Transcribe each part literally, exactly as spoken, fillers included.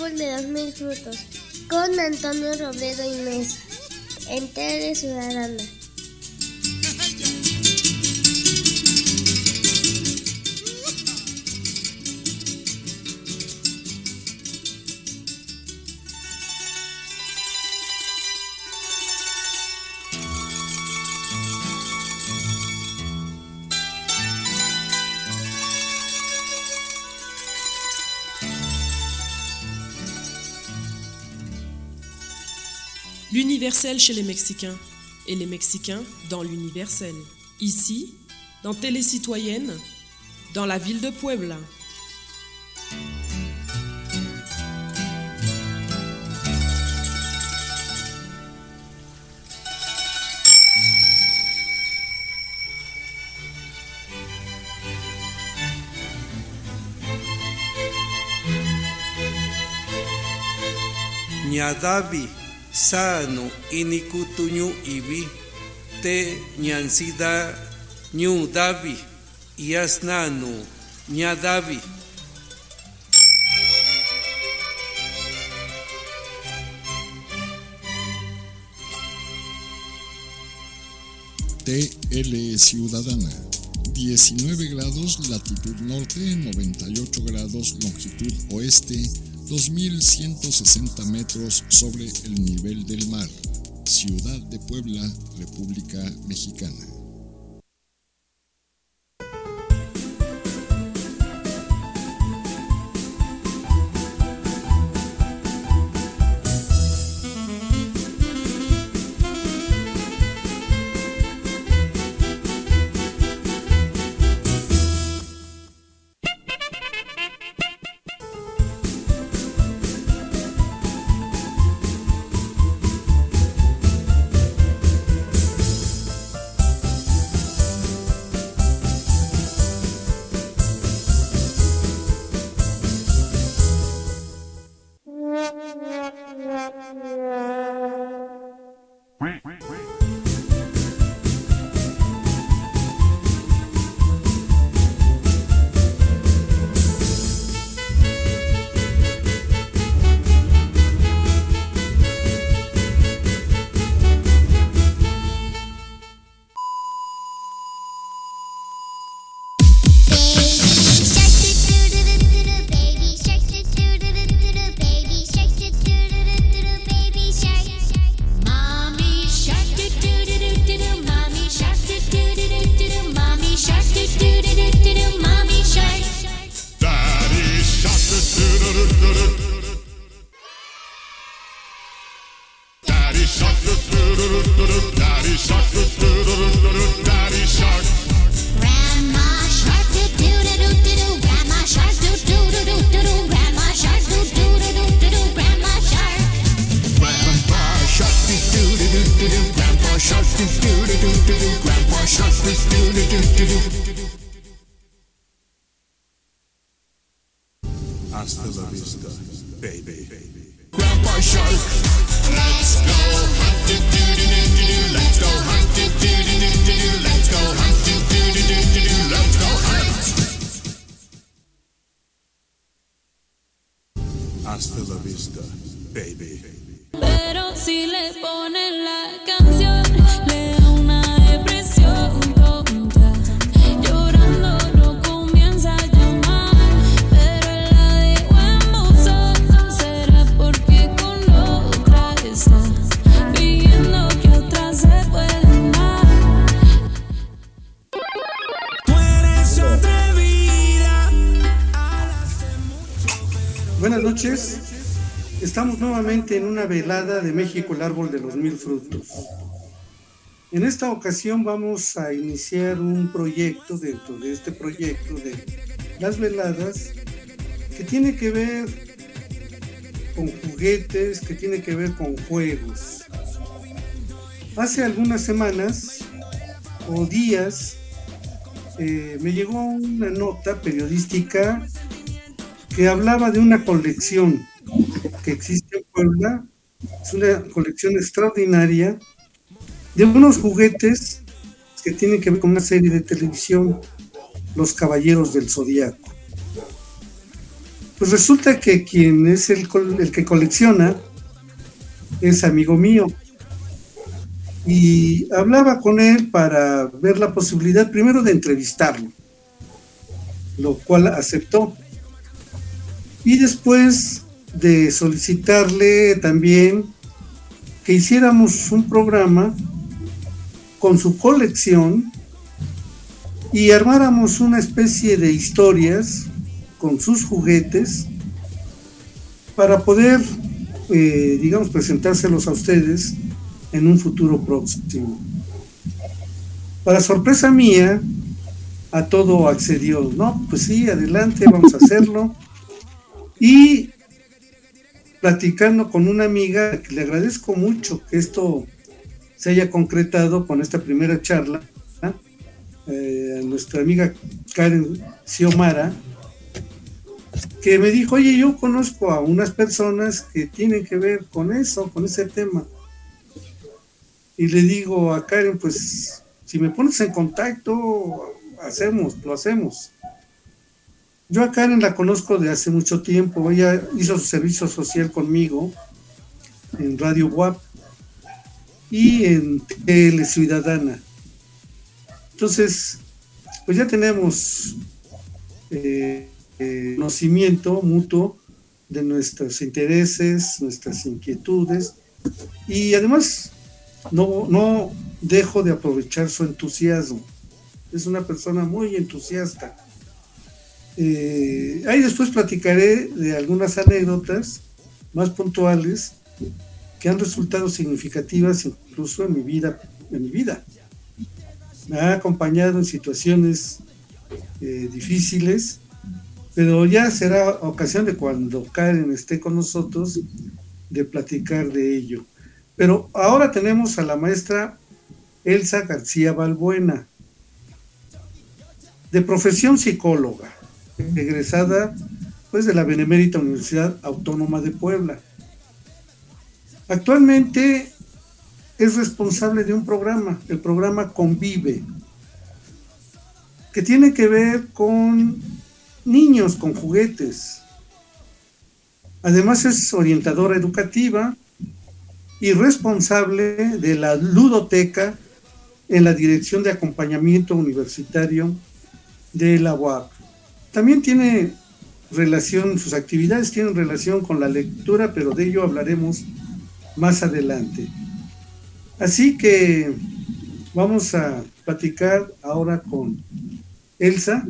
árbol de los mil frutos, con Antonio Robledo y Mesa, en Tele Ciudadana. L'universel chez les Mexicains et les Mexicains dans l'universel. Ici, dans Télé Citoyenne, dans la ville de Puebla. Ñadavi sano inikutuñu ibi te ñansida ñu davi yasnanu ñadavi. T L Ciudadana, diecinueve grados latitud norte, noventa y ocho grados longitud oeste, dos mil ciento sesenta metros sobre el nivel del mar. Ciudad de Puebla, República Mexicana. Hasta la vista, baby. Grandpa Shark, let's go hunt do do do do do. Let's go hunt do do do do do. Let's go hunt do do do do do. Let's go hunt. Hasta la vista, baby. Pero si le ponen la canción, le da una depresión tonta. Llorando no comienza a llamar, pero él la dejó en buzón. ¿Será porque con otra está pidiendo que otra se puede dar? Tú eres atrevida. Buenas noches. Estamos nuevamente en una velada de México, el árbol de los mil frutos. En esta ocasión vamos a iniciar un proyecto dentro de este proyecto de las veladas que tiene que ver con juguetes, que tiene que ver con juegos. Hace algunas semanas o días eh, me llegó una nota periodística que hablaba de una colección que existe en Puebla. Es una colección extraordinaria de unos juguetes que tienen que ver con una serie de televisión, Los Caballeros del Zodiaco. Pues resulta que quien es el, el que colecciona es amigo mío. Y hablaba con él para ver la posibilidad primero de entrevistarlo, lo cual aceptó. Y después de solicitarle también que hiciéramos un programa con su colección y armáramos una especie de historias con sus juguetes para poder, eh, digamos, presentárselos a ustedes en un futuro próximo. Para sorpresa mía, a todo accedió. No, pues sí, adelante, vamos a hacerlo. Y platicando con una amiga, que le agradezco mucho que esto se haya concretado con esta primera charla, eh, nuestra amiga Karen Xiomara, que me dijo, oye, yo conozco a unas personas que tienen que ver con eso, con ese tema. Y le digo a Karen, pues, si me pones en contacto, hacemos, lo hacemos. Yo a Karen la conozco de hace mucho tiempo. Ella hizo su servicio social conmigo en Radio W A P y en Tele Ciudadana. Entonces, pues ya tenemos eh, eh, conocimiento mutuo de nuestros intereses, nuestras inquietudes, y además no, no dejo de aprovechar su entusiasmo. Es una persona muy entusiasta. Eh, ahí después platicaré de algunas anécdotas más puntuales que han resultado significativas incluso en mi vida, en mi vida. Me ha acompañado en situaciones eh, difíciles, pero ya será ocasión de cuando Karen esté con nosotros de platicar de ello. Pero ahora tenemos a la maestra Elsa García Balbuena, de profesión psicóloga, egresada pues de la Benemérita Universidad Autónoma de Puebla. Actualmente es responsable de un programa, el programa Convive, que tiene que ver con niños con juguetes. Además es orientadora educativa y responsable de la ludoteca en la Dirección de Acompañamiento Universitario de la U A P. También tiene relación, sus actividades tienen relación con la lectura, pero de ello hablaremos más adelante. Así que vamos a platicar ahora con Elsa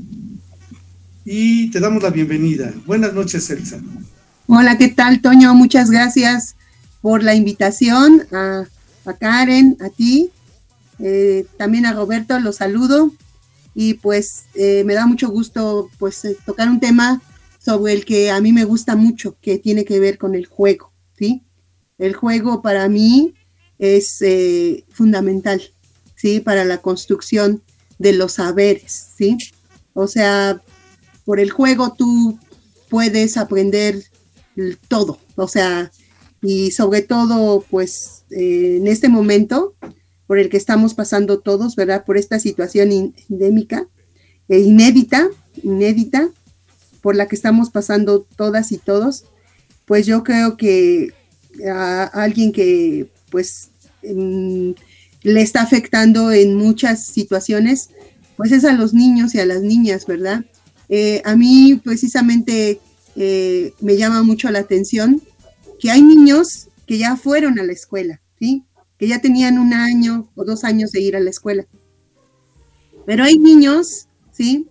y te damos la bienvenida. Buenas noches, Elsa. Hola, ¿qué tal, Toño? Muchas gracias por la invitación, a, a Karen, a ti, eh, también a Roberto, los saludo. Y pues eh, me da mucho gusto pues eh, tocar un tema sobre el que a mí me gusta mucho, que tiene que ver con el juego, ¿sí? El juego para mí es eh, fundamental, ¿sí? Para la construcción de los saberes, ¿sí? O sea, por el juego tú puedes aprender todo, o sea, y sobre todo pues eh, en este momento por el que estamos pasando todos, ¿verdad? Por esta situación endémica, e inédita, inédita, por la que estamos pasando todas y todos, pues yo creo que a alguien que pues en, le está afectando en muchas situaciones, pues es a los niños y a las niñas, ¿verdad? Eh, a mí precisamente eh, me llama mucho la atención que hay niños que ya fueron a la escuela, ¿sí? Que ya tenían un año o dos años de ir a la escuela. Pero hay niños, ¿sí?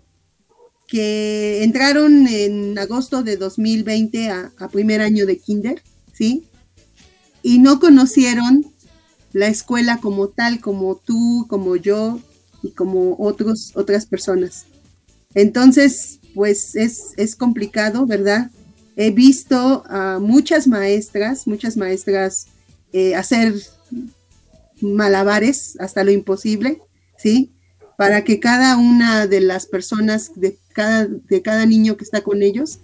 Que entraron en agosto de dos mil veinte a, a primer año de kinder, ¿sí? Y no conocieron la escuela como tal, como tú, como yo y como otros, otras personas. Entonces, pues es, es complicado, ¿verdad? He visto a muchas maestras, muchas maestras eh, hacer malabares hasta lo imposible, ¿sí? Para que cada una de las personas, de cada, de cada niño que está con ellos,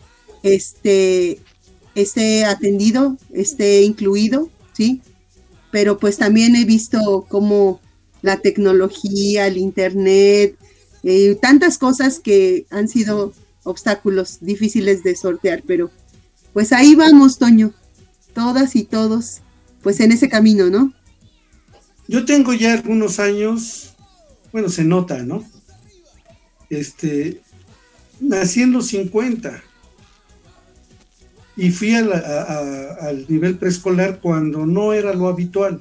este, esté atendido, esté incluido, ¿sí? Pero pues también he visto cómo la tecnología, el internet, eh, tantas cosas que han sido obstáculos difíciles de sortear, pero pues ahí vamos, Toño, todas y todos, pues en ese camino, ¿no? Yo tengo ya algunos años, bueno, se nota, ¿no? Este, nací en los cincuenta y fui a la, a, a, al nivel preescolar cuando no era lo habitual.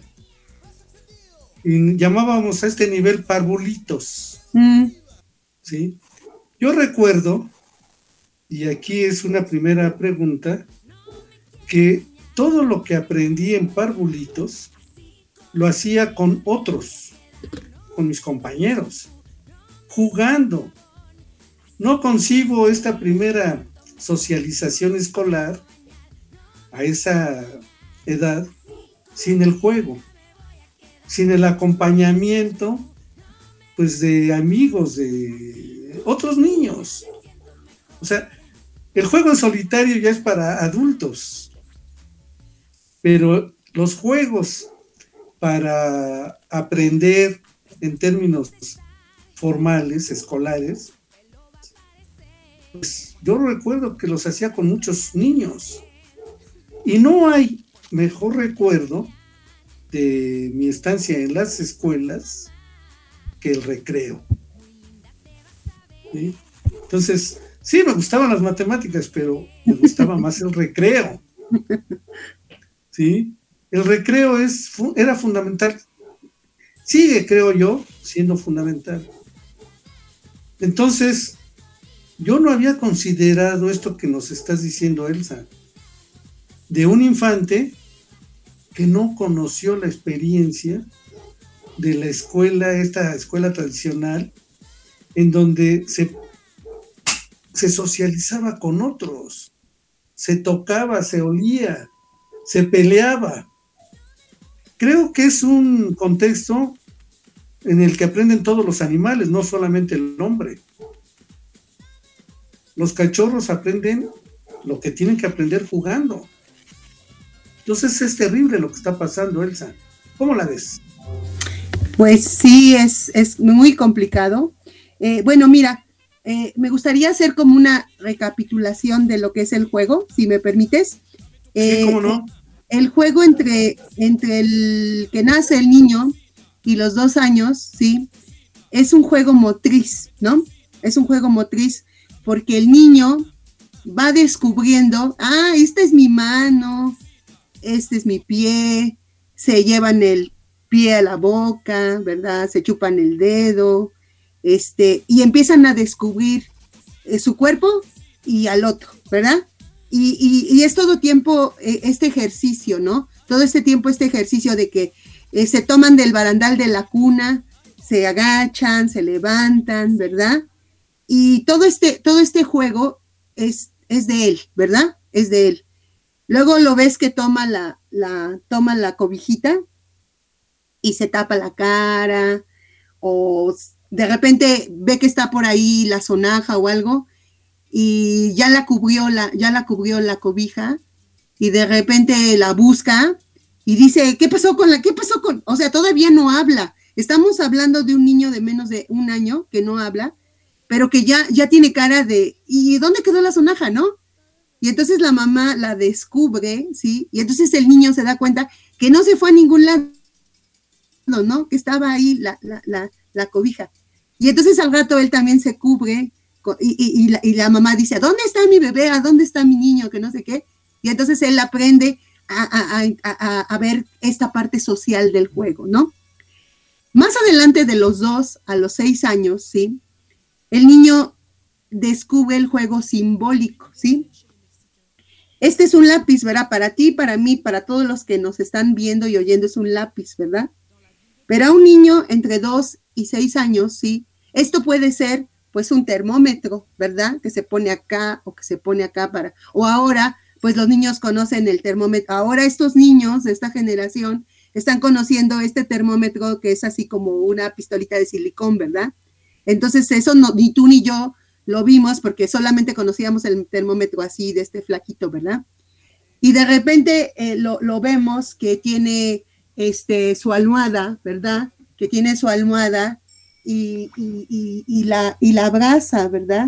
Y llamábamos a este nivel parvulitos. Mm. ¿Sí? Yo recuerdo, y aquí es una primera pregunta, que todo lo que aprendí en parvulitos lo hacía con otros, con mis compañeros, jugando. No concibo esta primera socialización escolar a esa edad sin el juego, sin el acompañamiento, pues, de amigos, de otros niños. O sea, el juego en solitario ya es para adultos, pero los juegos para aprender en términos formales, escolares, pues yo recuerdo que los hacía con muchos niños. Y no hay mejor recuerdo de mi estancia en las escuelas que el recreo. ¿Sí? Entonces, sí, me gustaban las matemáticas, pero me gustaba más el recreo. ¿Sí? El recreo es, era fundamental. Sigue, creo yo, siendo fundamental. Entonces, yo no había considerado esto que nos estás diciendo, Elsa, de un infante que no conoció la experiencia de la escuela, esta escuela tradicional, en donde se, se socializaba con otros, se tocaba, se olía, se peleaba. Creo que es un contexto en el que aprenden todos los animales, no solamente el hombre. Los cachorros aprenden lo que tienen que aprender jugando. Entonces es terrible lo que está pasando, Elsa. ¿Cómo la ves? Pues sí, es, es muy complicado. Eh, bueno, mira, eh, me gustaría hacer como una recapitulación de lo que es el juego, si me permites. Eh, sí, ¿cómo no? El juego entre, entre el que nace el niño y los dos años, ¿sí? Es un juego motriz, ¿no? Es un juego motriz porque el niño va descubriendo, ah, esta es mi mano, este es mi pie, se llevan el pie a la boca, ¿verdad? Se chupan el dedo, este, y empiezan a descubrir eh, su cuerpo y al otro, ¿verdad? Y, y, y es todo tiempo eh, este ejercicio, ¿no? Todo este tiempo este ejercicio de que eh, se toman del barandal de la cuna, se agachan, se levantan, ¿verdad? Y todo este, todo este juego es, es de él, ¿verdad? Es de él. Luego lo ves que toma la, la, toma la cobijita y se tapa la cara, o de repente ve que está por ahí la sonaja o algo, y ya la cubrió la, ya la cubrió la cobija, y de repente la busca y dice, ¿qué pasó con la, qué pasó con? O sea, todavía no habla. Estamos hablando de un niño de menos de un año que no habla, pero que ya, ya tiene cara de, ¿y dónde quedó la sonaja, no? Y entonces la mamá la descubre, ¿sí? Y entonces el niño se da cuenta que no se fue a ningún lado, ¿no? Que estaba ahí la, la, la, la cobija. Y entonces al rato él también se cubre, y, y, y, la, y la mamá dice, ¿dónde está mi bebé? ¿A dónde está mi niño? Que no sé qué. Y entonces él aprende a, a, a, a, a ver esta parte social del juego, ¿no? Más adelante de los dos a los seis años, ¿sí? El niño descubre el juego simbólico, ¿sí? Este es un lápiz, ¿verdad? Para ti, para mí, para todos los que nos están viendo y oyendo es un lápiz, ¿verdad? Pero a un niño entre dos y seis años, ¿sí? Esto puede ser, pues, un termómetro, ¿verdad? Que se pone acá o que se pone acá para... O ahora, pues, los niños conocen el termómetro. Ahora estos niños de esta generación están conociendo este termómetro que es así como una pistolita de silicón, ¿verdad? Entonces, eso no, ni tú ni yo lo vimos porque solamente conocíamos el termómetro así de este flaquito, ¿verdad? Y de repente eh, lo, lo vemos que tiene este, su almohada, ¿verdad? Que tiene su almohada y, y, y, y, la, y la abraza, ¿verdad?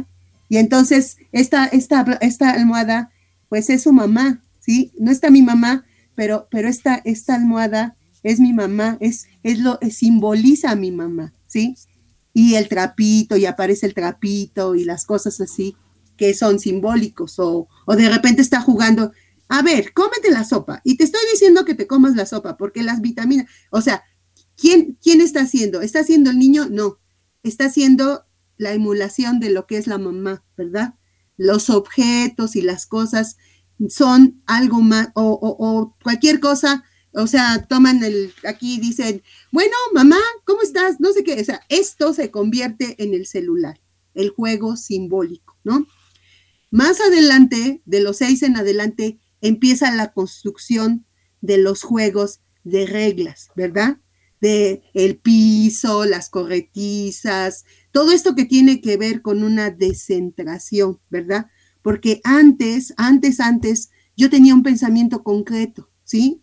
Y entonces esta, esta, esta almohada, pues es su mamá, ¿sí? No está mi mamá, pero, pero esta, esta almohada es mi mamá, es, es lo, es, simboliza a mi mamá, ¿sí? Y el trapito, y aparece el trapito, y las cosas así, que son simbólicos, o, o de repente está jugando, a ver, cómete la sopa, y te estoy diciendo que te comas la sopa, porque las vitaminas, o sea, ¿quién, quién está haciendo? ¿Está haciendo el niño? No, está haciendo la emulación de lo que es la mamá, ¿verdad? Los objetos y las cosas son algo más, o, o, o cualquier cosa, o sea, toman el, aquí dicen, bueno, mamá, ¿cómo estás? No sé qué, o sea, esto se convierte en el celular, el juego simbólico, ¿no? Más adelante, de los seis en adelante, empieza la construcción de los juegos de reglas, ¿verdad? De el piso, las corretizas, todo esto que tiene que ver con una descentración, ¿verdad? Porque antes, antes, antes, yo tenía un pensamiento concreto, ¿sí?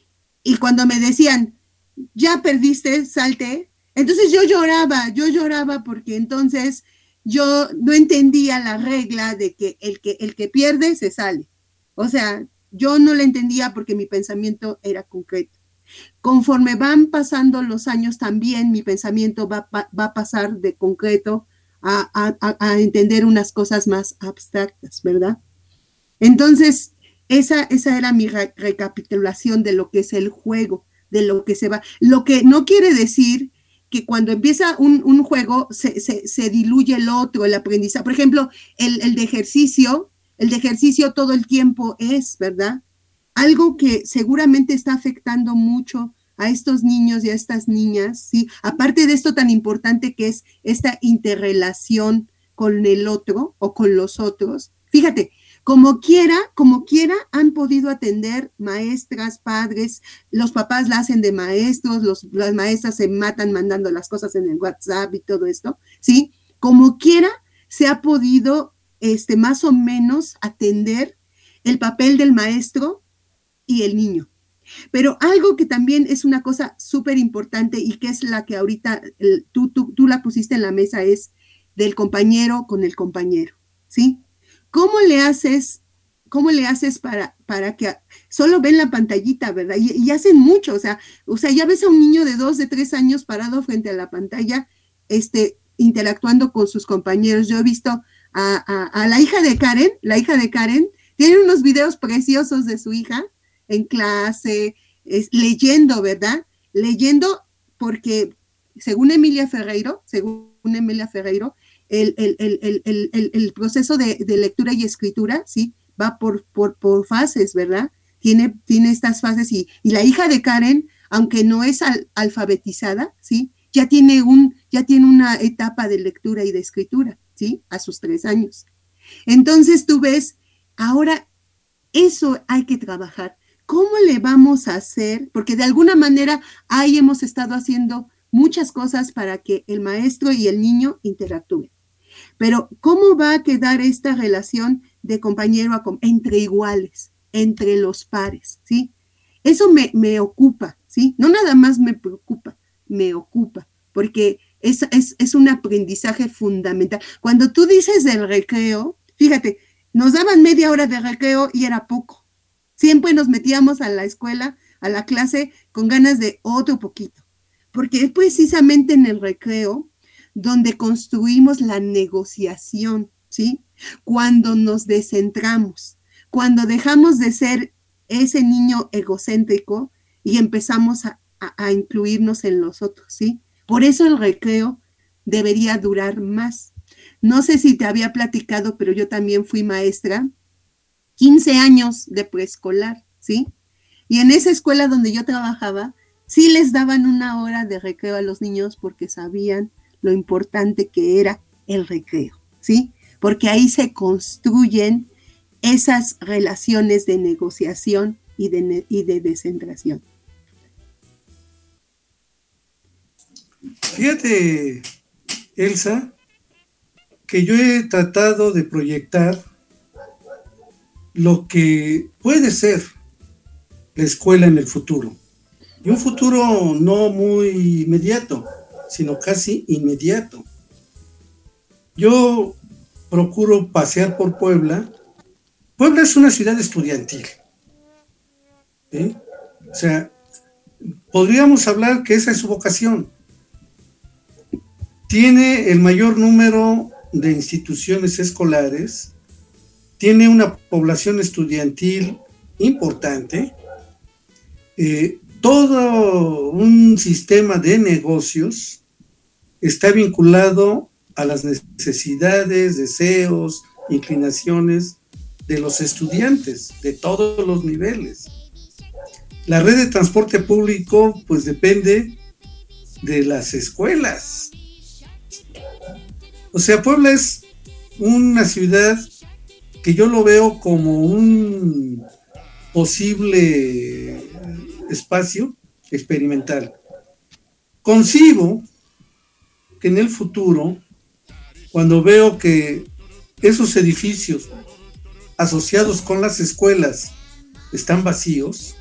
Y cuando me decían, ya perdiste, salte, entonces yo lloraba, yo lloraba porque entonces yo no entendía la regla de que el que, el que pierde se sale. O sea, yo no la entendía porque mi pensamiento era concreto. Conforme van pasando los años también mi pensamiento va, va, va a pasar de concreto a, a, a entender unas cosas más abstractas, ¿verdad? Entonces, esa, esa era mi re- recapitulación de lo que es el juego, de lo que se va. Lo que no quiere decir que cuando empieza un, un juego se, se, se diluye el otro, el aprendizaje. Por ejemplo, el, el de ejercicio, el de ejercicio todo el tiempo es, ¿verdad? Algo que seguramente está afectando mucho a estos niños y a estas niñas, ¿sí? Aparte de esto tan importante que es esta interrelación con el otro o con los otros. Fíjate, como quiera, como quiera han podido atender maestras, padres, los papás la hacen de maestros, los, las maestras se matan mandando las cosas en el WhatsApp y todo esto, ¿sí? Como quiera se ha podido este, más o menos atender el papel del maestro y el niño. Pero algo que también es una cosa súper importante y que es la que ahorita el, tú, tú, tú la pusiste en la mesa es del compañero con el compañero, ¿sí? ¿Cómo le haces, cómo le haces para, para que solo ven la pantallita, ¿verdad? Y, y hacen mucho, o sea, o sea, ya ves a un niño de dos, de tres años parado frente a la pantalla, este, interactuando con sus compañeros. Yo he visto a, a, a la hija de Karen, la hija de Karen, tiene unos videos preciosos de su hija en clase, es, leyendo, ¿verdad? Leyendo porque, según Emilia Ferreiro, según Emilia Ferreiro, el, el, el, el, el, el proceso de, de lectura y escritura, ¿sí? Va por, por, por fases, ¿verdad? Tiene, tiene estas fases y, y la hija de Karen, aunque no es al, alfabetizada, ¿sí? Ya tiene, un, ya tiene una etapa de lectura y de escritura, ¿sí? A sus tres años. Entonces tú ves, ahora eso hay que trabajar. ¿Cómo le vamos a hacer? Porque de alguna manera ahí hemos estado haciendo muchas cosas para que el maestro y el niño interactúen. Pero ¿cómo va a quedar esta relación de compañero a com- entre iguales, entre los pares, ¿sí? Eso me, me ocupa, ¿sí? No nada más me preocupa, me ocupa, porque es, es, es un aprendizaje fundamental. Cuando tú dices del recreo, fíjate, nos daban media hora de recreo y era poco. Siempre nos metíamos a la escuela, a la clase, con ganas de otro poquito, porque es precisamente en el recreo donde construimos la negociación, ¿sí? Cuando nos descentramos, cuando dejamos de ser ese niño egocéntrico y empezamos a, a, a incluirnos en los otros, ¿sí? Por eso el recreo debería durar más. No sé si te había platicado, pero yo también fui maestra, quince años de preescolar, ¿sí? Y en esa escuela donde yo trabajaba, sí les daban una hora de recreo a los niños porque sabían lo importante que era el recreo, ¿sí? Porque ahí se construyen esas relaciones de negociación y de, y de descentración. Fíjate, Elsa, que yo he tratado de proyectar lo que puede ser la escuela en el futuro. Y un futuro no muy inmediato, sino casi inmediato. Yo procuro pasear por Puebla, Puebla es una ciudad estudiantil, ¿sí? O sea, podríamos hablar que esa es su vocación. Tiene el mayor número de instituciones escolares, tiene una población estudiantil importante, eh, todo un sistema de negocios está vinculado a las necesidades, deseos, inclinaciones de los estudiantes de todos los niveles. La red de transporte público pues depende de las escuelas. O sea, Puebla es una ciudad que yo lo veo como un posible espacio experimental. Concibo que en el futuro, cuando veo que esos edificios asociados con las escuelas están vacíos,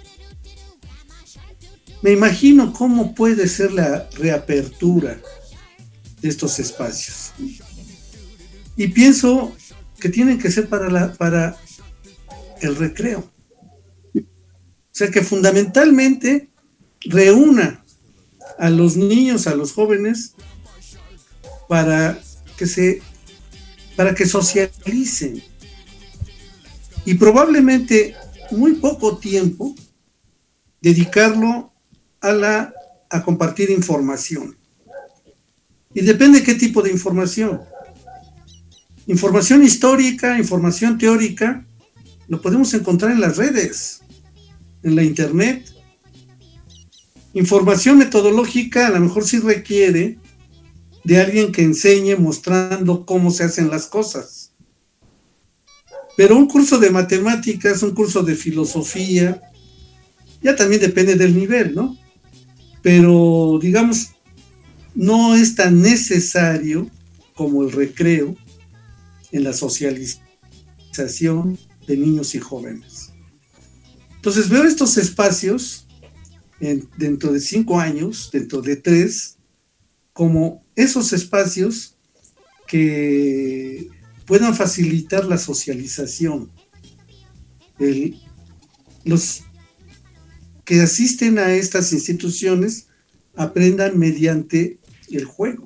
me imagino cómo puede ser la reapertura de estos espacios. Y pienso que tienen que ser para, la, para el recreo. O sea, que fundamentalmente reúna a los niños, a los jóvenes, para que se, para que socialicen. Y probablemente muy poco tiempo dedicarlo a la a compartir información. Y depende de qué tipo de información. Información histórica, información teórica, lo podemos encontrar en las redes, en la internet. Información metodológica a lo mejor sí requiere de alguien que enseñe mostrando cómo se hacen las cosas. Pero un curso de matemáticas, un curso de filosofía, ya también depende del nivel, ¿no? Pero, digamos, no es tan necesario como el recreo en la socialización de niños y jóvenes. Entonces veo estos espacios en, dentro de cinco años, dentro de tres, como esos espacios que puedan facilitar la socialización. El, los que asisten a estas instituciones aprendan mediante el juego.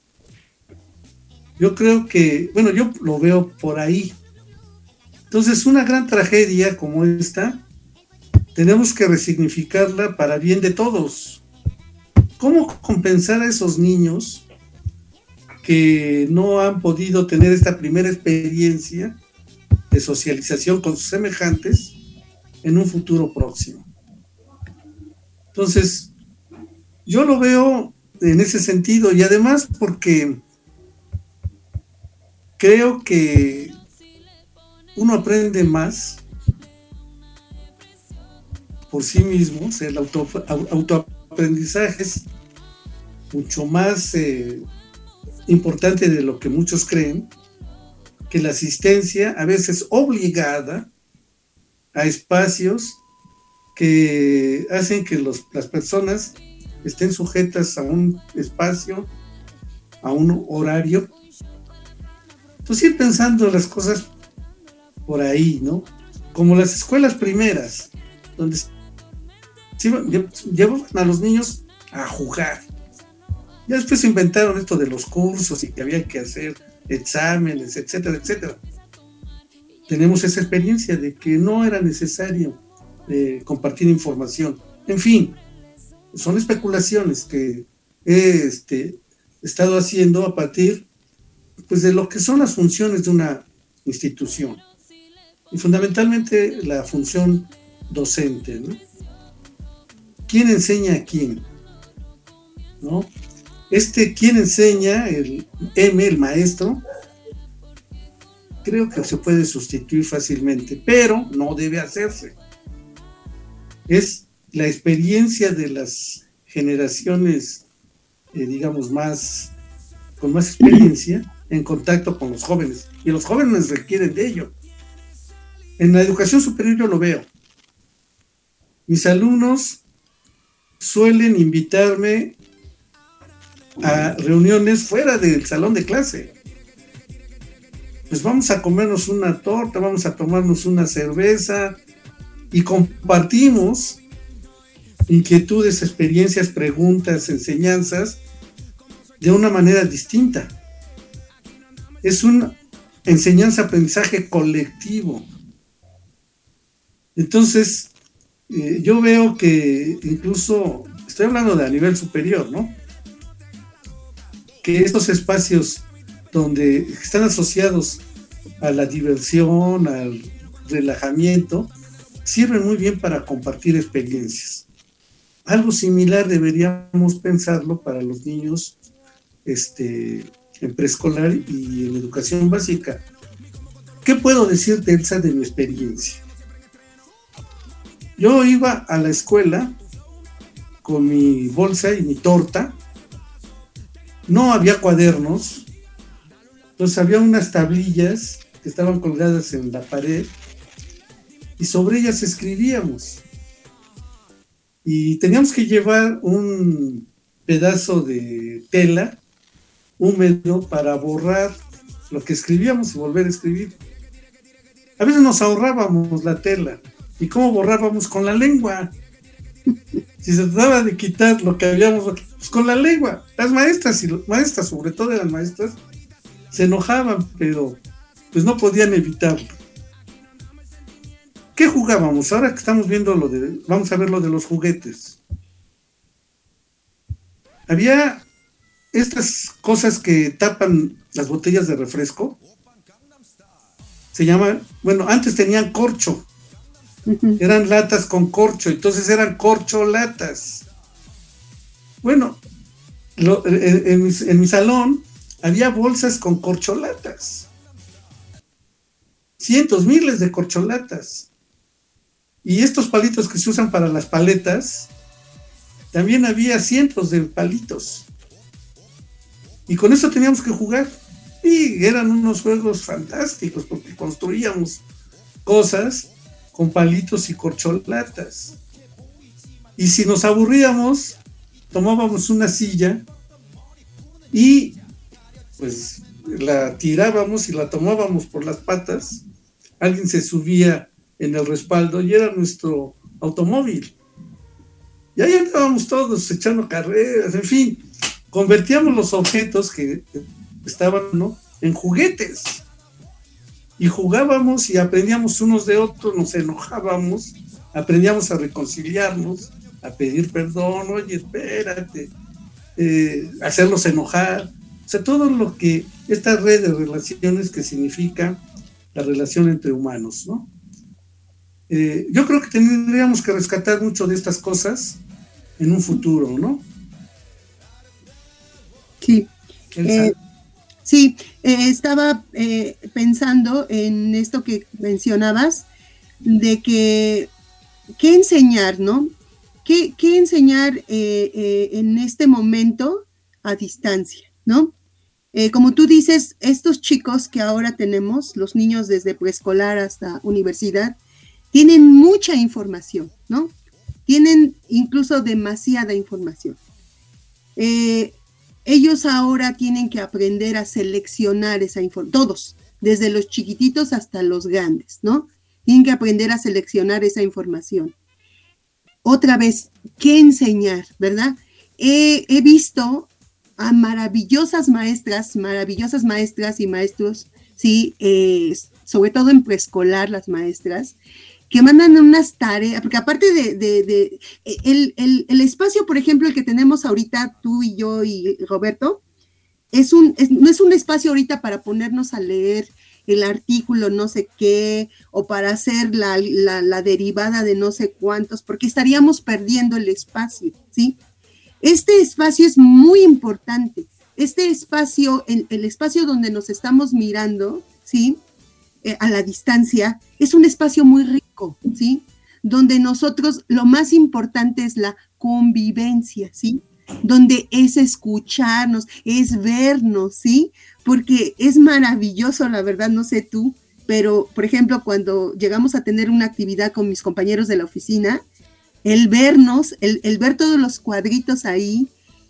Yo creo que, bueno, yo lo veo por ahí. Entonces, una gran tragedia como esta, tenemos que resignificarla para bien de todos. ¿Cómo compensar a esos niños que no han podido tener esta primera experiencia de socialización con sus semejantes en un futuro próximo? Entonces, yo lo veo en ese sentido, y además porque creo que uno aprende más por sí mismo. O sea, el auto, autoaprendizaje es mucho más eh, importante de lo que muchos creen, que la asistencia a veces obligada a espacios que hacen que los, las personas estén sujetas a un espacio, a un horario. Entonces ir pensando las cosas por ahí, ¿no? Como las escuelas primeras, donde llevaban a los niños a jugar. Ya después se inventaron esto de los cursos y que había que hacer exámenes, etcétera, etcétera. Tenemos esa experiencia de que no era necesario eh, compartir información. En fin, son especulaciones que he este, estado haciendo a partir pues, de lo que son las funciones de una institución. Y fundamentalmente la función docente, ¿no? ¿Quién enseña a quién? ¿No? Este quien enseña, el M, el maestro, creo que se puede sustituir fácilmente, pero no debe hacerse. Es la experiencia de las generaciones, eh, digamos, más, con más experiencia en contacto con los jóvenes. Y los jóvenes requieren de ello. En la educación superior yo lo veo. Mis alumnos suelen invitarme a reuniones fuera del salón de clase, pues vamos a comernos una torta, vamos a tomarnos una cerveza y compartimos inquietudes, experiencias, preguntas, enseñanzas de una manera distinta. Es un enseñanza-aprendizaje colectivo. Entonces, eh, yo veo que incluso, estoy hablando de a nivel superior, ¿no? Que estos espacios donde están asociados a la diversión, al relajamiento, sirven muy bien para compartir experiencias. Algo similar deberíamos pensarlo para los niños este, en preescolar y en educación básica. ¿Qué puedo decirte, Elsa, de mi experiencia? Yo iba a la escuela con mi bolsa y mi torta. No había cuadernos, entonces había unas tablillas que estaban colgadas en la pared y sobre ellas escribíamos. Y teníamos que llevar un pedazo de tela húmedo para borrar lo que escribíamos y volver a escribir. A veces nos ahorrábamos la tela. ¿Y cómo borrábamos? Con la lengua. Si se trataba de quitar lo que habíamos, pues con la lengua. Las maestras, y las maestras, sobre todo las maestras, se enojaban, pero pues no podían evitarlo. ¿Qué jugábamos? Ahora que estamos viendo lo de, vamos a ver lo de los juguetes. Había estas cosas que tapan las botellas de refresco. Se llaman, bueno, antes tenían corcho. Eran latas con corcho, entonces eran corcholatas. Bueno, lo, en, en, mi, en mi salón había bolsas con corcholatas. Cientos, miles de corcholatas. Y estos palitos que se usan para las paletas, también había cientos de palitos. Y con eso teníamos que jugar. Y eran unos juegos fantásticos, porque construíamos cosas con palitos y corcholatas. Y si nos aburríamos, tomábamos una silla y pues la tirábamos y la tomábamos por las patas. Alguien se subía en el respaldo y era nuestro automóvil. Y ahí andábamos todos echando carreras, en fin, convertíamos los objetos que estaban, ¿no?, en juguetes. Y jugábamos y aprendíamos unos de otros, nos enojábamos, aprendíamos a reconciliarnos, a pedir perdón, oye, espérate, eh, hacerlos enojar. O sea, todo lo que, esta red de relaciones que significa la relación entre humanos, ¿no? Eh, yo creo que tendríamos que rescatar mucho de estas cosas en un futuro, ¿no? Sí. Eh, sí, eh, estaba eh, pensando en esto que mencionabas, de que, ¿qué enseñar, no? ¿Qué, qué enseñar eh, eh, en este momento a distancia, no? Eh, como tú dices, estos chicos que ahora tenemos, los niños desde preescolar hasta universidad, tienen mucha información, ¿no? Tienen incluso demasiada información. Eh, ellos ahora tienen que aprender a seleccionar esa información, todos, desde los chiquititos hasta los grandes, ¿no? Tienen que aprender a seleccionar esa información. Otra vez, ¿qué enseñar, verdad? He, he visto a maravillosas maestras, maravillosas maestras y maestros, sí, eh, sobre todo en preescolar las maestras, que mandan unas tareas, porque aparte de, de, de el, el, el espacio, por ejemplo, el que tenemos ahorita, tú y yo y Roberto, es un, es, no es un espacio ahorita para ponernos a leer el artículo no sé qué, o para hacer la, la, la derivada de no sé cuántos, porque estaríamos perdiendo el espacio, ¿sí? Este espacio es muy importante. Este espacio, el, el espacio donde nos estamos mirando, ¿sí?, eh, a la distancia, es un espacio muy rico, ¿sí? Donde nosotros, lo más importante es la convivencia, ¿sí? Donde es escucharnos, es vernos, ¿sí? Porque es maravilloso, la verdad, no sé tú, pero, por ejemplo, cuando llegamos a tener una actividad con mis compañeros de la oficina, el vernos, el, el ver todos los cuadritos ahí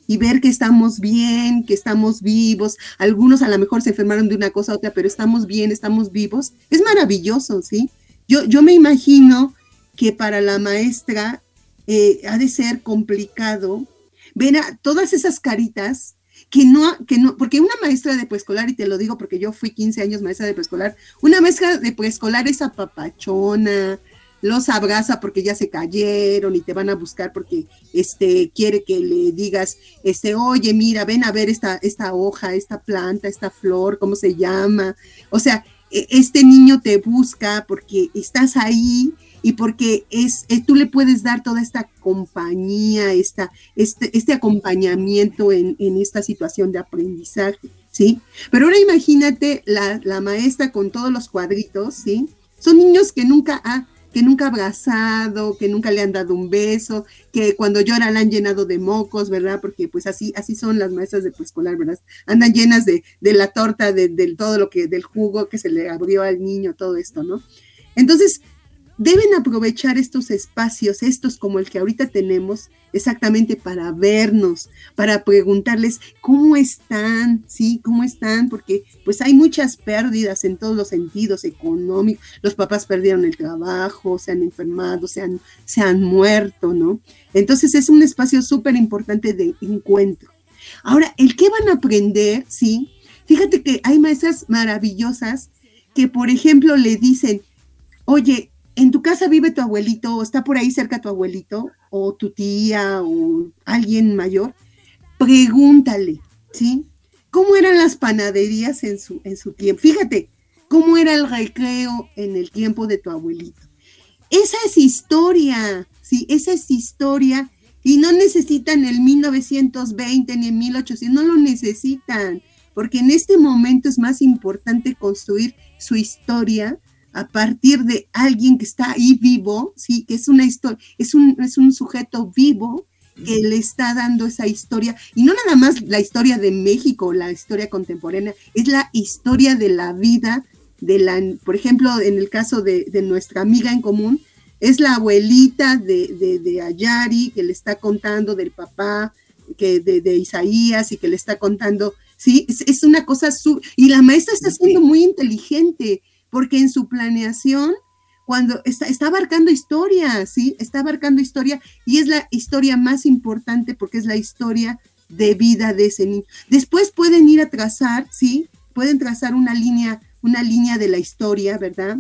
y ver que estamos bien, que estamos vivos, algunos a lo mejor se enfermaron de una cosa a otra, pero estamos bien, estamos vivos, es maravilloso, ¿sí? Yo, yo me imagino que para la maestra eh, ha de ser complicado ver a todas esas caritas que no, que no, porque una maestra de preescolar, y te lo digo porque yo fui quince años maestra de preescolar, una maestra de preescolar es apapachona, los abraza porque ya se cayeron y te van a buscar porque este, quiere que le digas, este, oye, mira, ven a ver esta, esta hoja, esta planta, esta flor, ¿cómo se llama? O sea, este niño te busca porque estás ahí y porque es, es tú le puedes dar toda esta compañía, esta, este, este acompañamiento en, en esta situación de aprendizaje, ¿sí? Pero ahora imagínate la, la maestra con todos los cuadritos, ¿sí? Son niños que nunca ha que nunca ha abrazado, que nunca le han dado un beso, que cuando llora la han llenado de mocos, ¿verdad? Porque pues así, así son las maestras de preescolar, ¿verdad? Andan llenas de, de la torta, de, de todo lo que, del jugo que se le abrió al niño, todo esto, ¿no? Entonces, deben aprovechar estos espacios, estos como el que ahorita tenemos, exactamente para vernos, para preguntarles cómo están, ¿sí? ¿Cómo están? Porque pues hay muchas pérdidas en todos los sentidos económicos, los papás perdieron el trabajo, se han enfermado, se han, se han muerto, ¿no? Entonces es un espacio súper importante de encuentro. Ahora, ¿el qué van a aprender? ¿Sí? Fíjate que hay maestras maravillosas que, por ejemplo, le dicen, oye, en tu casa vive tu abuelito, o está por ahí cerca tu abuelito, o tu tía, o alguien mayor, pregúntale, ¿sí? ¿Cómo eran las panaderías en su, en su tiempo? Fíjate, ¿cómo era el recreo en el tiempo de tu abuelito? Esa es historia, ¿sí? Esa es historia, y no necesitan el mil novecientos veinte ni el mil ochocientos, no lo necesitan, porque en este momento es más importante construir su historia a partir de alguien que está ahí vivo, sí, que es una historia, es un, es un sujeto vivo que le está dando esa historia, y no nada más la historia de México, la historia contemporánea, es la historia de la vida, de la, por ejemplo, en el caso de, de nuestra amiga en común, es la abuelita de, de, de Ayari, que le está contando del papá, que de, de Isaías, y que le está contando, sí, es, es una cosa, su, y la maestra está siendo muy inteligente, porque en su planeación, cuando está, está abarcando historia, ¿sí? Está abarcando historia, y es la historia más importante porque es la historia de vida de ese niño. Después pueden ir a trazar, ¿sí? Pueden trazar una línea, una línea de la historia, ¿verdad?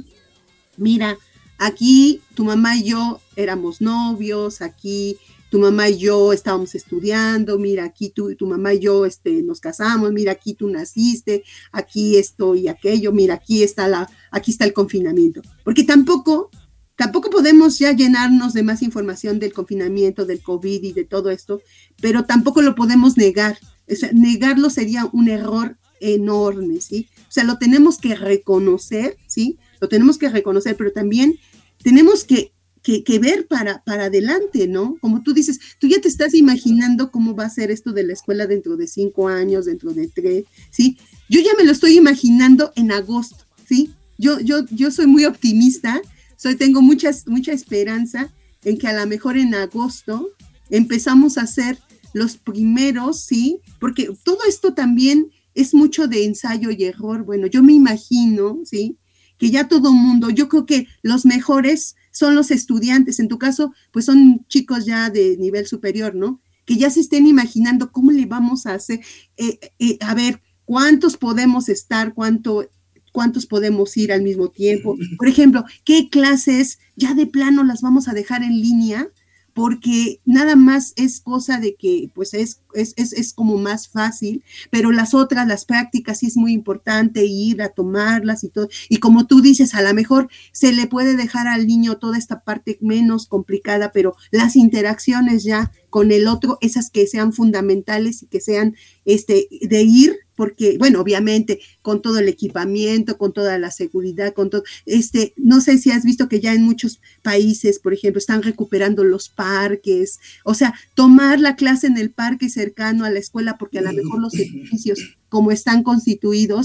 Mira, aquí tu mamá y yo éramos novios, aquí tu mamá y yo estábamos estudiando, mira, aquí tú, tu mamá y yo este, nos casamos, mira, aquí tú naciste, aquí esto y aquello, mira, aquí está, la, aquí está el confinamiento. Porque tampoco, tampoco podemos ya llenarnos de más información del confinamiento, del COVID y de todo esto, pero tampoco lo podemos negar. O sea, negarlo sería un error enorme, ¿sí? O sea, lo tenemos que reconocer, ¿sí? Lo tenemos que reconocer, pero también tenemos que Que, que ver para, para adelante, ¿no? Como tú dices, tú ya te estás imaginando cómo va a ser esto de la escuela dentro de cinco años, dentro de tres, ¿sí? Yo ya me lo estoy imaginando en agosto, ¿sí? Yo, yo, yo soy muy optimista, soy, tengo muchas, mucha esperanza en que a lo mejor en agosto empezamos a hacer los primeros, ¿sí? Porque todo esto también es mucho de ensayo y error. Bueno, yo me imagino, ¿sí? Que ya todo mundo, yo creo que los mejores son los estudiantes, en tu caso, pues son chicos ya de nivel superior, ¿no? Que ya se estén imaginando cómo le vamos a hacer, eh, eh, a ver, cuántos podemos estar, cuánto, cuántos podemos ir al mismo tiempo. Por ejemplo, ¿qué clases ya de plano las vamos a dejar en línea? Porque nada más es cosa de que, pues es, es, es, es como más fácil, pero las otras, las prácticas, sí es muy importante ir a tomarlas y todo. Y como tú dices, a lo mejor se le puede dejar al niño toda esta parte menos complicada, pero las interacciones ya con el otro, esas que sean fundamentales y que sean este, de ir, porque, bueno, obviamente, con todo el equipamiento, con toda la seguridad, con todo, este, no sé si has visto que ya en muchos países, por ejemplo, están recuperando los parques, o sea, tomar la clase en el parque cercano a la escuela, porque a lo mejor los edificios, como están constituidos,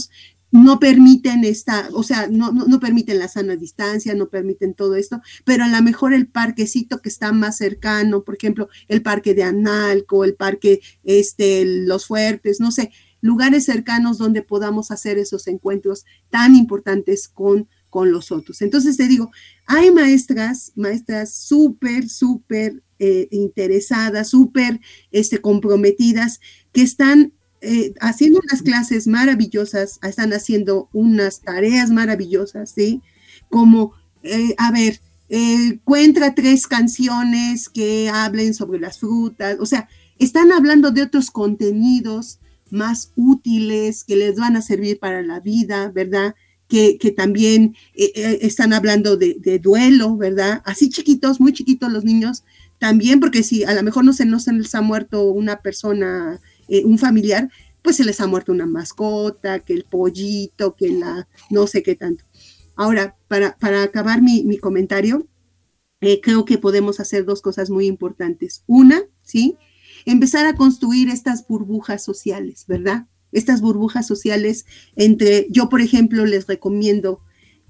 no permiten esta, o sea, no, no, no permiten la sana distancia, no permiten todo esto, pero a lo mejor el parquecito que está más cercano, por ejemplo, el parque de Analco, el parque, este, Los Fuertes, no sé, lugares cercanos donde podamos hacer esos encuentros tan importantes con, con los otros. Entonces te digo, hay maestras, maestras súper, súper eh, interesadas, súper este, comprometidas, que están Eh, haciendo unas clases maravillosas, están haciendo unas tareas maravillosas, ¿sí? Como, eh, a ver, eh, encuentra tres canciones que hablen sobre las frutas, o sea, están hablando de otros contenidos más útiles que les van a servir para la vida, ¿verdad? Que, que también eh, eh, están hablando de, de duelo, ¿verdad? Así chiquitos, muy chiquitos los niños, también, porque si a lo mejor no se, no se les ha muerto una persona, Eh, un familiar, pues se les ha muerto una mascota, que el pollito, que la no sé qué tanto. Ahora, para, para acabar mi, mi comentario, eh, creo que podemos hacer dos cosas muy importantes. Una, ¿sí? Empezar a construir estas burbujas sociales, ¿verdad? Estas burbujas sociales entre, yo por ejemplo les recomiendo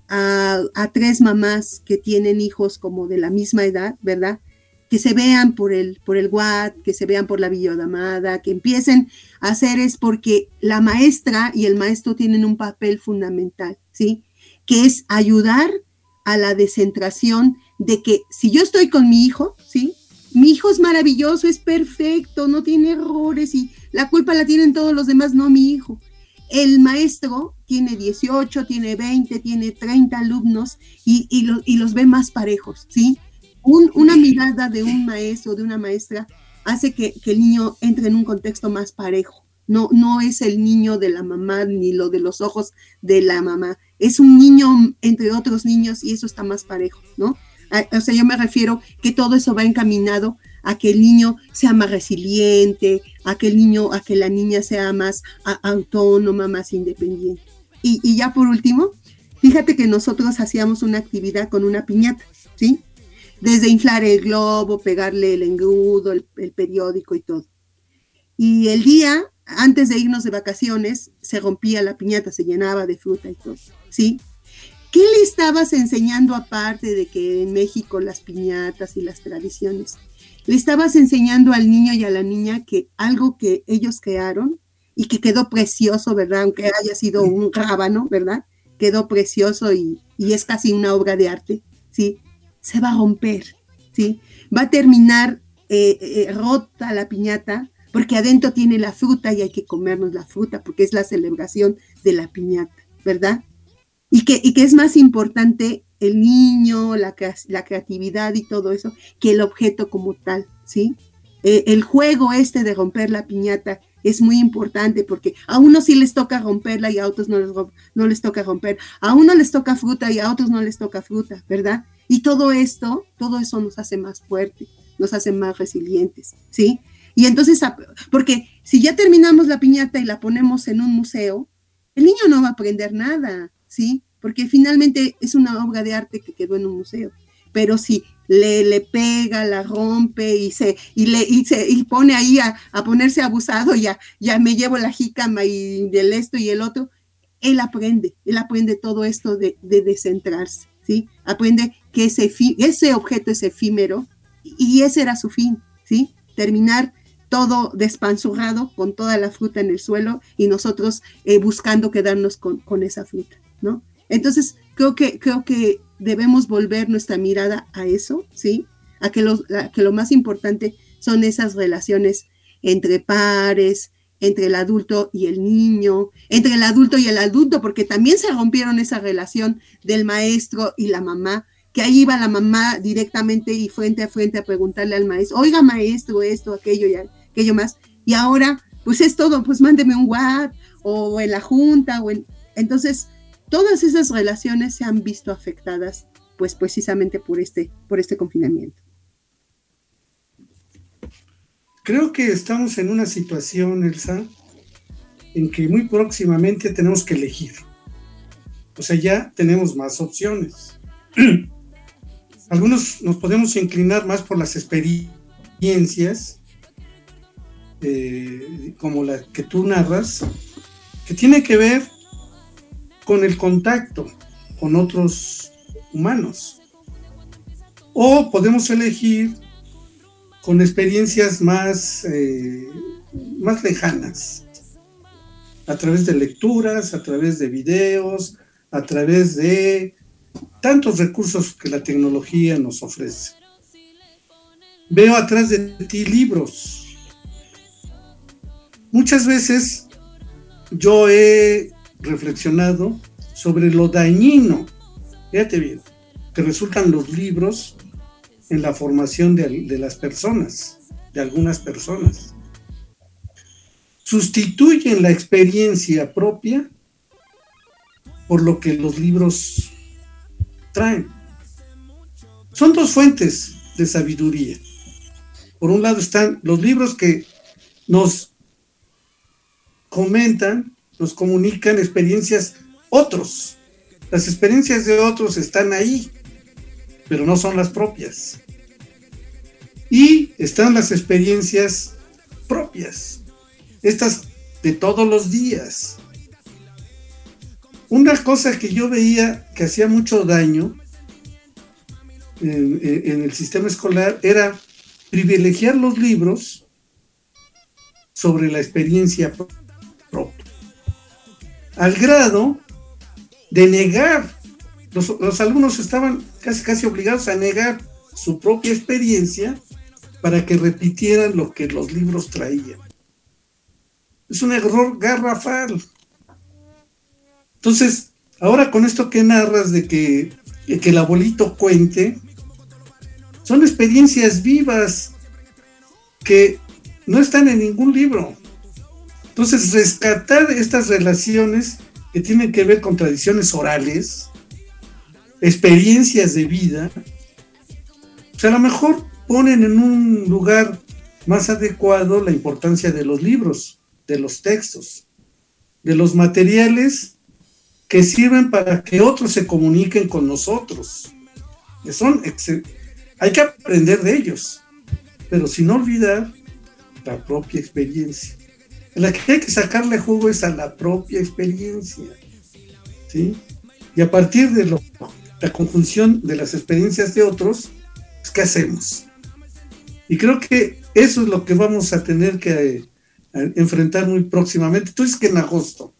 a, a tres mamás que tienen hijos como de la misma edad, ¿verdad? Que se vean por el, por el WhatsApp, que se vean por la videollamada, que empiecen a hacer es porque la maestra y el maestro tienen un papel fundamental, ¿sí? Que es ayudar a la descentración de que si yo estoy con mi hijo, ¿sí? Mi hijo es maravilloso, es perfecto, no tiene errores y la culpa la tienen todos los demás, no mi hijo. El maestro tiene dieciocho, tiene veinte, tiene treinta alumnos y, y, lo, y los ve más parejos, ¿sí? Un, una mirada de un maestro, de una maestra, hace que, que el niño entre en un contexto más parejo. No, no es el niño de la mamá ni lo de los ojos de la mamá. Es un niño entre otros niños y eso está más parejo, ¿no? O sea, yo me refiero que todo eso va encaminado a que el niño sea más resiliente, a que el niño, a que la niña sea más a, autónoma, más independiente. Y, y ya por último, fíjate que nosotros hacíamos una actividad con una piñata, ¿sí? Desde inflar el globo, pegarle el engrudo, el, el periódico y todo. Y el día, antes de irnos de vacaciones, se rompía la piñata, se llenaba de fruta y todo, ¿sí? ¿Qué le estabas enseñando aparte de que en México las piñatas y las tradiciones? Le estabas enseñando al niño y a la niña que algo que ellos crearon y que quedó precioso, ¿verdad? Aunque haya sido un rábano, ¿verdad? Quedó precioso y, y es casi una obra de arte, ¿sí? Se va a romper, ¿sí? Va a terminar eh, eh, rota la piñata porque adentro tiene la fruta y hay que comernos la fruta porque es la celebración de la piñata, ¿verdad? Y que, y que es más importante el niño, la, la creatividad y todo eso que el objeto como tal, ¿sí? Eh, el juego este de romper la piñata es muy importante porque a unos sí les toca romperla y a otros no les, no les toca romper. A unos les toca fruta y a otros no les toca fruta, ¿verdad? Y todo esto, todo eso nos hace más fuertes, nos hace más resilientes, ¿sí? Y entonces, porque si ya terminamos la piñata y la ponemos en un museo, el niño no va a aprender nada, ¿sí? Porque finalmente es una obra de arte que quedó en un museo. Pero si le, le pega, la rompe y se, y le, y se y pone ahí a, a ponerse abusado, ya, ya me llevo la jícama y del esto y el otro, él aprende, él aprende todo esto de, de descentrarse, ¿sí? Aprende que ese, ese objeto es efímero y ese era su fin, ¿sí? Terminar todo despanzurrado con toda la fruta en el suelo y nosotros eh, buscando quedarnos con, con esa fruta, ¿no? Entonces, creo que, creo que debemos volver nuestra mirada a eso, ¿sí? A que, lo, a que lo más importante son esas relaciones entre pares, entre el adulto y el niño, entre el adulto y el adulto, porque también se rompieron esa relación del maestro y la mamá, que ahí iba la mamá directamente y frente a frente a preguntarle al maestro, oiga maestro, esto, aquello y aquello más, y ahora, pues es todo, pues mándeme un WhatsApp, o en la junta, o en... Entonces, todas esas relaciones se han visto afectadas, pues precisamente por este, por este confinamiento. Creo que estamos en una situación, Elsa, en que muy próximamente tenemos que elegir. O sea, ya tenemos más opciones. Algunos nos podemos inclinar más por las experiencias, eh, como la que tú narras, que tiene que ver con el contacto con otros humanos. O podemos elegir con experiencias más, eh, más lejanas, a través de lecturas, a través de videos, a través de tantos recursos que la tecnología nos ofrece. Veo atrás de ti libros. Muchas veces yo he reflexionado sobre lo dañino, fíjate bien, que resultan los libros en la formación de, de las personas, de algunas personas. Sustituyen la experiencia propia por lo que los libros traen. Son dos fuentes de sabiduría. Por un lado están los libros que nos comentan, nos comunican experiencias otros. Las experiencias de otros están ahí, pero no son las propias. Y están las experiencias propias, estas de todos los días. Una cosa que yo veía que hacía mucho daño en, en el sistema escolar era privilegiar los libros sobre la experiencia propia, al grado de negar, los, los alumnos estaban casi casi obligados a negar su propia experiencia para que repitieran lo que los libros traían. Es un error garrafal. Entonces, ahora con esto que narras de que, de que el abuelito cuente, son experiencias vivas que no están en ningún libro. Entonces, rescatar estas relaciones que tienen que ver con tradiciones orales, experiencias de vida, o sea, a lo mejor ponen en un lugar más adecuado la importancia de los libros, de los textos, de los materiales que sirven para que otros se comuniquen con nosotros. Que son, hay que aprender de ellos, pero sin olvidar la propia experiencia. En la que hay que sacarle jugo es a la propia experiencia, ¿sí? Y a partir de lo, la conjunción de las experiencias de otros, pues, ¿qué hacemos? Y creo que eso es lo que vamos a tener que eh, a enfrentar muy próximamente. Tú dices que en agosto.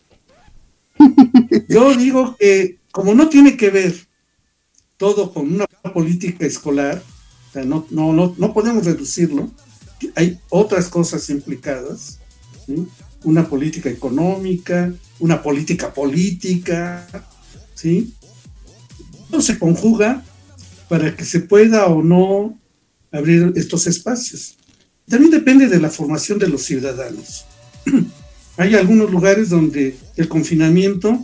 Yo digo que como no tiene que ver todo con una política escolar, o sea, no, no, no, no podemos reducirlo, hay otras cosas implicadas, ¿sí? Una política económica, una política política, ¿sí? Todo se conjuga para que se pueda o no abrir estos espacios. También depende de la formación de los ciudadanos. Hay algunos lugares donde el confinamiento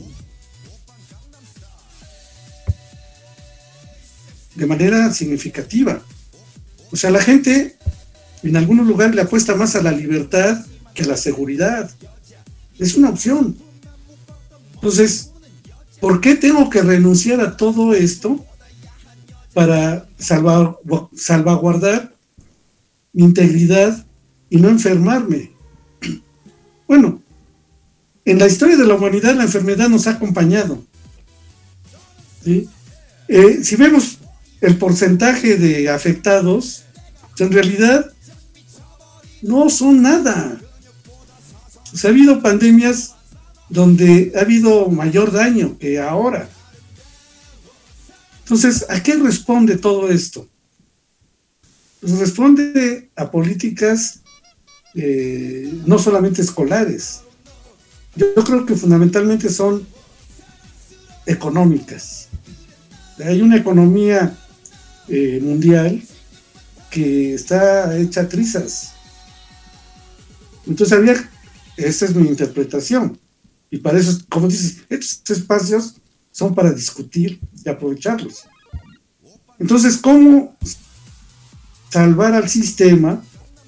de manera significativa. O sea, la gente en algunos lugares le apuesta más a la libertad que a la seguridad. Es una opción. Entonces, ¿por qué tengo que renunciar a todo esto para salvar, salvaguardar mi integridad y no enfermarme? Bueno, en la historia de la humanidad la enfermedad nos ha acompañado, ¿sí? Eh, si vemos el porcentaje de afectados, en realidad no son nada. O sea, ha habido pandemias donde ha habido mayor daño que ahora. Entonces, ¿a qué responde todo esto? Pues responde a políticas eh, no solamente escolares. Yo, yo creo que fundamentalmente son económicas. Hay una economía eh, mundial que está hecha trizas. Entonces había, esa es mi interpretación, y para eso, como dices, estos espacios son para discutir y aprovecharlos. Entonces, ¿cómo salvar al sistema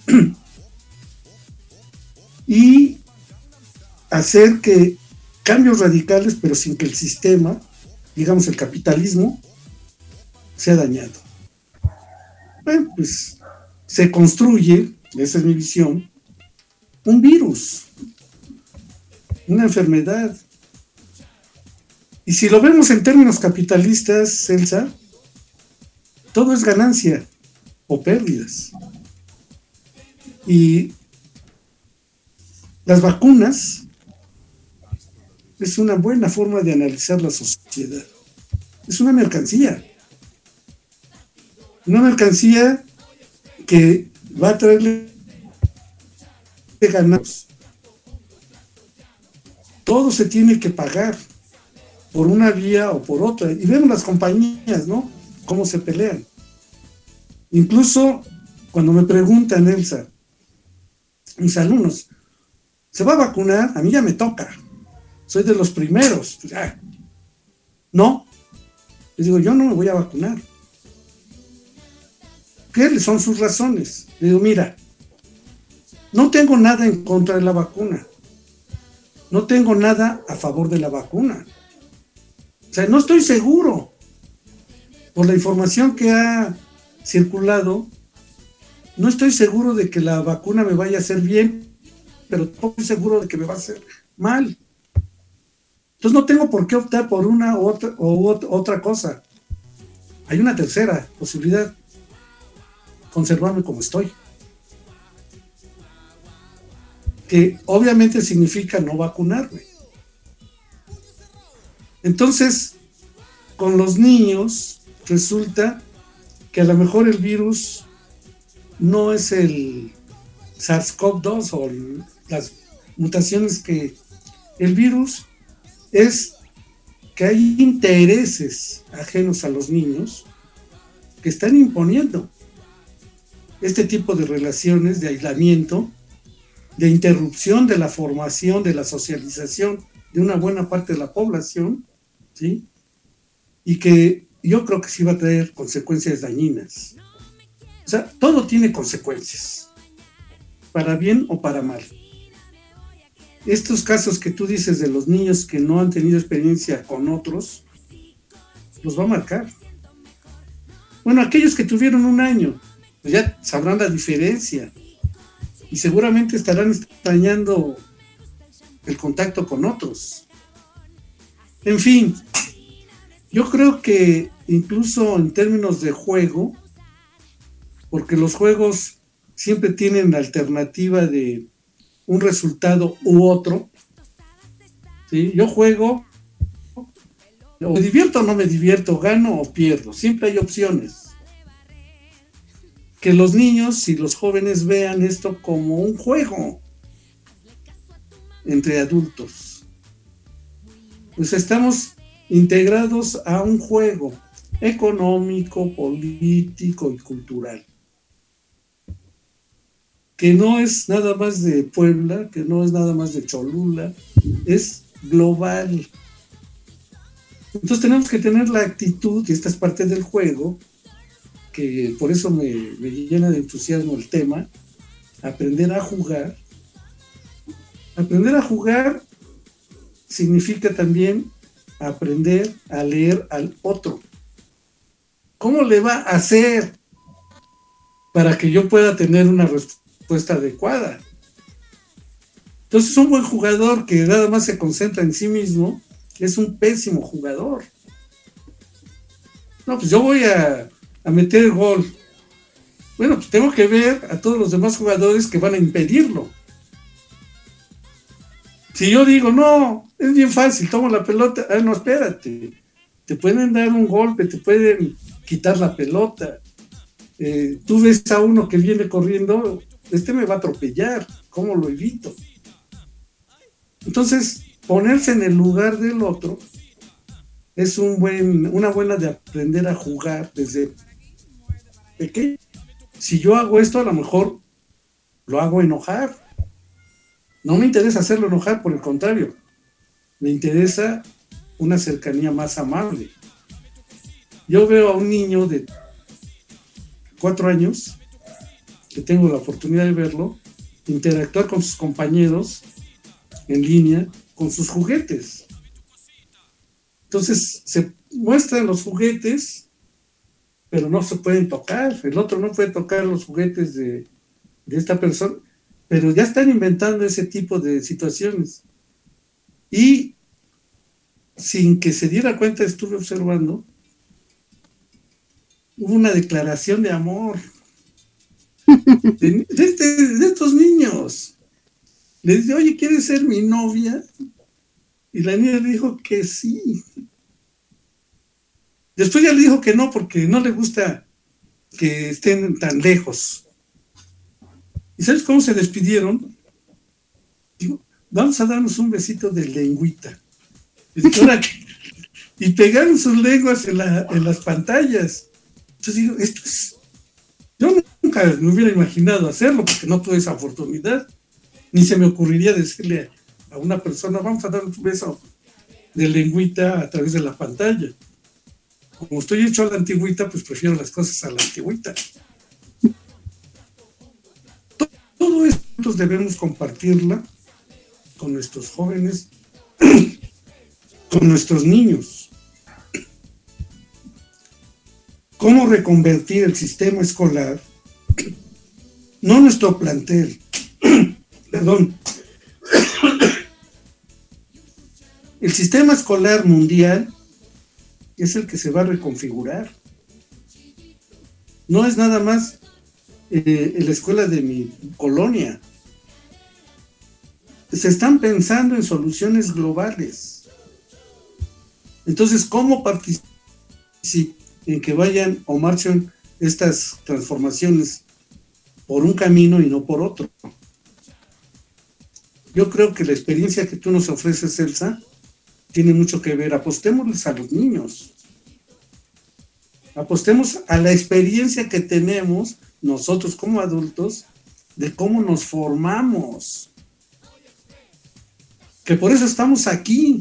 y hacer que cambios radicales, pero sin que el sistema, digamos el capitalismo, sea dañado? Bueno, pues se construye, esa es mi visión, un virus, una enfermedad, Y si lo vemos en términos capitalistas, Celsa, todo es ganancia o pérdidas. Y las vacunas es una buena forma de analizar la sociedad. Es una mercancía. Una mercancía que va a traerle ganancias. Todo se tiene que pagar por una vía o por otra. Y vemos las compañías, ¿no? Cómo se pelean. Incluso cuando me preguntan, Elsa, mis alumnos, ¿se va a vacunar? A mí ya me toca. Soy de los primeros. Pues, ah, no. Les digo, yo no me voy a vacunar. ¿Qué son sus razones? Le digo, mira, no tengo nada en contra de la vacuna. No tengo nada a favor de la vacuna. O sea, no estoy seguro. Por la información que ha circulado, no estoy seguro de que la vacuna me vaya a hacer bien, pero estoy seguro de que me va a hacer mal. Entonces no tengo por qué optar por una u otra, o otra cosa. Hay una tercera posibilidad: conservarme como estoy. Que obviamente significa no vacunarme. Entonces, con los niños resulta que a lo mejor el virus no es el SARS-CoV dos o el, las mutaciones que... El virus es que hay intereses ajenos a los niños que están imponiendo este tipo de relaciones de aislamiento, de interrupción de la formación, de la socialización de una buena parte de la población, ¿sí? Y que yo creo que sí va a traer consecuencias dañinas. O sea, todo tiene consecuencias, para bien o para mal. Estos casos que tú dices de los niños que no han tenido experiencia con otros, los va a marcar. Bueno, aquellos que tuvieron un año, pues ya sabrán la diferencia y seguramente estarán extrañando el contacto con otros. En fin, yo creo que incluso en términos de juego, porque los juegos siempre tienen la alternativa de un resultado u otro, ¿sí? Yo juego, o me divierto o no me divierto, gano o pierdo, siempre hay opciones. Que los niños y los jóvenes vean esto como un juego entre adultos. Pues estamos integrados a un juego económico, político y cultural, que no es nada más de Puebla, que no es nada más de Cholula, es global. Entonces tenemos que tener la actitud, y esta es parte del juego, que por eso me, me llena de entusiasmo el tema, aprender a jugar. Aprender a jugar significa también aprender a leer al otro. ¿Cómo le va a hacer para que yo pueda tener una respuesta adecuada? Entonces, un buen jugador que nada más se concentra en sí mismo es un pésimo jugador. No, pues yo voy a, a meter el gol. Bueno, pues tengo que ver a todos los demás jugadores que van a impedirlo. Si yo digo, no, es bien fácil, tomo la pelota, ah, no, espérate, te pueden dar un golpe, te pueden quitar la pelota. Eh, tú ves a uno que viene corriendo, este me va a atropellar, ¿cómo lo evito? Entonces, ponerse en el lugar del otro es un buen, una buena de aprender a jugar desde pequeño. Si yo hago esto, a lo mejor lo hago enojar. No me interesa hacerlo enojar, por el contrario, me interesa una cercanía más amable. Yo veo a un niño de cuatro años, que tengo la oportunidad de verlo, interactuar con sus compañeros en línea, con sus juguetes. Entonces se muestran los juguetes, pero no se pueden tocar. El otro no puede tocar los juguetes de, de esta persona, pero ya están inventando ese tipo de situaciones. Y sin que se diera cuenta, estuve observando, hubo una declaración de amor de, de, este, de estos niños. Le dice, oye, ¿quieres ser mi novia? Y la niña le dijo que sí. Después ya le dijo que no, porque no le gusta que estén tan lejos. ¿Y sabes cómo se despidieron? Digo, vamos a darnos un besito de lengüita. Y, dije, ¿ahora qué? Y pegaron sus lenguas en, la, en las pantallas. Entonces digo, esto es... Yo nunca me hubiera imaginado hacerlo, porque no tuve esa oportunidad. Ni se me ocurriría decirle a una persona, vamos a dar un beso de lengüita a través de la pantalla. Como estoy hecho a la antigüita, pues prefiero las cosas a la antigüita. Todo esto debemos compartirla con nuestros jóvenes, con nuestros niños. ¿Cómo reconvertir el sistema escolar? No nuestro plantel, perdón. El sistema escolar mundial es el que se va a reconfigurar. No es nada más eh, en la escuela de mi colonia. Se están pensando en soluciones globales. Entonces, ¿cómo participar en que vayan o marchen estas transformaciones por un camino y no por otro? Yo creo que la experiencia que tú nos ofreces, Elsa, tiene mucho que ver. Apostémosles a los niños. Apostemos a la experiencia que tenemos nosotros como adultos de cómo nos formamos. Que por eso estamos aquí.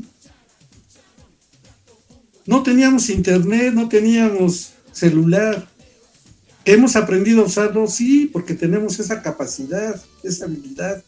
No teníamos internet, no teníamos celular. ¿Hemos aprendido a usarlo? Sí, porque tenemos esa capacidad, esa habilidad.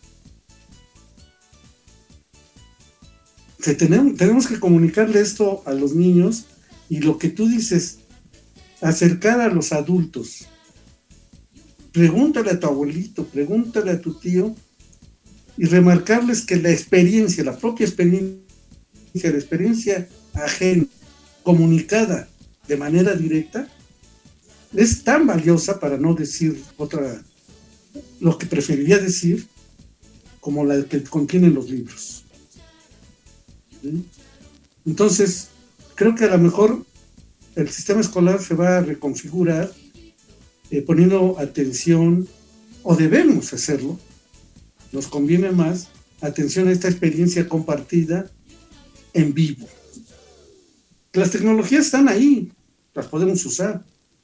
Que tenemos, tenemos que comunicarle esto a los niños y lo que tú dices, acercar a los adultos. Pregúntale a tu abuelito, pregúntale a tu tío y remarcarles que la experiencia, la propia experiencia, la experiencia ajena, comunicada de manera directa, es tan valiosa, para no decir otra, lo que preferiría decir, como la que contienen los libros. ¿Sí? Entonces, creo que a lo mejor el sistema escolar se va a reconfigurar eh, poniendo atención, o debemos hacerlo, nos conviene más, atención a esta experiencia compartida en vivo. Las tecnologías están ahí, las podemos usar,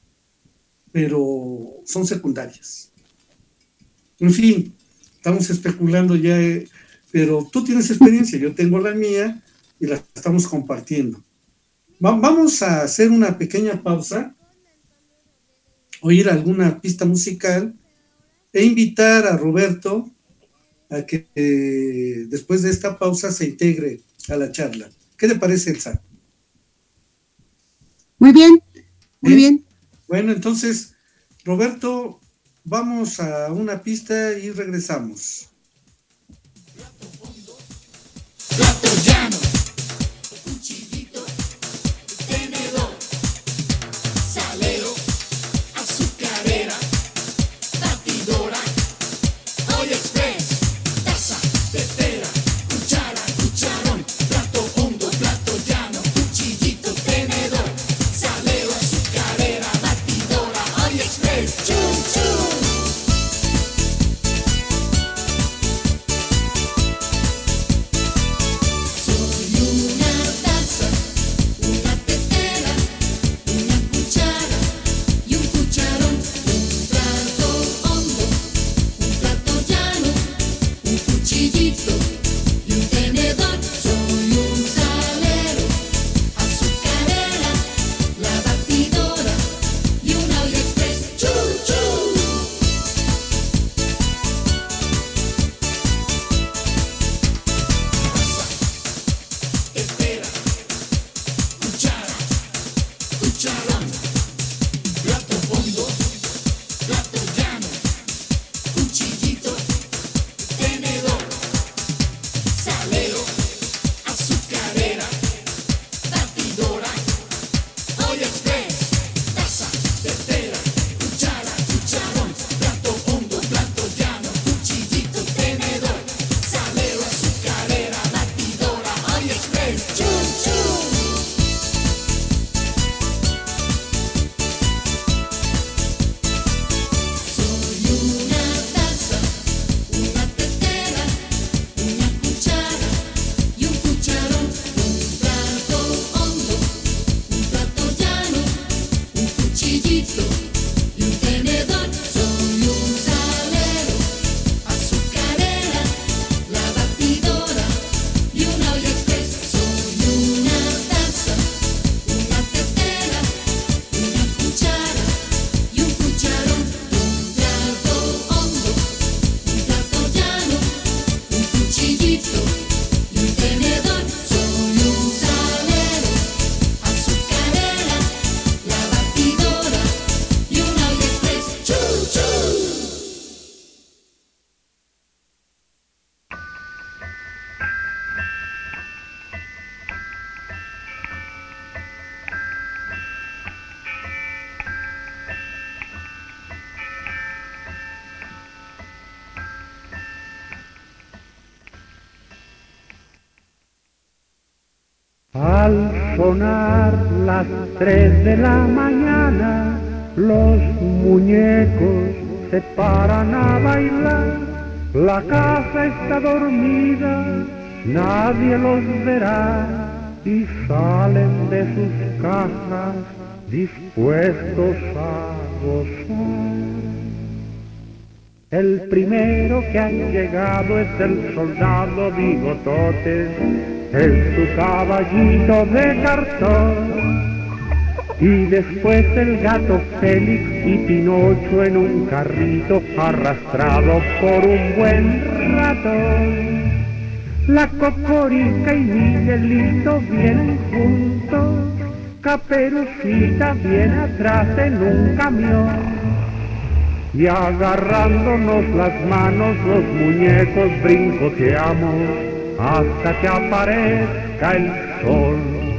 pero son secundarias. En fin, estamos especulando ya, eh, pero tú tienes experiencia, yo tengo la mía y la estamos compartiendo. Va, vamos a hacer una pequeña pausa, oír alguna pista musical e invitar a Roberto a que eh, después de esta pausa se integre a la charla. ¿Qué te parece, Elsa? Muy bien, muy ¿Eh? bien. Bueno, entonces, Roberto, vamos a una pista y regresamos. Plato llano, cuchillito, tenedor, salero, azucarera, batidora, All Express, taza, tetera, cuchara, cucharón, plato hondo, plato llano, cuchillito, tenedor, salero, azucarera, batidora, All Express, chum, chum. Al sonar las tres de la mañana, los muñecos se paran a bailar. La casa está dormida, nadie los verá, y salen de sus cajas dispuestos a gozar. El primero que ha llegado es el soldado Bigototes, en su caballito de cartón. Y después el gato Félix y Pinocho en un carrito arrastrado por un buen ratón. La Cocorica y Miguelito vienen juntos, Caperucita viene atrás en un camión. Y agarrándonos las manos los muñecos brincoteamos hasta que aparezca el sol.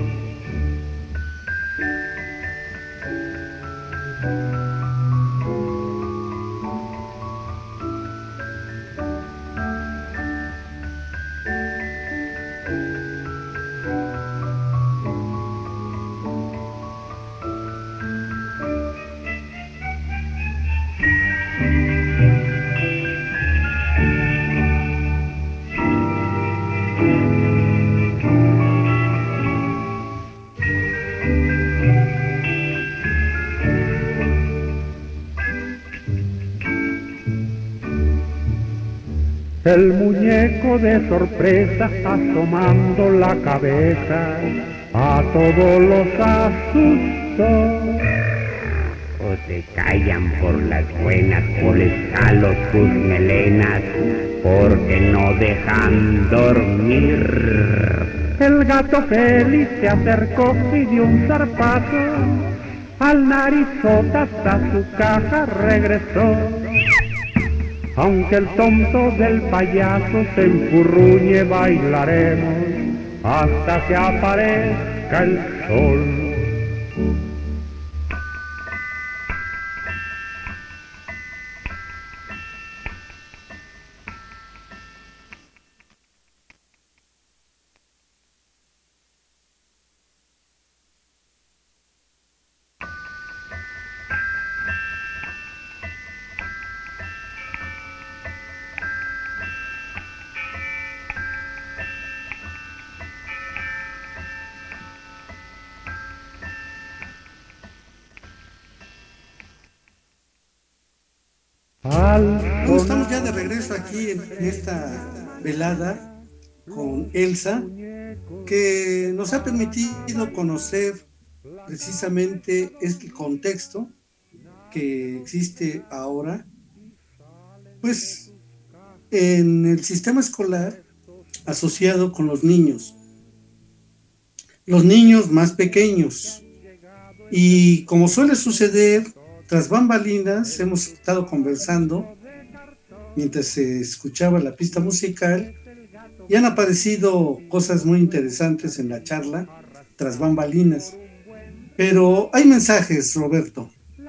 El muñeco de sorpresa asomando la cabeza a todos los asustó. O se callan por las buenas o les jalo sus melenas porque no dejan dormir. El gato Félix se acercó y dio un zarpazo, al narizota hasta su caja regresó. Aunque el tonto del payaso se enfurruñe, bailaremos hasta que aparezca el sol. Bueno, estamos ya de regreso aquí en esta velada con Elsa, que nos ha permitido conocer precisamente este contexto que existe ahora, pues en el sistema escolar asociado con los niños, los niños más pequeños. Y como suele suceder, tras bambalinas hemos estado conversando mientras se escuchaba la pista musical y han aparecido cosas muy interesantes en la charla tras bambalinas. Pero hay mensajes, Roberto.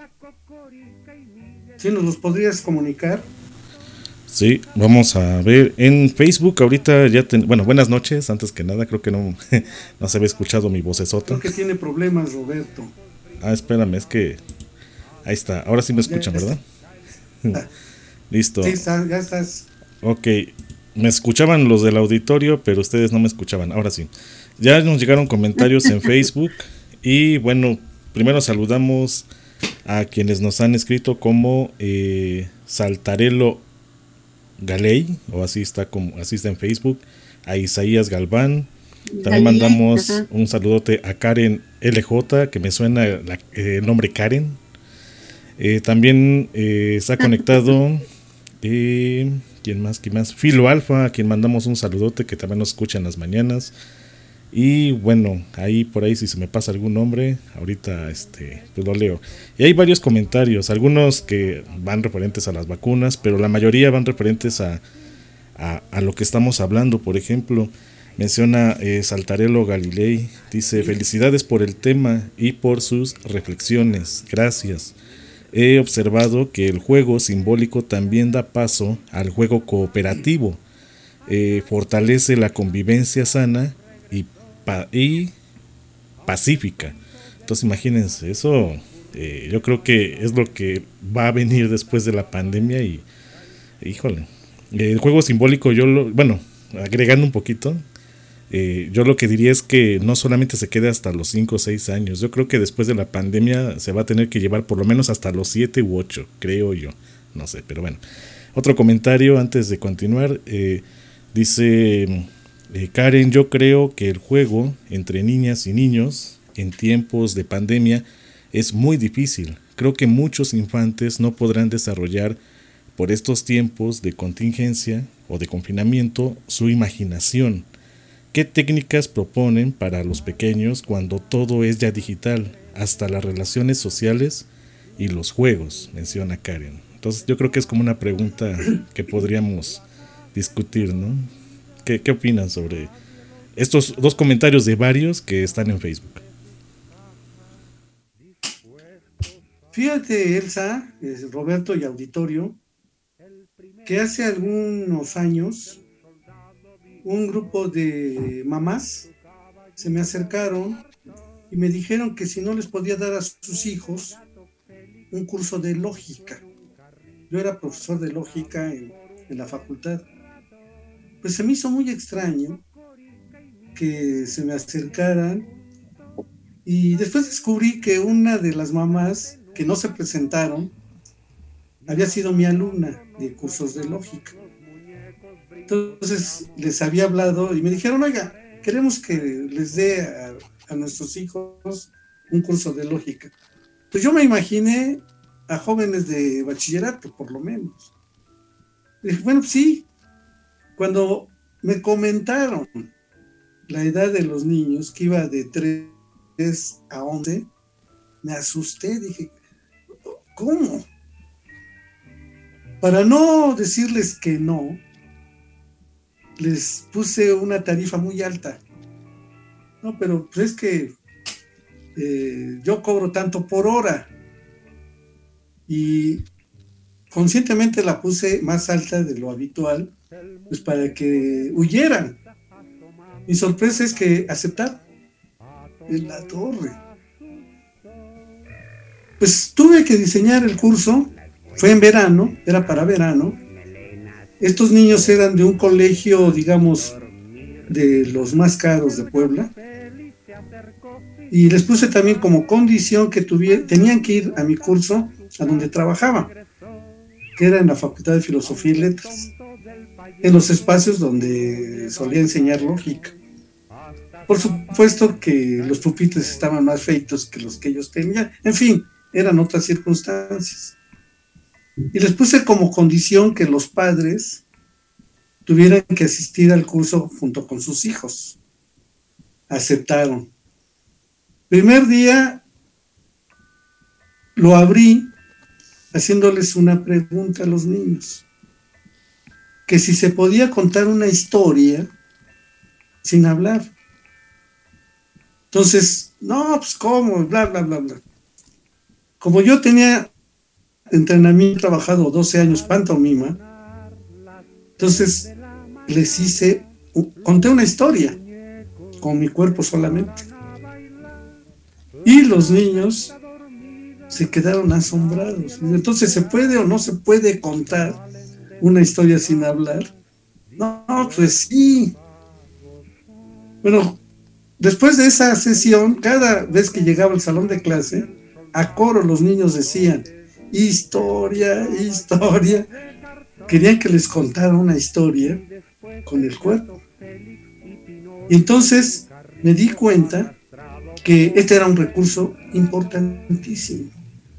¿Sí nos los podrías comunicar? Sí, vamos a ver en Facebook ahorita ya, ten, bueno, buenas noches, antes que nada, creo que no, no se había escuchado mi vocesota. Creo que tiene problemas, Roberto. Ah, espérame, es que ahí está, ahora sí me escuchan, ya, ¿verdad? Está. Listo. Sí, está, ya estás. Ok, me escuchaban los del auditorio, pero ustedes no me escuchaban, ahora sí. Ya nos llegaron comentarios en Facebook y bueno, primero saludamos a quienes nos han escrito como eh, Saltarello Galey, o así está, como, así está en Facebook, a Isaías Galván. También mandamos ajá. un saludote a Karen L J, que me suena la, eh, el nombre Karen. Eh, también eh, está conectado eh, ¿quién más? ¿Quién más? Filo Alfa, a quien mandamos un saludote, que también nos escucha en las mañanas. Y bueno, ahí por ahí si se me pasa algún nombre, ahorita este pues lo leo. Y hay varios comentarios, algunos que van referentes a las vacunas, pero la mayoría van referentes a, a, a lo que estamos hablando. Por ejemplo, menciona eh, Saltarello Galilei, dice: felicidades por el tema y por sus reflexiones, gracias. He observado que el juego simbólico también da paso al juego cooperativo, eh, fortalece la convivencia sana y, pa- y pacífica. Entonces imagínense, eso eh, yo creo que es lo que va a venir después de la pandemia y híjole, el juego simbólico yo lo, bueno, agregando un poquito, eh, yo lo que diría es que no solamente se quede hasta los cinco o seis años, yo creo que después de la pandemia se va a tener que llevar por lo menos hasta los siete u ocho, creo yo, no sé, pero bueno. Otro comentario antes de continuar, eh, dice eh, Karen, yo creo que el juego entre niñas y niños en tiempos de pandemia es muy difícil. Creo que muchos infantes no podrán desarrollar por estos tiempos de contingencia o de confinamiento su imaginación. ¿Qué técnicas proponen para los pequeños cuando todo es ya digital, hasta las relaciones sociales y los juegos? Menciona Karen. Entonces yo creo que es como una pregunta que podríamos discutir, ¿no? ¿Qué, qué opinan sobre estos dos comentarios de varios que están en Facebook? Fíjate, Elsa, Roberto y auditorio, que hace algunos años un grupo de mamás se me acercaron y me dijeron que si no les podía dar a sus hijos un curso de lógica. Yo era profesor de lógica en, en la facultad. Pues se me hizo muy extraño que se me acercaran y después descubrí que una de las mamás que no se presentaron había sido mi alumna de cursos de lógica. Entonces les había hablado y me dijeron, oiga, queremos que les dé a, a nuestros hijos un curso de lógica. Pues yo me imaginé a jóvenes de bachillerato, por lo menos. Y dije, bueno, sí. Cuando me comentaron la edad de los niños, que iba de tres a once, me asusté, dije, ¿cómo? Para no decirles que no, les puse una tarifa muy alta. No, pero pues es que eh, yo cobro tanto por hora. Y conscientemente la puse más alta de lo habitual, pues para que huyeran. Mi sorpresa es que aceptaron. En la torre. Pues tuve que diseñar el curso, fue en verano, era para verano. Estos niños eran de un colegio, digamos, de los más caros de Puebla. Y les puse también como condición que tuviera, tenían que ir a mi curso a donde trabajaba, que era en la Facultad de Filosofía y Letras, en los espacios donde solía enseñar lógica. Por supuesto que los pupitres estaban más feitos que los que ellos tenían, en fin, eran otras circunstancias. Y les puse como condición que los padres tuvieran que asistir al curso junto con sus hijos. Aceptaron. Primer día lo abrí haciéndoles una pregunta a los niños, que si se podía contar una historia sin hablar. Entonces, no, pues cómo, bla, bla, bla, bla. Como yo tenía entrenamiento, he trabajado doce años pantomima, entonces les hice, conté una historia con mi cuerpo solamente. Y los niños se quedaron asombrados. Entonces, ¿se puede o no se puede contar una historia sin hablar? No, pues sí. Bueno, después de esa sesión, cada vez que llegaba al salón de clase, a coro los niños decían, historia, historia. Querían que les contara una historia con el cuerpo. Y entonces me di cuenta que este era un recurso importantísimo.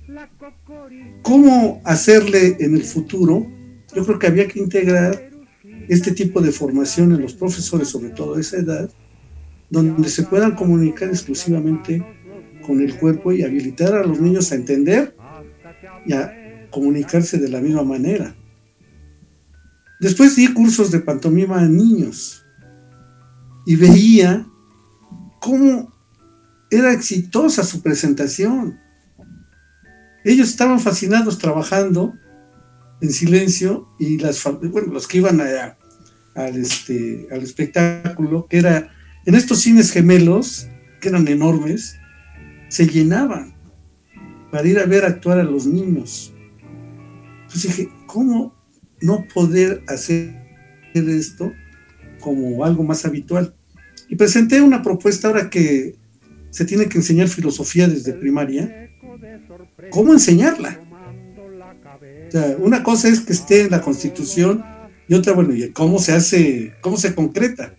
¿Cómo hacerle en el futuro? Yo creo que había que integrar este tipo de formación en los profesores, sobre todo de esa edad, donde se puedan comunicar exclusivamente con el cuerpo y habilitar a los niños a entender y a comunicarse de la misma manera. Después di cursos de pantomima a niños y veía cómo era exitosa su presentación. Ellos estaban fascinados trabajando en silencio y las, bueno, los que iban a, a, al, este, al espectáculo, que era en estos cines gemelos, que eran enormes, se llenaban para ir a ver actuar a los niños. Entonces dije, ¿cómo no poder hacer esto como algo más habitual? Y presenté una propuesta ahora que se tiene que enseñar filosofía desde primaria. ¿Cómo enseñarla? O sea, una cosa es que esté en la Constitución y otra, bueno, ¿y cómo se hace, cómo se concreta?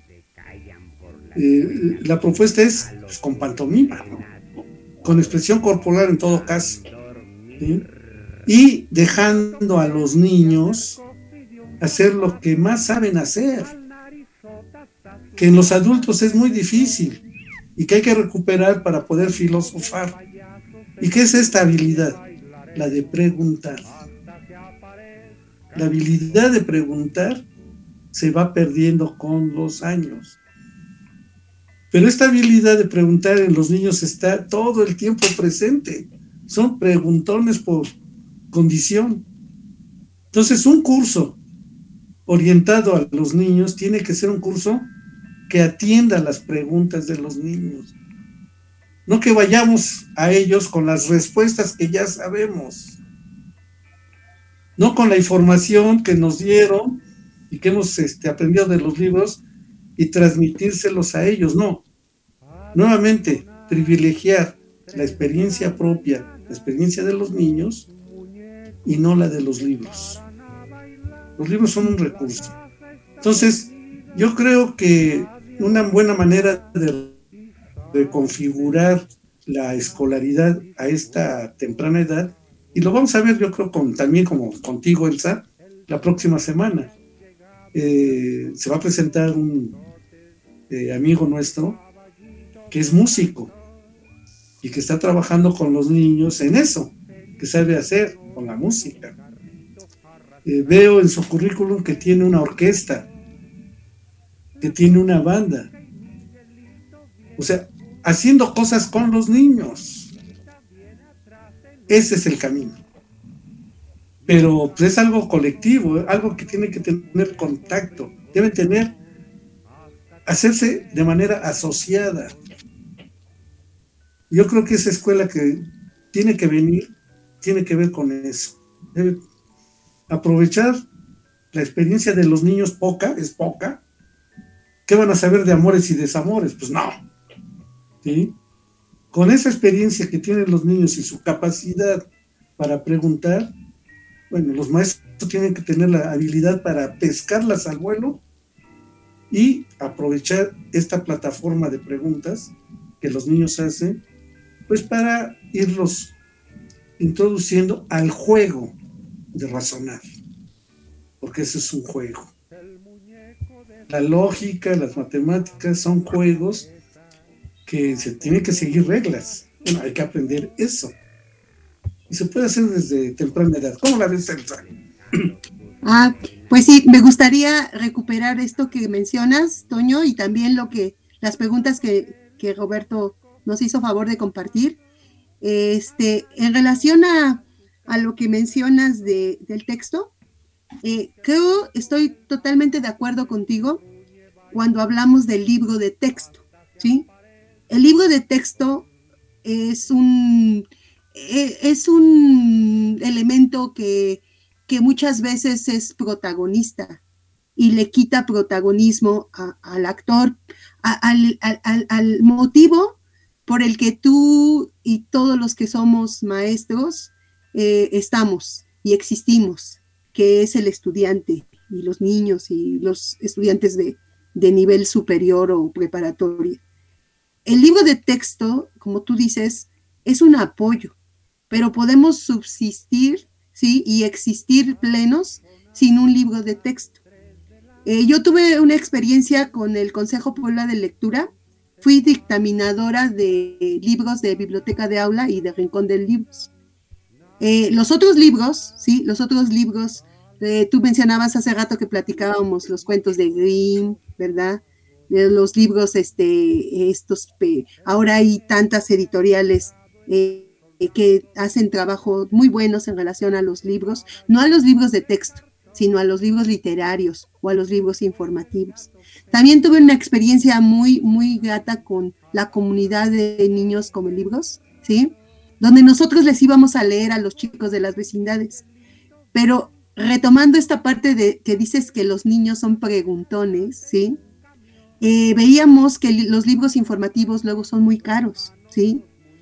Eh, la propuesta es pues, con pantomima, ¿no? Con expresión corporal en todo caso, ¿sí? Y dejando a los niños hacer lo que más saben hacer, que en los adultos es muy difícil y que hay que recuperar para poder filosofar. ¿Y qué es esta habilidad? La de preguntar. La habilidad de preguntar se va perdiendo con los años. Pero esta habilidad de preguntar en los niños está todo el tiempo presente. Son preguntones por condición. Entonces, un curso orientado a los niños tiene que ser un curso que atienda las preguntas de los niños. No que vayamos a ellos con las respuestas que ya sabemos. No con la información que nos dieron y que hemos este, aprendido de los libros y transmitírselos a ellos, no. Nuevamente, privilegiar la experiencia propia, la experiencia de los niños y no la de los libros. Los libros son un recurso. Entonces, yo creo que una buena manera de, de configurar la escolaridad a esta temprana edad, y lo vamos a ver yo creo con, también como contigo, Elsa, la próxima semana. Eh, se va a presentar un eh, amigo nuestro que es músico y que está trabajando con los niños en eso, que sabe hacer con la música. Eh, veo en su currículum que tiene una orquesta, que tiene una banda. O sea, haciendo cosas con los niños. Ese es el camino. Pero pues, es algo colectivo, algo que tiene que tener contacto, debe tener, hacerse de manera asociada. Yo creo que esa escuela que tiene que venir, tiene que ver con eso. Debe aprovechar la experiencia de los niños, poca, es poca. ¿Qué van a saber de amores y desamores? Pues no. ¿Sí? Con esa experiencia que tienen los niños y su capacidad para preguntar, bueno, los maestros tienen que tener la habilidad para pescarlas al vuelo y aprovechar esta plataforma de preguntas que los niños hacen, pues para irlos introduciendo al juego de razonar, porque eso es un juego. La lógica, las matemáticas son juegos que se tienen que seguir reglas. Bueno, hay que aprender eso. Y se puede hacer desde temprana edad. ¿Cómo la ves, Elsa? Ah, pues sí, me gustaría recuperar esto que mencionas, Toño, y también lo que, las preguntas que, que Roberto nos hizo favor de compartir. Este, en relación a, a lo que mencionas de, del texto, eh, creo, estoy totalmente de acuerdo contigo cuando hablamos del libro de texto, ¿sí? El libro de texto es un, es un elemento que, que muchas veces es protagonista y le quita protagonismo a, al actor, a, al, al, al motivo por el que tú y todos los que somos maestros eh, estamos y existimos, que es el estudiante y los niños y los estudiantes de, de nivel superior o preparatorio. El libro de texto, como tú dices, es un apoyo, pero podemos subsistir, ¿sí? Y existir plenos sin un libro de texto. Eh, yo tuve una experiencia con el Consejo Puebla de Lectura. Fui dictaminadora de libros de Biblioteca de Aula y de Rincón de Libros. Eh, los otros libros, ¿sí? Los otros libros, eh, tú mencionabas hace rato que platicábamos los cuentos de Grimm, ¿verdad? De los libros, este, estos, eh, ahora hay tantas editoriales eh, que hacen trabajo muy buenos en relación a los libros, no a los libros de texto, sino a los libros literarios o a los libros informativos. También tuve una experiencia muy, muy grata con la comunidad de niños come libros, ¿sí? Donde nosotros les íbamos a leer a los chicos de las vecindades. Pero retomando esta parte de que dices que los niños son preguntones, ¿sí? Eh, veíamos que los libros informativos luego son muy caros, ¿sí?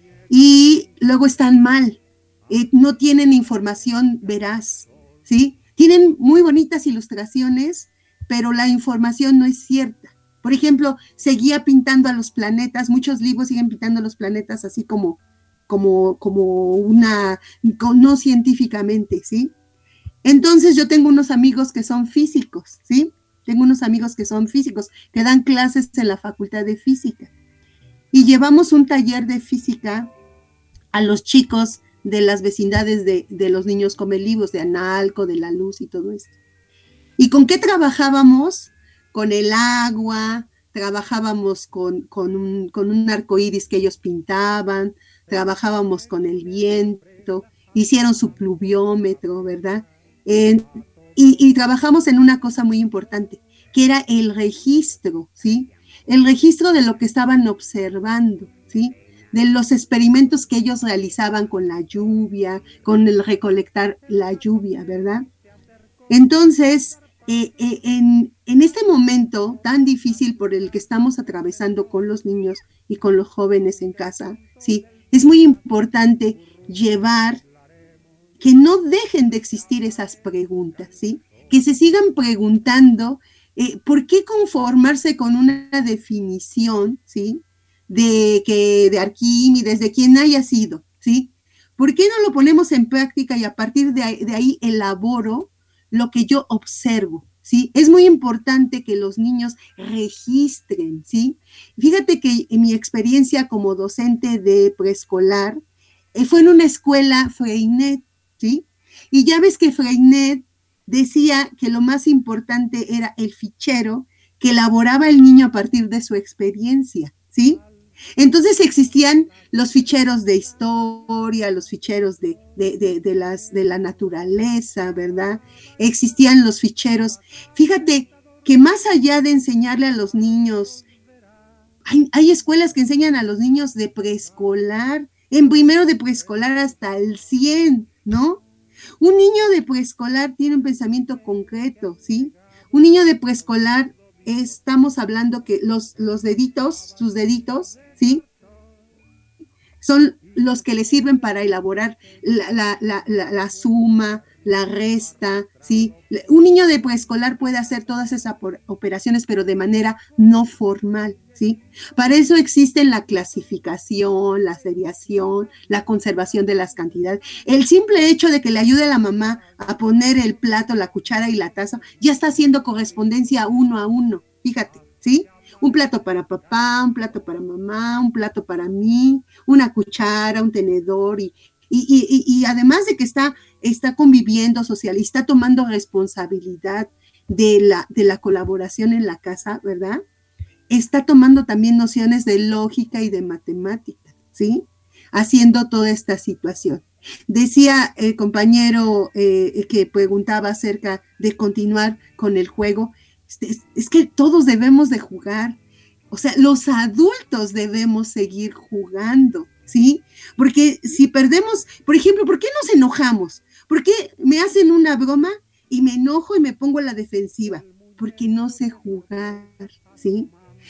Y luego están mal, eh, no tienen información veraz, ¿sí? Tienen muy bonitas ilustraciones, pero la información no es cierta. Por ejemplo, seguía pintando a los planetas, muchos libros siguen pintando a los planetas así como, como, como una, no científicamente, ¿sí? Entonces yo tengo unos amigos que son físicos, ¿sí? Tengo unos amigos que son físicos, que dan clases en la Facultad de Física. Y llevamos un taller de física a los chicos de las vecindades de, de los niños come libros, de Analco, de La Luz y todo esto. ¿Y con qué trabajábamos? Con el agua, trabajábamos con, con, un, con un arco iris que ellos pintaban, trabajábamos con el viento, hicieron su pluviómetro, ¿verdad? Eh, y, y trabajamos en una cosa muy importante, que era el registro, ¿sí? El registro de lo que estaban observando, ¿sí? De los experimentos que ellos realizaban con la lluvia, con el recolectar la lluvia, ¿verdad? Entonces, eh, eh, en, en este momento tan difícil por el que estamos atravesando con los niños y con los jóvenes en casa, ¿sí? Es muy importante llevar, que no dejen de existir esas preguntas, ¿sí? Que se sigan preguntando, eh, ¿por qué conformarse con una definición, ¿sí? De, que, de Arquímedes, de quien haya sido, ¿sí? ¿Por qué no lo ponemos en práctica y a partir de ahí, de ahí elaboro lo que yo observo, ¿sí? Es muy importante que los niños registren, ¿sí? Fíjate que en mi experiencia como docente de preescolar, eh, fue en una escuela Freinet, ¿sí? Y ya ves que Freinet decía que lo más importante era el fichero que elaboraba el niño a partir de su experiencia, ¿sí? Entonces existían los ficheros de historia, los ficheros de, de, de, de, las, de la naturaleza, ¿verdad? Existían los ficheros. Fíjate que más allá de enseñarle a los niños, hay, hay escuelas que enseñan a los niños de preescolar, en primero de preescolar hasta el cien, ¿no? Un niño de preescolar tiene un pensamiento concreto, ¿sí? Un niño de preescolar, estamos hablando que los, los deditos, sus deditos, ¿sí? Son los que le sirven para elaborar la, la, la, la, la suma, la resta, ¿sí? Un niño de preescolar puede hacer todas esas operaciones, pero de manera no formal, ¿sí? Para eso existen la clasificación, la seriación, la conservación de las cantidades. El simple hecho de que le ayude a la mamá a poner el plato, la cuchara y la taza, ya está haciendo correspondencia uno a uno, fíjate, ¿sí? Un plato para papá, un plato para mamá, un plato para mí, una cuchara, un tenedor y, y, y, y además de que está, está conviviendo social y está tomando responsabilidad de la, de la colaboración en la casa, ¿verdad? Está tomando también nociones de lógica y de matemática, ¿sí? Haciendo toda esta situación. Decía el compañero eh, que preguntaba acerca de continuar con el juego, es, es que todos debemos de jugar, o sea, los adultos debemos seguir jugando, ¿sí? Porque si perdemos, por ejemplo, ¿por qué nos enojamos? ¿Por qué me hacen una broma y me enojo y me pongo a la defensiva? Porque no sé jugar, ¿sí?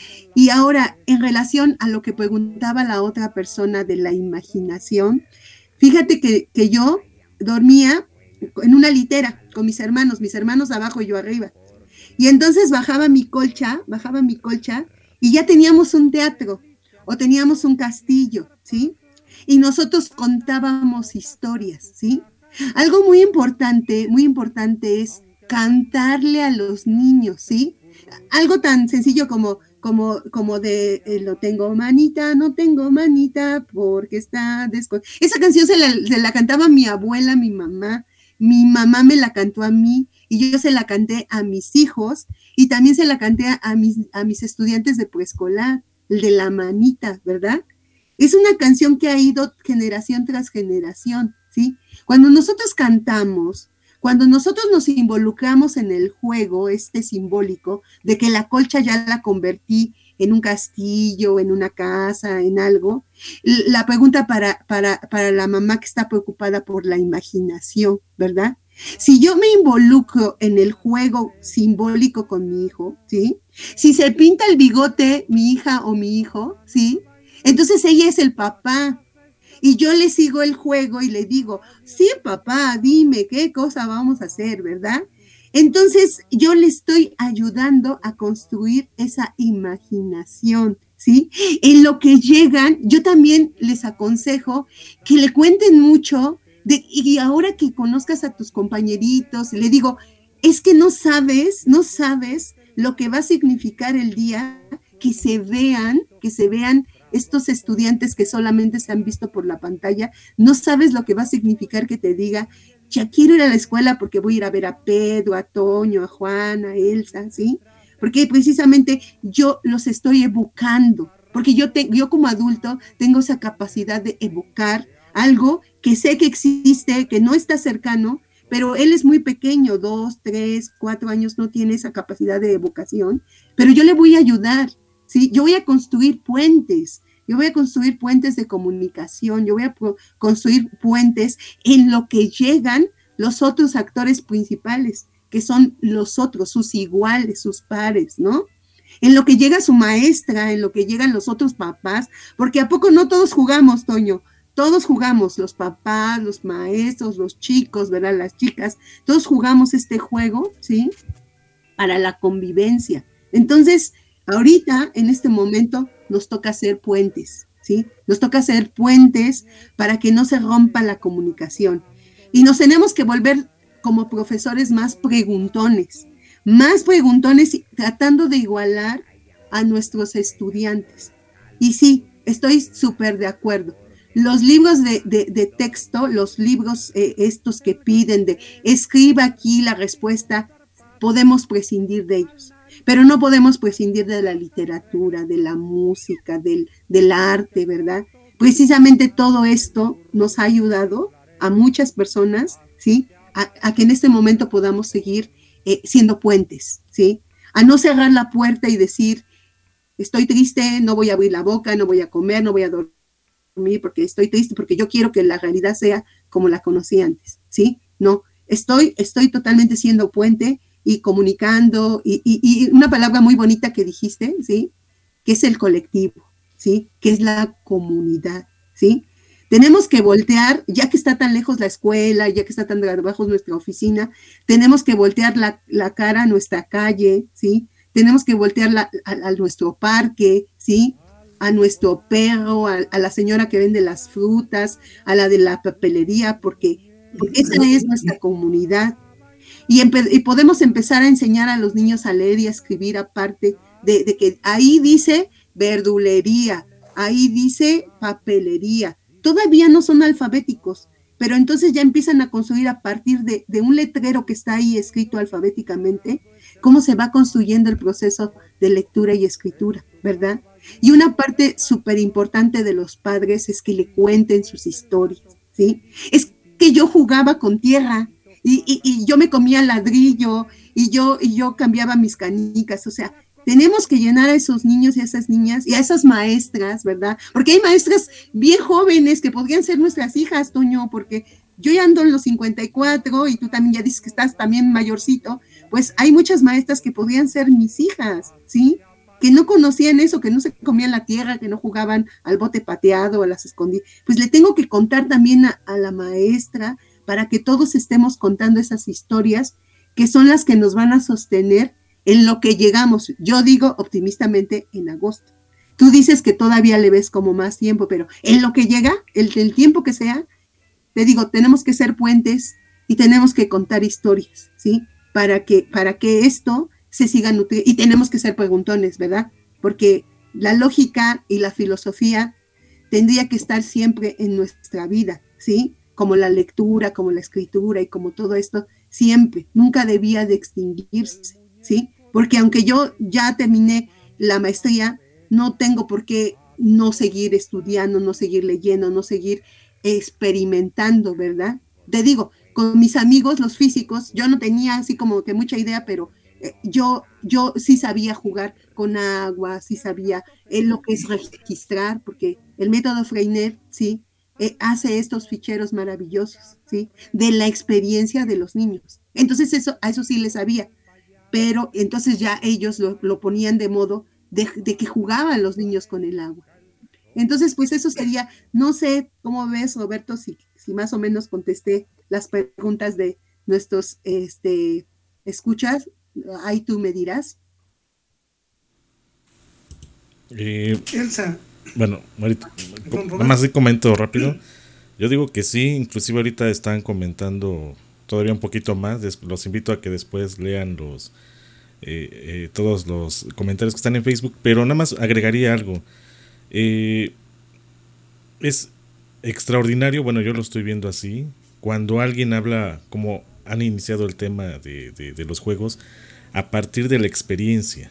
Y ahora, en relación a lo que preguntaba la otra persona de la imaginación, fíjate que, que yo dormía en una litera con mis hermanos, mis hermanos abajo y yo arriba. Y entonces bajaba mi colcha, bajaba mi colcha y ya teníamos un teatro o teníamos un castillo, ¿sí? Y nosotros contábamos historias, ¿sí? Algo muy importante, muy importante es cantarle a los niños, ¿sí? Algo tan sencillo como, como, como de eh, no tengo manita, no tengo manita, porque está desco... Esa canción se la, se la cantaba mi abuela, mi mamá, mi mamá me la cantó a mí, y yo se la canté a mis hijos, y también se la canté a mis, a mis estudiantes de preescolar, el de la manita, ¿verdad? Es una canción que ha ido generación tras generación, ¿sí? Cuando nosotros cantamos, Cuando nosotros nos involucramos en el juego, este simbólico, de que la colcha ya la convertí en un castillo, en una casa, en algo, la pregunta para, para, para la mamá que está preocupada por la imaginación, ¿verdad? Si yo me involucro en el juego simbólico con mi hijo, ¿sí? Si se pinta el bigote mi hija o mi hijo, ¿sí? Entonces ella es el papá. Y yo le sigo el juego y le digo, sí, papá, dime qué cosa vamos a hacer, ¿verdad? Entonces yo le estoy ayudando a construir esa imaginación, ¿sí? En lo que llegan, yo también les aconsejo que le cuenten mucho, de, y ahora que conozcas a tus compañeritos, le digo, es que no sabes, no sabes lo que va a significar el día que se vean, que se vean estos estudiantes que solamente se han visto por la pantalla, no sabes lo que va a significar que te diga, ya quiero ir a la escuela porque voy a ir a ver a Pedro, a Toño, a Juana, a Elsa, ¿sí? Porque precisamente yo los estoy evocando, porque yo, te, yo como adulto tengo esa capacidad de evocar algo que sé que existe, que no está cercano, pero él es muy pequeño, dos, tres, cuatro años, no tiene esa capacidad de evocación, pero yo le voy a ayudar, ¿sí? Yo voy a construir puentes, yo voy a construir puentes de comunicación, yo voy a pro- construir puentes en lo que llegan los otros actores principales, que son los otros, sus iguales, sus pares, ¿no? En lo que llega su maestra, en lo que llegan los otros papás, porque ¿a poco no todos jugamos, Toño? Todos jugamos, los papás, los maestros, los chicos, ¿verdad? Las chicas, todos jugamos este juego, ¿sí? Para la convivencia. Entonces, ahorita, en este momento, nos toca hacer puentes, ¿sí? Nos toca hacer puentes para que no se rompa la comunicación. Y nos tenemos que volver como profesores más preguntones, más preguntones, tratando de igualar a nuestros estudiantes. Y sí, estoy súper de acuerdo. Los libros de, de, de texto, los libros eh, estos que piden de escriba aquí la respuesta, podemos prescindir de ellos. Pero no podemos prescindir de la literatura, de la música, del, del arte, ¿verdad? Precisamente todo esto nos ha ayudado a muchas personas, ¿sí? A, a que en este momento podamos seguir eh, siendo puentes, ¿sí? A no cerrar la puerta y decir, estoy triste, no voy a abrir la boca, no voy a comer, no voy a dormir, porque estoy triste, porque yo quiero que la realidad sea como la conocí antes, ¿sí? No, estoy, estoy totalmente siendo puente y comunicando, y, y, y una palabra muy bonita que dijiste, ¿sí? Que es el colectivo, ¿sí? Que es la comunidad, ¿sí? Tenemos que voltear, ya que está tan lejos la escuela, ya que está tan lejos nuestra oficina, tenemos que voltear la, la cara a nuestra calle, ¿sí? Tenemos que voltear la, a, a nuestro parque, ¿sí? A nuestro perro, a, a la señora que vende las frutas, a la de la papelería, porque, porque esa es nuestra comunidad. Y, empe- y podemos empezar a enseñar a los niños a leer y a escribir, aparte de, de que ahí dice verdulería, ahí dice papelería. Todavía no son alfabéticos, pero entonces ya empiezan a construir a partir de, de un letrero que está ahí escrito alfabéticamente, cómo se va construyendo el proceso de lectura y escritura, ¿verdad? Y una parte súper importante de los padres es que le cuenten sus historias, ¿sí? Es que yo jugaba con tierra, Y, y, y yo me comía ladrillo, y yo, y yo cambiaba mis canicas, o sea, tenemos que llenar a esos niños y a esas niñas, y a esas maestras, ¿verdad? Porque hay maestras bien jóvenes que podrían ser nuestras hijas, Toño, porque yo ya ando en los cincuenta y cuatro, y tú también ya dices que estás también mayorcito, pues hay muchas maestras que podrían ser mis hijas, ¿sí? Que no conocían eso, que no se comían la tierra, que no jugaban al bote pateado, a las escondidas. Pues le tengo que contar también a, a la maestra, para que todos estemos contando esas historias que son las que nos van a sostener en lo que llegamos. Yo digo optimistamente en agosto. Tú dices que todavía le ves como más tiempo, pero en lo que llega, el, el tiempo que sea, te digo, tenemos que ser puentes y tenemos que contar historias, ¿sí? Para que, para que esto se siga nutriendo. Y tenemos que ser preguntones, ¿verdad? Porque la lógica y la filosofía tendría que estar siempre en nuestra vida, ¿sí? Como la lectura, como la escritura y como todo esto, siempre, nunca debía de extinguirse, ¿sí? Porque aunque yo ya terminé la maestría, no tengo por qué no seguir estudiando, no seguir leyendo, no seguir experimentando, ¿verdad? Te digo, con mis amigos, los físicos, yo no tenía así como que mucha idea, pero eh, yo, yo sí sabía jugar con agua, sí sabía eh, lo que es registrar, porque el método Freinet, sí, eh, hace estos ficheros maravillosos, sí, de la experiencia de los niños. Entonces eso, a eso sí les sabía, pero entonces ya ellos lo, lo ponían de modo de, de que jugaban los niños con el agua. Entonces, pues eso sería, no sé cómo ves, Roberto, si, si más o menos contesté las preguntas de nuestros este, escuchas, ahí tú me dirás. Eh, Elsa. Bueno, ahorita, nada más sí comento rápido. Yo digo que sí, inclusive ahorita están comentando todavía un poquito más. Los invito a que después lean los eh, eh, todos los comentarios que están en Facebook, pero nada más agregaría algo. Eh, es extraordinario, bueno, yo lo estoy viendo así, cuando alguien habla, como han iniciado el tema de, de, de los juegos, a partir de la experiencia.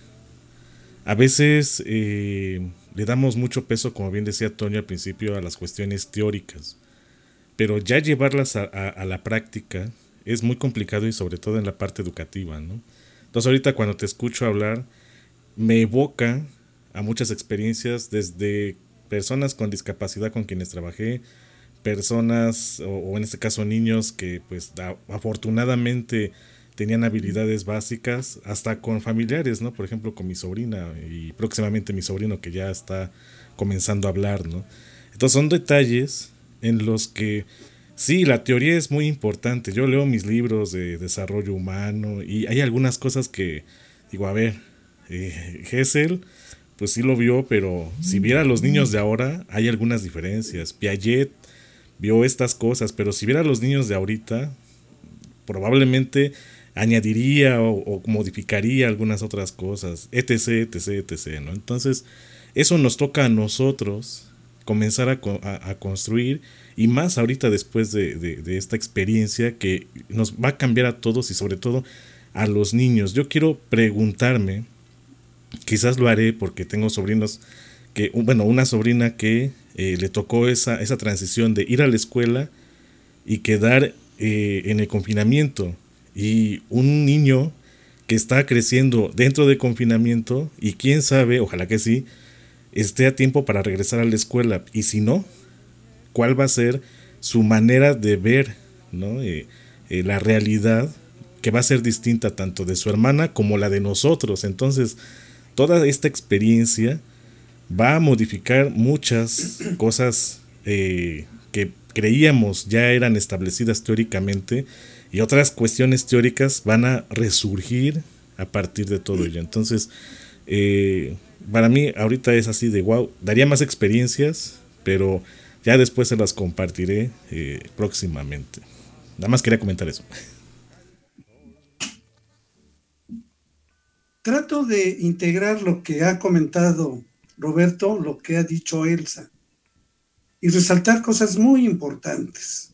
A veces eh, le damos mucho peso, como bien decía Toño al principio, a las cuestiones teóricas, pero ya llevarlas a, a, a la práctica es muy complicado, y sobre todo en la parte educativa, ¿no? Entonces ahorita cuando te escucho hablar, me evoca a muchas experiencias, desde personas con discapacidad con quienes trabajé, personas, o, o en este caso niños que pues a, afortunadamente tenían habilidades básicas, hasta con familiares, ¿no? Por ejemplo, con mi sobrina y próximamente mi sobrino que ya está comenzando a hablar, ¿no? Entonces son detalles en los que sí, la teoría es muy importante. Yo leo mis libros de desarrollo humano y hay algunas cosas que digo, a ver, eh, Hessel pues sí lo vio, pero si viera a los niños de ahora, hay algunas diferencias. Piaget vio estas cosas, pero si viera a los niños de ahorita, probablemente añadiría o, o modificaría algunas otras cosas, etc, etc, etc, ¿no? Entonces, eso nos toca a nosotros comenzar a, a, a construir, y más ahorita después de, de, de esta experiencia que nos va a cambiar a todos y sobre todo a los niños. Yo quiero preguntarme, quizás lo haré porque tengo sobrinos que, bueno, una sobrina que eh, le tocó esa, esa transición de ir a la escuela y quedar eh, en el confinamiento, y un niño que está creciendo dentro de confinamiento y quién sabe, ojalá que sí, esté a tiempo para regresar a la escuela, y si no, cuál va a ser su manera de ver, ¿no? eh, eh, la realidad, que va a ser distinta tanto de su hermana como la de nosotros. Entonces toda esta experiencia va a modificar muchas cosas eh, que creíamos ya eran establecidas teóricamente, y otras cuestiones teóricas van a resurgir a partir de todo ello. Entonces, eh, para mí ahorita es así de wow, daría más experiencias, pero ya después se las compartiré eh, próximamente. Nada más quería comentar eso. Trato de integrar lo que ha comentado Roberto, lo que ha dicho Elsa, y resaltar cosas muy importantes.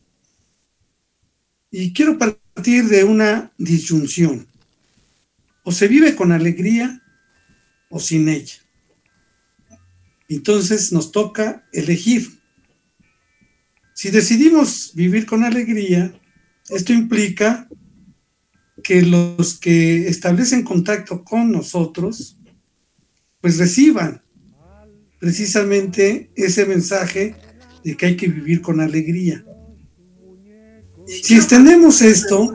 Y quiero partir de una disyunción. O se vive con alegría o sin ella. Entonces nos toca elegir. Si decidimos vivir con alegría, esto implica que los que establecen contacto con nosotros, pues reciban precisamente ese mensaje de que hay que vivir con alegría. Si extendemos esto,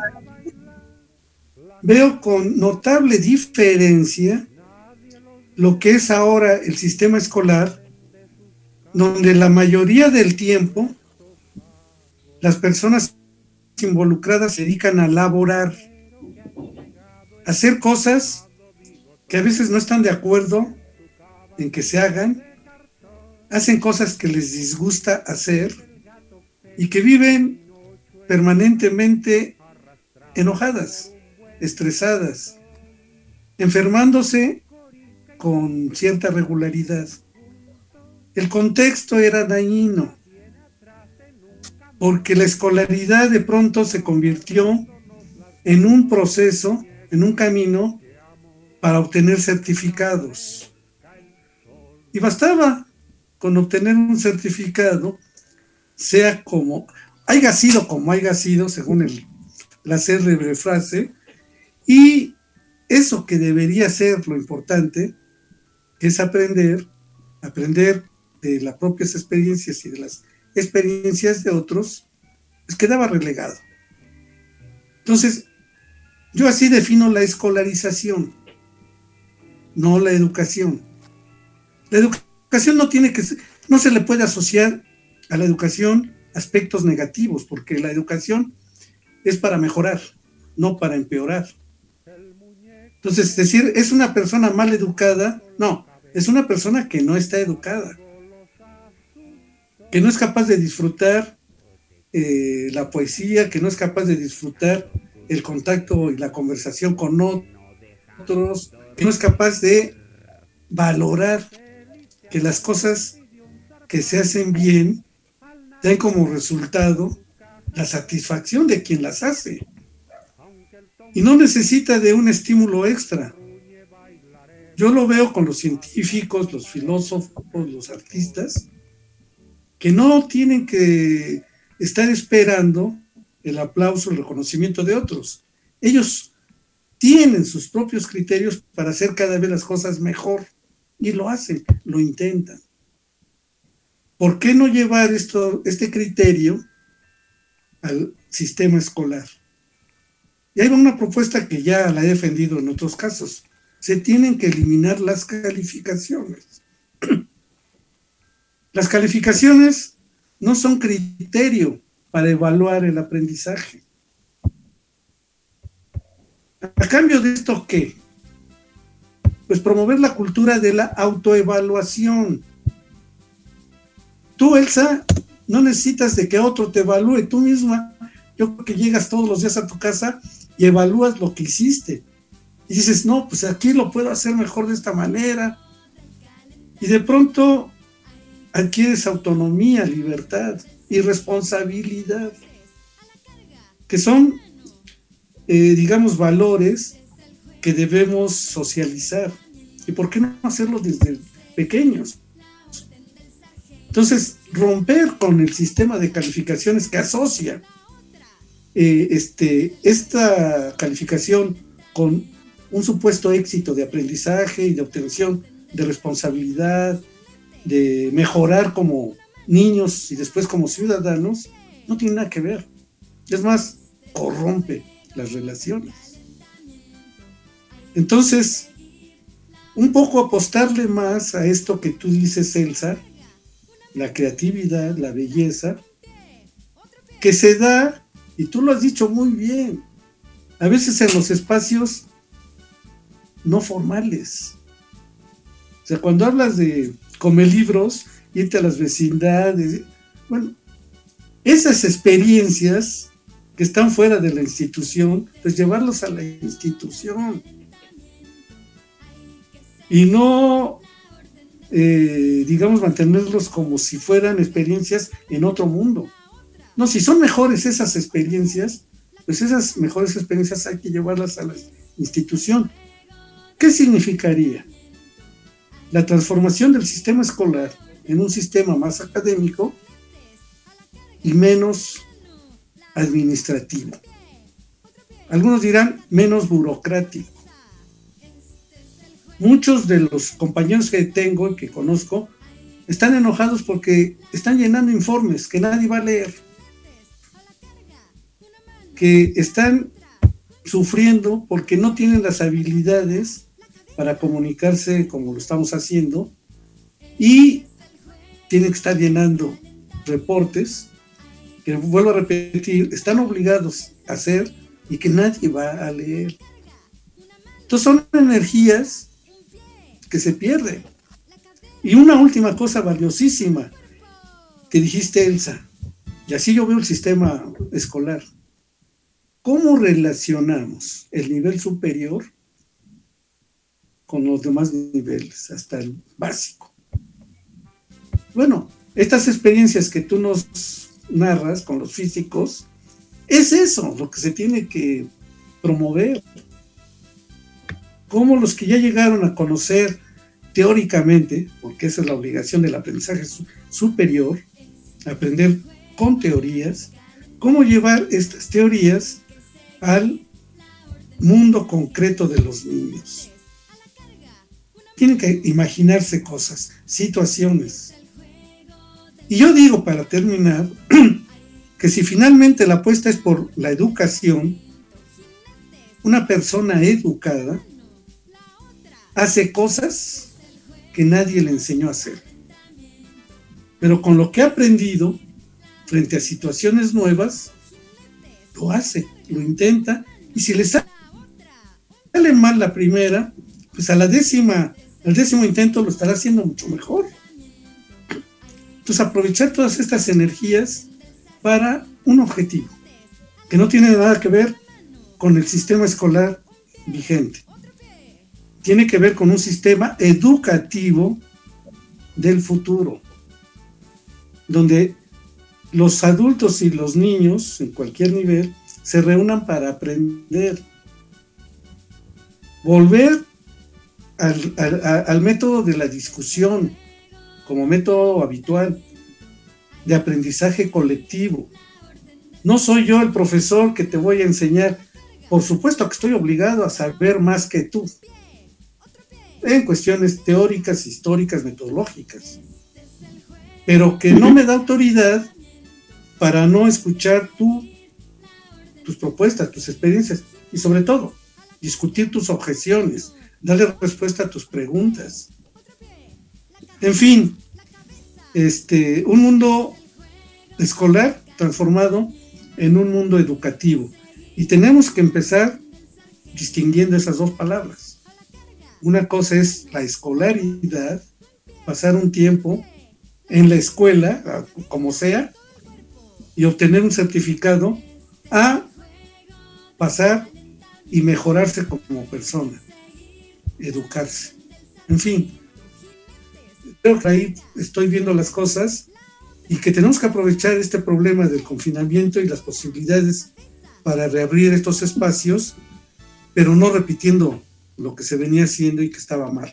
veo con notable diferencia lo que es ahora el sistema escolar, donde la mayoría del tiempo las personas involucradas se dedican a laborar, a hacer cosas que a veces no están de acuerdo en que se hagan, hacen cosas que les disgusta hacer y que viven permanentemente enojadas, estresadas, enfermándose con cierta regularidad. El contexto era dañino, porque la escolaridad de pronto se convirtió en un proceso, en un camino para obtener certificados. Y bastaba con obtener un certificado, sea como haya sido como haya sido, según el la célebre frase, y eso que debería ser lo importante, que es aprender, aprender de las propias experiencias y de las experiencias de otros, pues quedaba relegado. Entonces, yo así defino la escolarización, no la educación. La educación no tiene que ser, no se le puede asociar a la educación aspectos negativos, porque la educación es para mejorar, no para empeorar. Entonces, decir, es una persona mal educada, no, es una persona que no está educada, que no es capaz de disfrutar eh, la poesía, que no es capaz de disfrutar el contacto y la conversación con otros, que no es capaz de valorar que las cosas que se hacen bien dan como resultado la satisfacción de quien las hace. Y no necesita de un estímulo extra. Yo lo veo con los científicos, los filósofos, los artistas, que no tienen que estar esperando el aplauso, el reconocimiento de otros. Ellos tienen sus propios criterios para hacer cada vez las cosas mejor, y lo hacen, lo intentan. ¿Por qué no llevar esto, este criterio al sistema escolar? Y hay una propuesta que ya la he defendido en otros casos. Se tienen que eliminar las calificaciones. Las calificaciones no son criterio para evaluar el aprendizaje. ¿A cambio de esto qué? Pues promover la cultura de la autoevaluación. Tú, Elsa, no necesitas de que otro te evalúe, tú misma. Yo creo que llegas todos los días a tu casa y evalúas lo que hiciste. Y dices, no, pues aquí lo puedo hacer mejor de esta manera. Y de pronto adquieres autonomía, libertad y responsabilidad, que son, eh, digamos, valores que debemos socializar. ¿Y por qué no hacerlo desde pequeños? Entonces, romper con el sistema de calificaciones que asocia eh, este, esta calificación con un supuesto éxito de aprendizaje y de obtención de responsabilidad, de mejorar como niños y después como ciudadanos, no tiene nada que ver. Es más, corrompe las relaciones. Entonces, un poco apostarle más a esto que tú dices, Elsa, la creatividad, la belleza, que se da, y tú lo has dicho muy bien, a veces en los espacios no formales. O sea, cuando hablas de comer libros, irte a las vecindades, bueno, esas experiencias que están fuera de la institución, pues llevarlos a la institución. Y no, eh, digamos, mantenerlos como si fueran experiencias en otro mundo. No, si son mejores esas experiencias, pues esas mejores experiencias hay que llevarlas a la institución. ¿Qué significaría? La transformación del sistema escolar en un sistema más académico y menos administrativo. Algunos dirán menos burocrático. Muchos de los compañeros que tengo y que conozco están enojados porque están llenando informes que nadie va a leer, que están sufriendo porque no tienen las habilidades para comunicarse como lo estamos haciendo y tienen que estar llenando reportes que, vuelvo a repetir, están obligados a hacer y que nadie va a leer. Entonces son energías que se pierden. Y una última cosa valiosísima que dijiste, Elsa, y así yo veo el sistema escolar. ¿Cómo relacionamos el nivel superior con los demás niveles, hasta el básico? Bueno, estas experiencias que tú nos narras con los físicos, es eso lo que se tiene que promover. Cómo los que ya llegaron a conocer teóricamente, porque esa es la obligación del aprendizaje superior, aprender con teorías, cómo llevar estas teorías al mundo concreto de los niños. Tienen que imaginarse cosas, situaciones. Y yo digo, para terminar, que si finalmente la apuesta es por la educación, una persona educada hace cosas que nadie le enseñó a hacer. Pero con lo que ha aprendido, frente a situaciones nuevas, lo hace, lo intenta, y si le sale mal la primera, pues a la décima, al décimo intento lo estará haciendo mucho mejor. Entonces, aprovechar todas estas energías para un objetivo, que no tiene nada que ver con el sistema escolar vigente. Tiene que ver con un sistema educativo del futuro, donde los adultos y los niños, en cualquier nivel, se reúnan para aprender. Volver al, al, al método de la discusión como método habitual de aprendizaje colectivo. No soy yo el profesor que te voy a enseñar. Por supuesto que estoy obligado a saber más que tú, en cuestiones teóricas, históricas, metodológicas, pero que no me da autoridad para no escuchar tú, tus propuestas, tus experiencias, y sobre todo, discutir tus objeciones, darle respuesta a tus preguntas. En fin, este, un mundo escolar transformado en un mundo educativo. Y tenemos que empezar distinguiendo esas dos palabras. Una cosa es la escolaridad, pasar un tiempo en la escuela, como sea, y obtener un certificado, a pasar y mejorarse como persona, educarse. En fin, creo que ahí estoy viendo las cosas y que tenemos que aprovechar este problema del confinamiento y las posibilidades para reabrir estos espacios, pero no repitiendo lo que se venía haciendo y que estaba mal.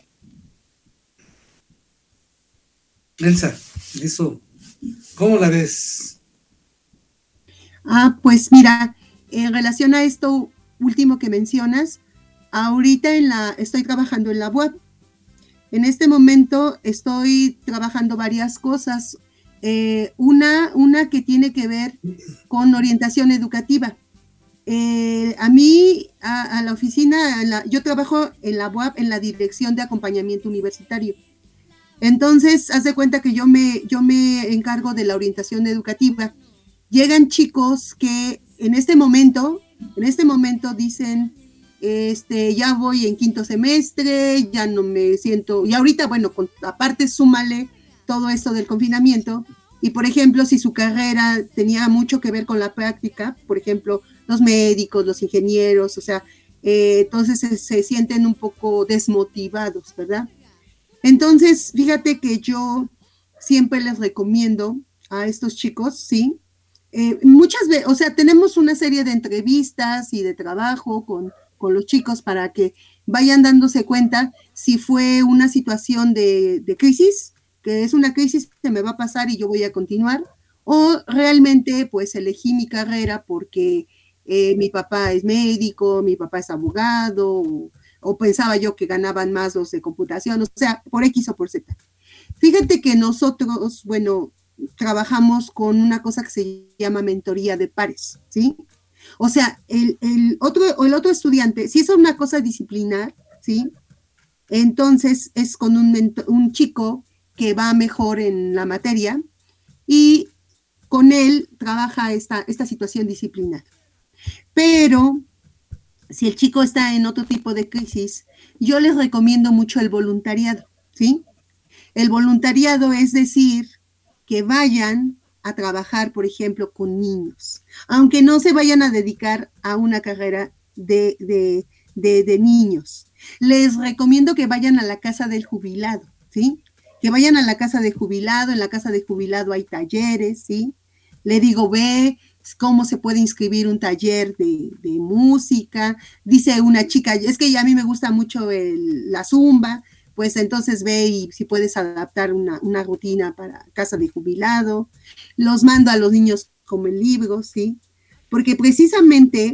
Elsa, eso, ¿cómo la ves? Ah, pues mira, en relación a esto último que mencionas, ahorita en la, estoy trabajando en la U A B. En este momento estoy trabajando varias cosas. Eh, una, una que tiene que ver con orientación educativa. Eh, a mí, a, a la oficina, a la, yo trabajo en la U A B en la Dirección de Acompañamiento Universitario. Entonces, haz de cuenta que yo me, yo me encargo de la orientación educativa. Llegan chicos que en este momento, en este momento dicen, este, ya voy en quinto semestre, ya no me siento, y ahorita, bueno, con, aparte súmale todo esto del confinamiento, y por ejemplo, si su carrera tenía mucho que ver con la práctica, por ejemplo, los médicos, los ingenieros, o sea, eh, entonces se, se sienten un poco desmotivados, ¿verdad? Entonces, fíjate que yo siempre les recomiendo a estos chicos, ¿sí? Eh, muchas veces, o sea, tenemos una serie de entrevistas y de trabajo con, con los chicos para que vayan dándose cuenta si fue una situación de, de crisis, que es una crisis que me va a pasar y yo voy a continuar, o realmente pues elegí mi carrera porque eh, mi papá es médico, mi papá es abogado, o, o pensaba yo que ganaban más los de computación, o sea, por X o por Z. Fíjate que nosotros, bueno, trabajamos con una cosa que se llama mentoría de pares, ¿sí? O sea, el, el, otro, el otro estudiante, si es una cosa disciplinar, ¿sí? Entonces es con un, mentor, un chico que va mejor en la materia y con él trabaja esta, esta situación disciplinar. Pero si el chico está en otro tipo de crisis, yo les recomiendo mucho el voluntariado, ¿sí? El voluntariado es decir, que vayan a trabajar, por ejemplo, con niños, aunque no se vayan a dedicar a una carrera de, de, de, de niños. Les recomiendo que vayan a la casa del jubilado, ¿sí? Que vayan a la casa de jubilado, en la casa de jubilado hay talleres, ¿sí? Le digo, ve cómo se puede inscribir un taller de, de música. Dice una chica, es que a mí me gusta mucho el, la zumba, pues entonces ve y si puedes adaptar una, una rutina para casa de jubilado. Los mando a los niños como en libros, ¿sí? Porque precisamente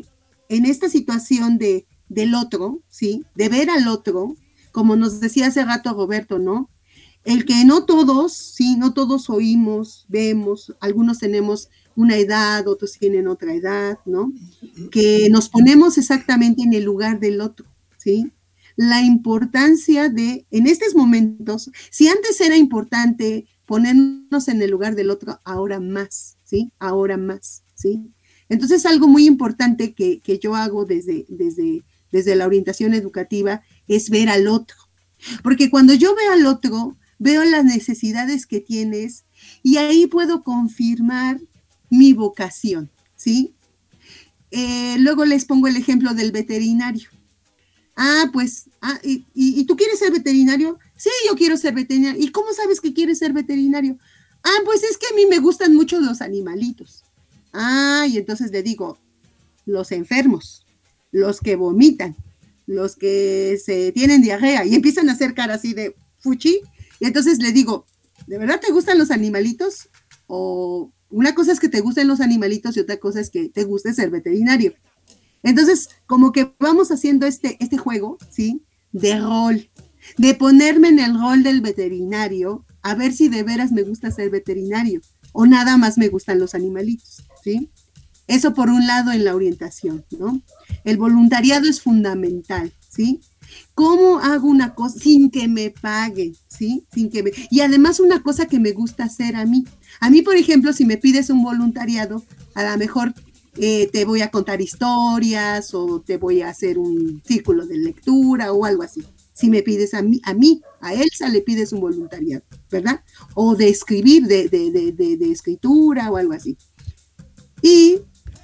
en esta situación de, del otro, ¿sí? De ver al otro, como nos decía hace rato Roberto, ¿no? El que no todos, sí, no todos oímos, vemos, algunos tenemos una edad, otros tienen otra edad, ¿no? Que nos ponemos exactamente en el lugar del otro, ¿sí? La importancia de, en estos momentos, si antes era importante ponernos en el lugar del otro, ahora más, ¿sí? Ahora más, ¿sí? Entonces, algo muy importante que, que yo hago desde, desde, desde la orientación educativa es ver al otro. Porque cuando yo veo al otro, veo las necesidades que tienes y ahí puedo confirmar mi vocación, ¿sí? Eh, luego les pongo el ejemplo del veterinario. Ah, pues, ah, y, y, ¿y tú quieres ser veterinario? Sí, yo quiero ser veterinario. ¿Y cómo sabes que quieres ser veterinario? Ah, pues es que a mí me gustan mucho los animalitos. Ah, y entonces le digo, los enfermos, los que vomitan, los que se tienen diarrea, y empiezan a hacer cara así de fuchi, y entonces le digo, ¿de verdad te gustan los animalitos? O una cosa es que te gusten los animalitos y otra cosa es que te guste ser veterinario. Entonces, como que vamos haciendo este, este juego, ¿sí? De rol, de ponerme en el rol del veterinario, a ver si de veras me gusta ser veterinario, o nada más me gustan los animalitos, ¿sí? Eso por un lado en la orientación, ¿no? El voluntariado es fundamental, ¿sí? ¿Cómo hago una cosa sin que me paguen, ¿sí? Sin que me... Y además una cosa que me gusta hacer a mí. A mí, por ejemplo, si me pides un voluntariado, a lo mejor eh, te voy a contar historias o te voy a hacer un círculo de lectura o algo así. Si me pides a mí, a mí, a Elsa le pides un voluntariado, ¿verdad? O de escribir, de, de, de, de, de escritura o algo así. Y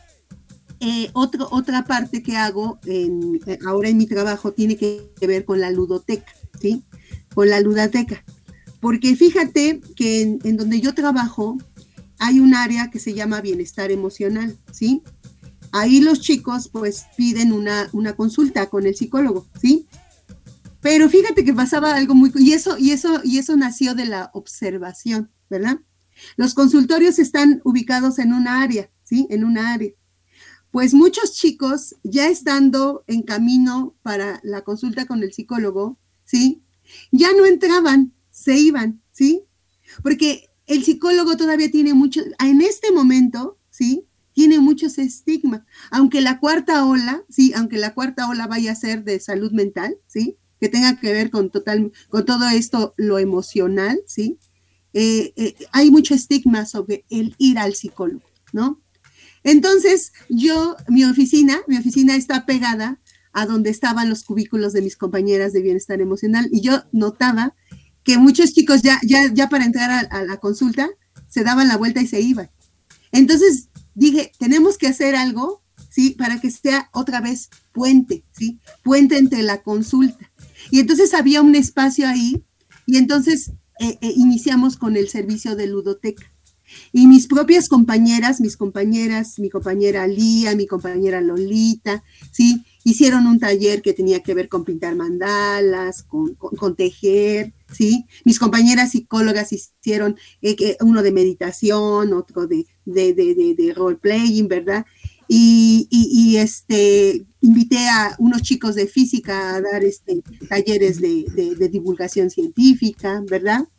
eh, otro, otra parte que hago en, ahora en mi trabajo tiene que ver con la ludoteca, ¿sí? Con la ludoteca. Porque fíjate que en, en donde yo trabajo hay un área que se llama bienestar emocional, ¿sí? Ahí los chicos pues piden una, una consulta con el psicólogo, ¿sí? Pero fíjate que pasaba algo muy... Y eso, y, eso, y eso nació de la observación, ¿verdad? Los consultorios están ubicados en una área, ¿sí? En una área. Pues muchos chicos, ya estando en camino para la consulta con el psicólogo, ¿sí? Ya no entraban, se iban, ¿sí? Porque el psicólogo todavía tiene mucho... En este momento, ¿sí? Tiene muchos estigmas. Aunque la cuarta ola, ¿sí? Aunque la cuarta ola vaya a ser de salud mental, ¿sí? Que tenga que ver con, total, con todo esto, lo emocional, ¿sí? Eh, eh, hay mucho estigma sobre el ir al psicólogo, ¿no? Entonces, yo, mi oficina, mi oficina está pegada a donde estaban los cubículos de mis compañeras de bienestar emocional, y yo notaba que muchos chicos ya, ya, ya para entrar a, a la consulta se daban la vuelta y se iban. Entonces dije, tenemos que hacer algo, ¿sí? Para que sea otra vez puente, ¿sí? Puente entre la consulta. Y entonces había un espacio ahí, y entonces eh, eh, iniciamos con el servicio de ludoteca. Y mis propias compañeras, mis compañeras, mi compañera Lía, mi compañera Lolita, ¿sí? Hicieron un taller que tenía que ver con pintar mandalas, con, con, con tejer, ¿sí? Mis compañeras psicólogas hicieron eh, uno de meditación, otro de, de, de, de, de role-playing, ¿verdad? Y, y, y este, invité a unos chicos de física a dar este, talleres de, de, de divulgación científica, ¿verdad?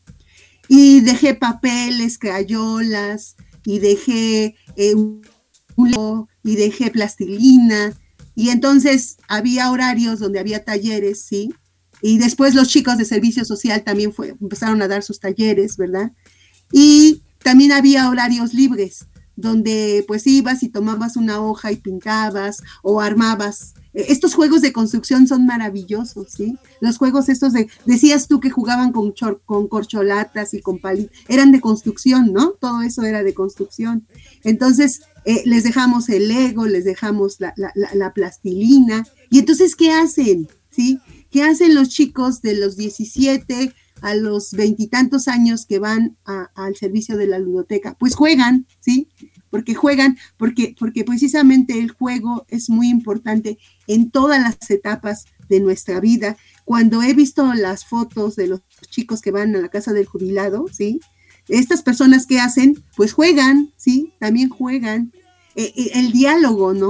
Y dejé papeles, crayolas, y dejé eh, un, un y dejé plastilina, y entonces había horarios donde había talleres, ¿sí? Y después los chicos de servicio social también fue, empezaron a dar sus talleres, ¿verdad? Y también había horarios libres, donde pues ibas y tomabas una hoja y pintabas o armabas. Estos juegos de construcción son maravillosos, ¿sí? Los juegos estos de, decías tú que jugaban con, chor, con corcholatas y con palitos, eran de construcción, ¿no? Todo eso era de construcción. Entonces, eh, les dejamos el Lego, les dejamos la, la, la, la plastilina, y entonces, ¿qué hacen? ¿Sí? ¿Qué hacen los chicos de los diecisiete a los veintitantos años que van a, al servicio de la ludoteca? Pues juegan, ¿sí? Porque juegan, porque, porque precisamente el juego es muy importante en todas las etapas de nuestra vida. Cuando he visto las fotos de los chicos que van a la casa del jubilado, ¿sí? Estas personas que hacen, pues juegan, ¿sí? También juegan. Eh, eh, el diálogo, ¿no?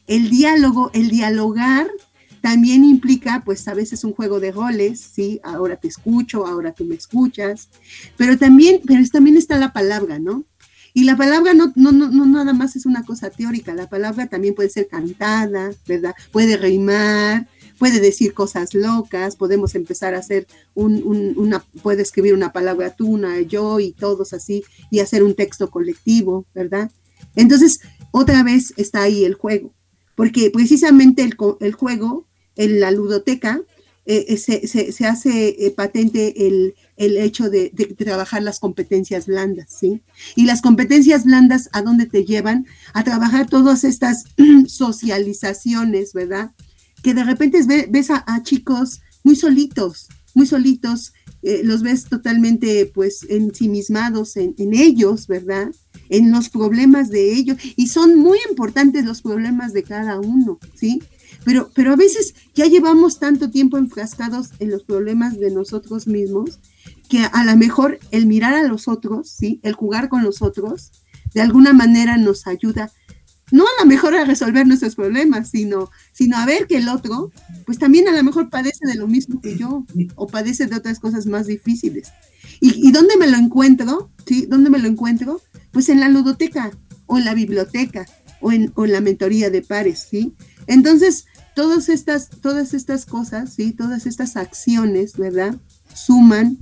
El diálogo, el dialogar también implica, pues a veces un juego de roles, ¿sí? Ahora te escucho, ahora tú me escuchas, pero también, pero también está la palabra, ¿no? Y la palabra no, no, no, no nada más es una cosa teórica, la palabra también puede ser cantada, ¿verdad? Puede rimar, puede decir cosas locas, podemos empezar a hacer un, un, una, puede escribir una palabra tú, una yo y todos así, y hacer un texto colectivo, ¿verdad? Entonces, otra vez está ahí el juego, porque precisamente el, el juego, en la ludoteca, eh, se, se, se hace eh, patente el, el hecho de, de trabajar las competencias blandas, ¿sí? Y las competencias blandas, ¿a dónde te llevan? A trabajar todas estas socializaciones, ¿verdad? Que de repente ves a, a chicos muy solitos, muy solitos, eh, los ves totalmente pues ensimismados en, en ellos, ¿verdad? En los problemas de ellos, y son muy importantes los problemas de cada uno, ¿sí? Pero, pero a veces ya llevamos tanto tiempo enfrascados en los problemas de nosotros mismos, que a lo mejor el mirar a los otros, ¿sí? El jugar con los otros, de alguna manera nos ayuda, no a lo mejor a resolver nuestros problemas, sino, sino a ver que el otro, pues también a lo mejor padece de lo mismo que yo, o padece de otras cosas más difíciles. ¿Y, y dónde me lo encuentro? ¿Sí? ¿Dónde me lo encuentro? Pues en la ludoteca, o en la biblioteca, o en, o en la mentoría de pares, ¿sí? Entonces, todas estas, todas estas cosas, ¿sí? Todas estas acciones, ¿verdad? Suman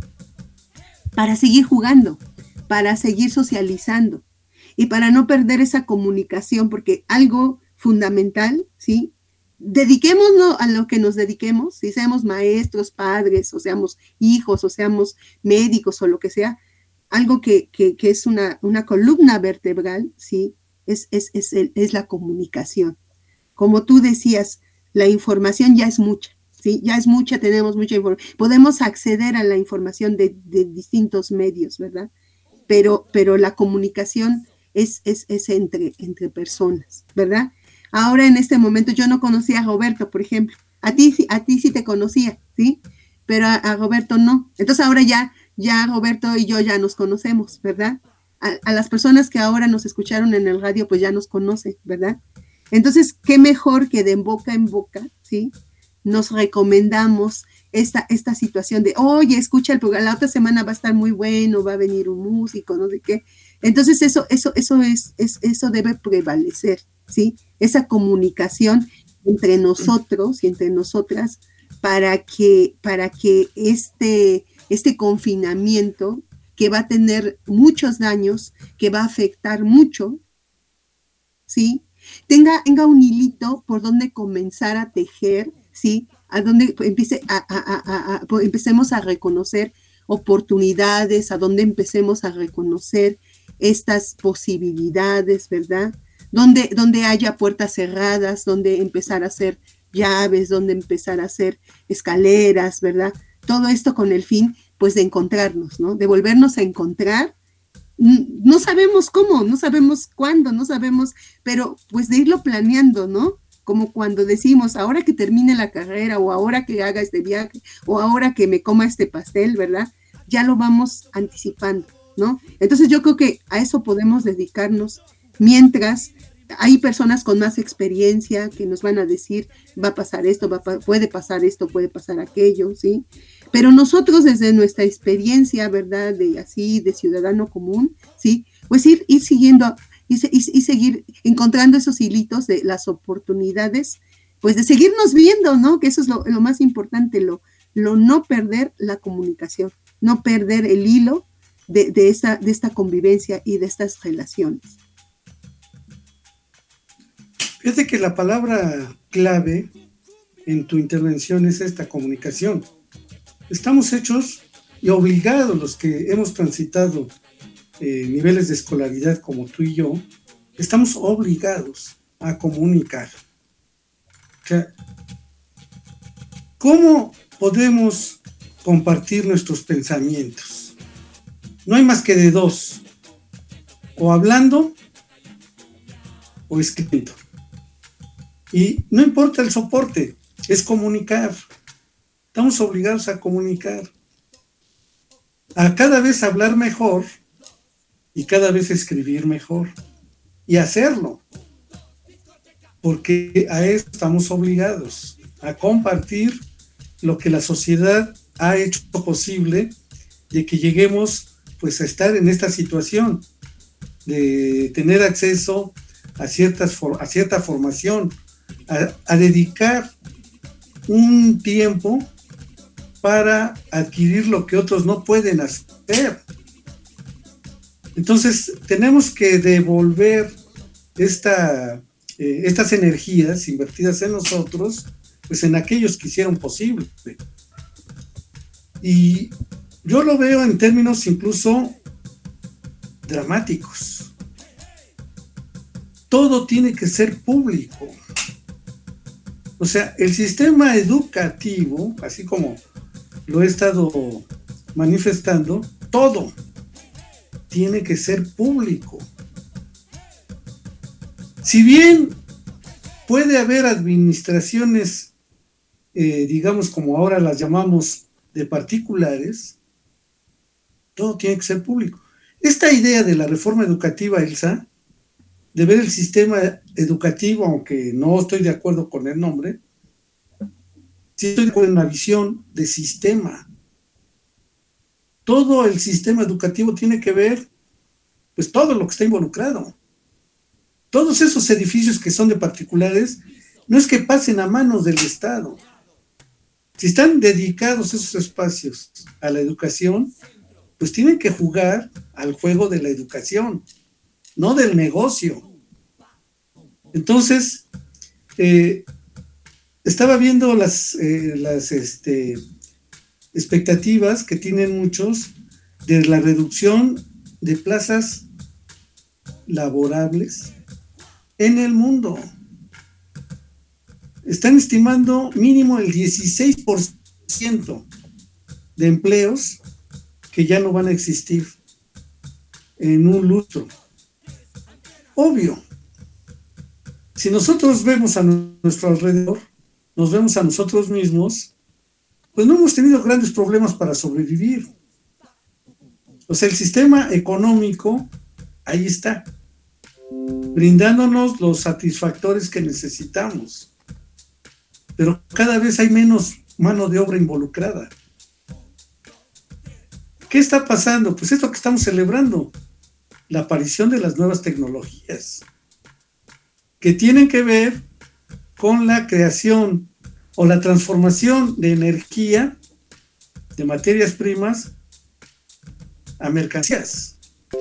para seguir jugando, para seguir socializando, y para no perder esa comunicación, porque algo fundamental, ¿sí? Dediquémonos a lo que nos dediquemos, si seamos maestros, padres, o seamos hijos, o seamos médicos, o lo que sea, algo que, que, que es una, una columna vertebral, ¿sí? Es, es, es, el, es la comunicación. Como tú decías, la información ya es mucha, ¿sí? Ya es mucha, tenemos mucha información. Podemos acceder a la información de, de distintos medios, ¿verdad? Pero, pero la comunicación es, es, es entre, entre personas, ¿verdad? Ahora en este momento yo no conocía a Roberto, por ejemplo. A ti, a ti sí te conocía, ¿sí? Pero a, a Roberto no. Entonces ahora ya, ya Roberto y yo ya nos conocemos, ¿verdad? A, a las personas que ahora nos escucharon en el radio, pues ya nos conocen, ¿verdad? Entonces, qué mejor que de boca en boca, ¿sí? Nos recomendamos esta, esta situación de, oye, escucha el programa, la otra semana va a estar muy bueno, va a venir un músico, no sé qué. Entonces, eso, eso, eso, es, es, eso debe prevalecer, ¿sí? Esa comunicación entre nosotros y entre nosotras para que, para que este, este confinamiento, que va a tener muchos daños, que va a afectar mucho, ¿sí? Tenga, tenga un hilito por donde comenzar a tejer, ¿sí? A donde empiece a, a, a, a, a, empecemos a reconocer oportunidades, a donde empecemos a reconocer estas posibilidades, ¿verdad? Donde, donde haya puertas cerradas, donde empezar a hacer llaves, donde empezar a hacer escaleras, ¿verdad? Todo esto con el fin, pues, de encontrarnos, ¿no? De volvernos a encontrar. No sabemos cómo, no sabemos cuándo, no sabemos, pero pues de irlo planeando, ¿no? Como cuando decimos, ahora que termine la carrera, o ahora que haga este viaje, o ahora que me coma este pastel, ¿verdad? Ya lo vamos anticipando, ¿no? Entonces yo creo que a eso podemos dedicarnos, mientras hay personas con más experiencia que nos van a decir, va a pasar esto, va a, puede pasar esto, puede pasar aquello, ¿sí? Pero nosotros desde nuestra experiencia, ¿verdad? De así, de ciudadano común, ¿sí? Pues ir, ir siguiendo y, y, y seguir encontrando esos hilitos de las oportunidades, pues de seguirnos viendo, ¿no? Que eso es lo, lo más importante, lo, lo no perder la comunicación, no perder el hilo de, de, esta, de esta convivencia y de estas relaciones. Fíjate que la palabra clave en tu intervención es esta comunicación. Estamos hechos y obligados, los que hemos transitado eh, niveles de escolaridad como tú y yo, estamos obligados a comunicar. O sea, ¿cómo podemos compartir nuestros pensamientos? No hay más que de dos, o hablando o escribiendo. Y no importa el soporte, es comunicar. Estamos obligados a comunicar, a cada vez hablar mejor y cada vez escribir mejor y hacerlo. porque a eso estamos obligados, a compartir lo que la sociedad ha hecho posible de que lleguemos pues a estar en esta situación, de tener acceso a, ciertas, a cierta formación, a, a dedicar un tiempo para adquirir lo que otros no pueden hacer. Entonces tenemos que devolver esta, eh, estas energías invertidas en nosotros, pues en aquellos que hicieron posible. Y yo lo veo en términos incluso dramáticos. Todo tiene que ser público. O sea, el sistema educativo, así como lo he estado manifestando, todo tiene que ser público. Si bien puede haber administraciones, eh, digamos como ahora las llamamos, de particulares, todo tiene que ser público. Esta idea de la reforma educativa, Elsa, de ver el sistema educativo, aunque no estoy de acuerdo con el nombre, sí estoy de acuerdo en la visión de sistema. Todo el sistema educativo tiene que ver, pues todo lo que está involucrado. Todos esos edificios que son de particulares, no es que pasen a manos del Estado. Si están dedicados esos espacios a la educación, pues tienen que jugar al juego de la educación, no del negocio. Entonces, eh, estaba viendo las, eh, las este, expectativas que tienen muchos de la reducción de plazas laborables en el mundo. Están estimando mínimo el dieciséis por ciento de empleos que ya no van a existir en un lustro. Obvio, si nosotros vemos a nuestro alrededor, nos vemos a nosotros mismos, pues no hemos tenido grandes problemas para sobrevivir. O sea, el sistema económico ahí está, brindándonos los satisfactores que necesitamos. Pero cada vez hay menos mano de obra involucrada. ¿Qué está pasando? Pues esto que estamos celebrando, la aparición de las nuevas tecnologías, que tienen que ver con la creación o la transformación de energía, de materias primas, a mercancías.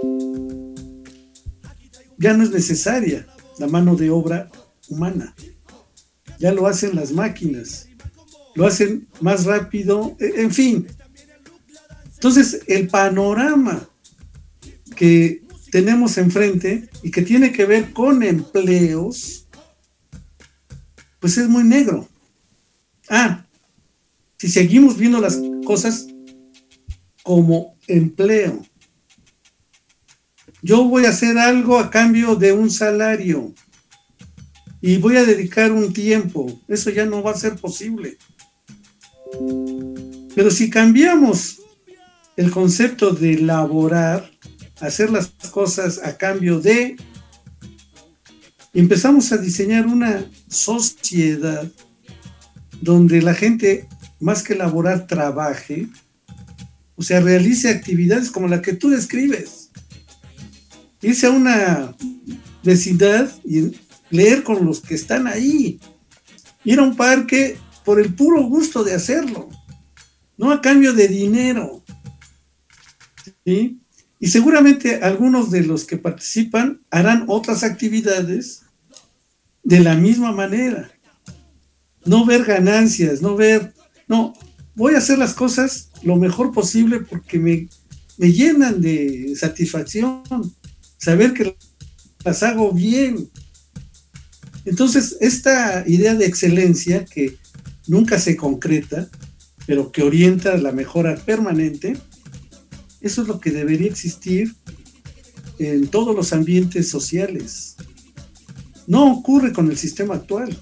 Ya no es necesaria la mano de obra humana. Ya lo hacen las máquinas, lo hacen más rápido, en fin. Entonces, el panorama que tenemos enfrente y que tiene que ver con empleos, pues es muy negro. Ah, si seguimos viendo las cosas como empleo, yo voy a hacer algo a cambio de un salario y voy a dedicar un tiempo, eso ya no va a ser posible. Pero si cambiamos el concepto de laborar, hacer las cosas a cambio de, empezamos a diseñar una sociedad donde la gente, más que laborar, trabaje, o sea, realice actividades como la que tú describes. Irse a una vecindad y leer con los que están ahí, ir a un parque por el puro gusto de hacerlo, no a cambio de dinero, ¿sí? Y seguramente algunos de los que participan harán otras actividades de la misma manera, no ver ganancias, no ver, no, voy a hacer las cosas lo mejor posible porque me, me llenan de satisfacción, saber que las hago bien. Entonces, esta idea de excelencia que nunca se concreta, pero que orienta a la mejora permanente, eso es lo que debería existir en todos los ambientes sociales. No ocurre con el sistema actual,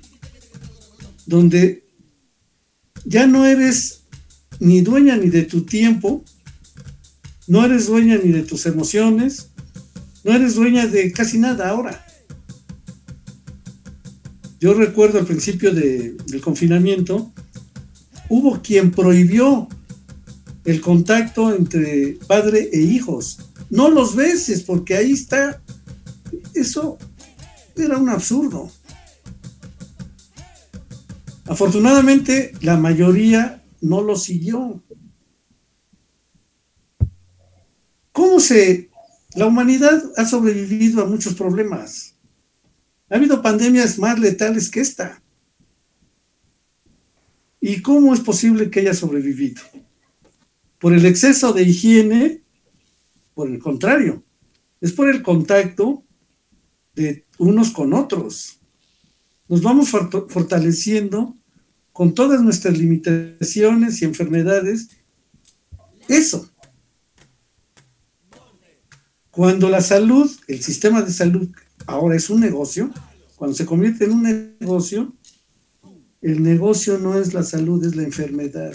donde ya no eres ni dueña ni de tu tiempo, no eres dueña ni de tus emociones, no eres dueña de casi nada ahora. Yo recuerdo al principio de, del confinamiento, hubo quien prohibió el contacto entre padre e hijos. No los beses, porque ahí está. Eso era un absurdo. Afortunadamente, la mayoría no lo siguió. ¿Cómo se...? La humanidad ha sobrevivido a muchos problemas. Ha habido pandemias más letales que esta. ¿Y cómo es posible que haya sobrevivido? ¿Por el exceso de higiene? Por el contrario, es por el contacto de unos con otros. Nos vamos fortaleciendo con todas nuestras limitaciones y enfermedades. Eso. Cuando la salud, el sistema de salud, ahora es un negocio, cuando se convierte en un negocio, el negocio no es la salud, es la enfermedad.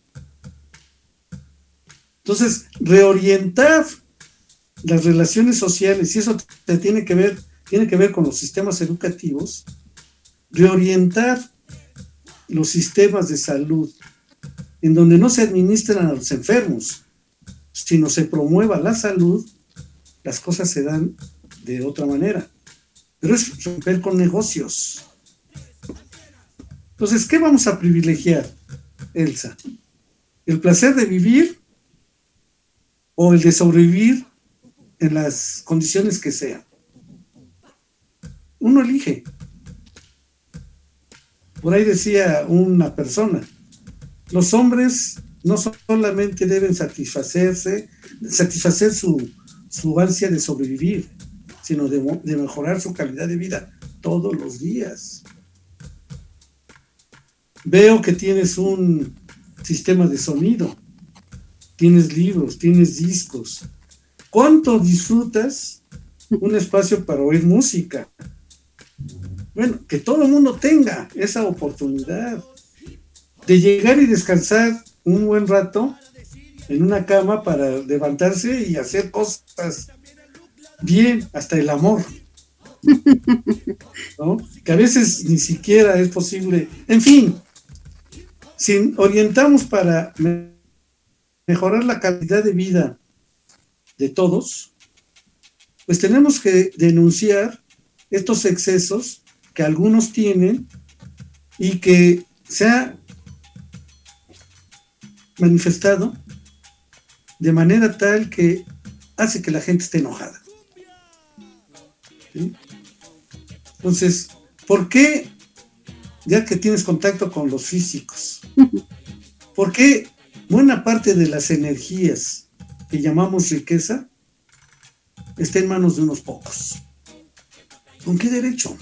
Entonces, reorientar las relaciones sociales, y eso te tiene que ver, tiene que ver con los sistemas educativos, reorientar los sistemas de salud, en donde no se administran a los enfermos, sino se promueva la salud, las cosas se dan de otra manera. Pero es romper con negocios. Entonces, ¿qué vamos a privilegiar, Elsa? ¿El placer de vivir o el de sobrevivir en las condiciones que sean? Uno elige. Por ahí decía una persona, los hombres no solamente deben satisfacerse, satisfacer su, su ansia de sobrevivir, sino de, de mejorar su calidad de vida todos los días. Veo que tienes un sistema de sonido, tienes libros, tienes discos. ¿Cuánto disfrutas un espacio para oír música? Bueno, que todo el mundo tenga esa oportunidad de llegar y descansar un buen rato en una cama para levantarse y hacer cosas bien, hasta el amor, ¿no? Que a veces ni siquiera es posible. En fin, si orientamos para me- mejorar la calidad de vida de todos, pues tenemos que denunciar estos excesos que algunos tienen y que se ha manifestado de manera tal que hace que la gente esté enojada. ¿Sí? Entonces, ¿por qué, ya que tienes contacto con los físicos, por qué buena parte de las energías que llamamos riqueza está en manos de unos pocos? ¿Con qué derecho?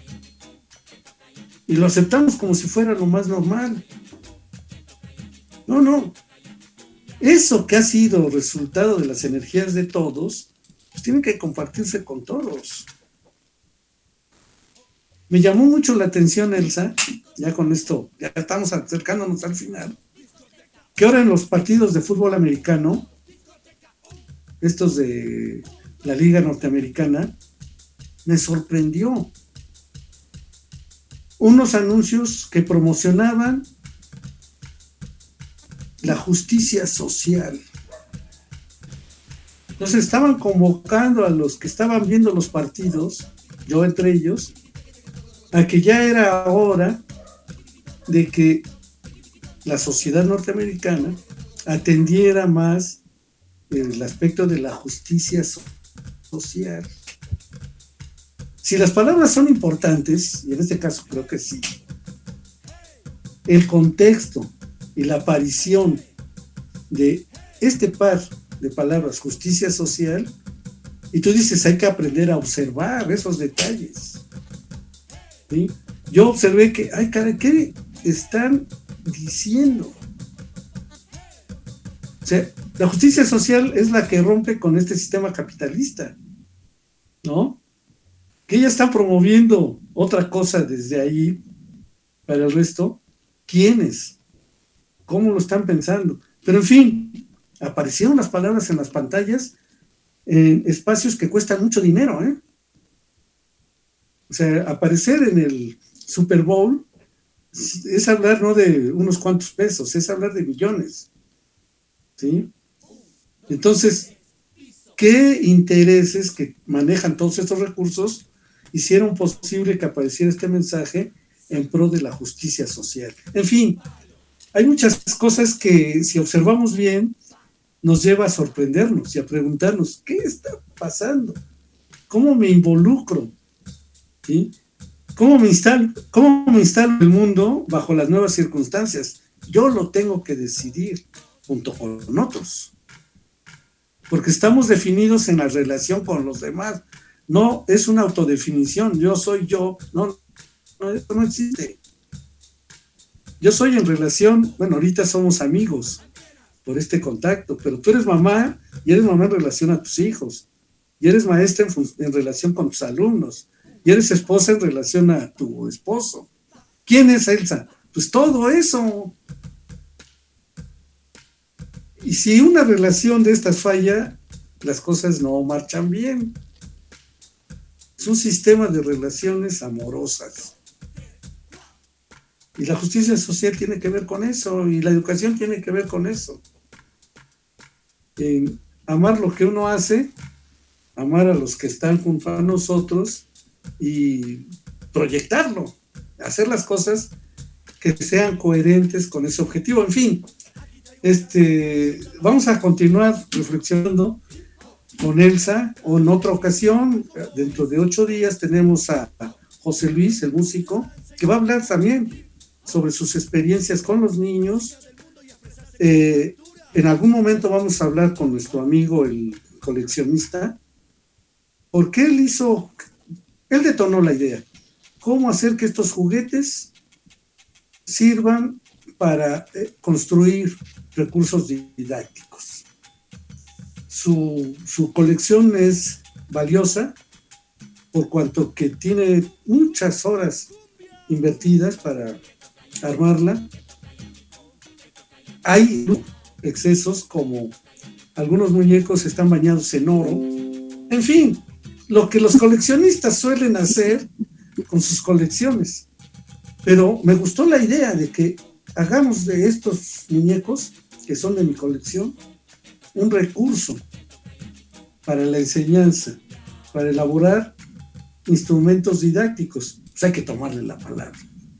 Y lo aceptamos como si fuera lo más normal. No, no. Eso que ha sido resultado de las energías de todos, pues tiene que compartirse con todos. Me llamó mucho la atención, Elsa, ya con esto, ya estamos acercándonos al final, que ahora en los partidos de fútbol americano, estos de la Liga Norteamericana, me sorprendió. Unos anuncios que promocionaban la justicia social. Entonces estaban convocando a los que estaban viendo los partidos, yo entre ellos, a que ya era hora de que la sociedad norteamericana atendiera más el aspecto de la justicia so- social. Si las palabras son importantes, y en este caso creo que sí, el contexto y la aparición de este par de palabras, justicia social, y tú dices, hay que aprender a observar esos detalles. ¿Sí? Yo observé que, ay, caray, ¿qué están diciendo? O sea, la justicia social es la que rompe con este sistema capitalista, ¿no? Que ella está promoviendo otra cosa desde ahí para el resto. ¿Quiénes? ¿Cómo lo están pensando? Pero en fin, aparecieron las palabras en las pantallas en espacios que cuestan mucho dinero, ¿eh? O sea, aparecer en el Super Bowl es hablar no de unos cuantos pesos, es hablar de millones. ¿Sí? Entonces, ¿qué intereses que manejan todos estos recursos hicieron posible que apareciera este mensaje en pro de la justicia social? En fin, hay muchas cosas que, si observamos bien, nos lleva a sorprendernos y a preguntarnos, ¿qué está pasando? ¿Cómo me involucro? ¿Sí? ¿Cómo me instalo, cómo me instalo en el mundo bajo las nuevas circunstancias? Yo lo tengo que decidir junto con otros. Porque estamos definidos en la relación con los demás. No es una autodefinición. Yo soy yo. No, no, esto no existe. Yo soy en relación, bueno, ahorita somos amigos por este contacto, pero tú eres mamá y eres mamá en relación a tus hijos. Y eres maestra en, en relación con tus alumnos. Y eres esposa en relación a tu esposo. ¿Quién es Elsa? Pues todo eso. Y si una relación de estas falla, las cosas no marchan bien. Es un sistema de relaciones amorosas. Y la justicia social tiene que ver con eso, y la educación tiene que ver con eso. En amar lo que uno hace, amar a los que están junto a nosotros y proyectarlo, hacer las cosas que sean coherentes con ese objetivo. En fin, este, vamos a continuar reflexionando con Elsa, o en otra ocasión, dentro de ocho días, tenemos a José Luis, el músico, que va a hablar también sobre sus experiencias con los niños. Eh, en algún momento vamos a hablar con nuestro amigo, el coleccionista, porque él hizo, él detonó la idea, cómo hacer que estos juguetes sirvan para eh, construir recursos didácticos. Su, su colección es valiosa por cuanto que tiene muchas horas invertidas para armarla. Hay excesos, como algunos muñecos están bañados en oro. En fin, lo que los coleccionistas suelen hacer con sus colecciones. Pero me gustó la idea de que hagamos de estos muñecos, que son de mi colección, un recurso para la enseñanza, para elaborar instrumentos didácticos. Pues hay que tomarle la palabra.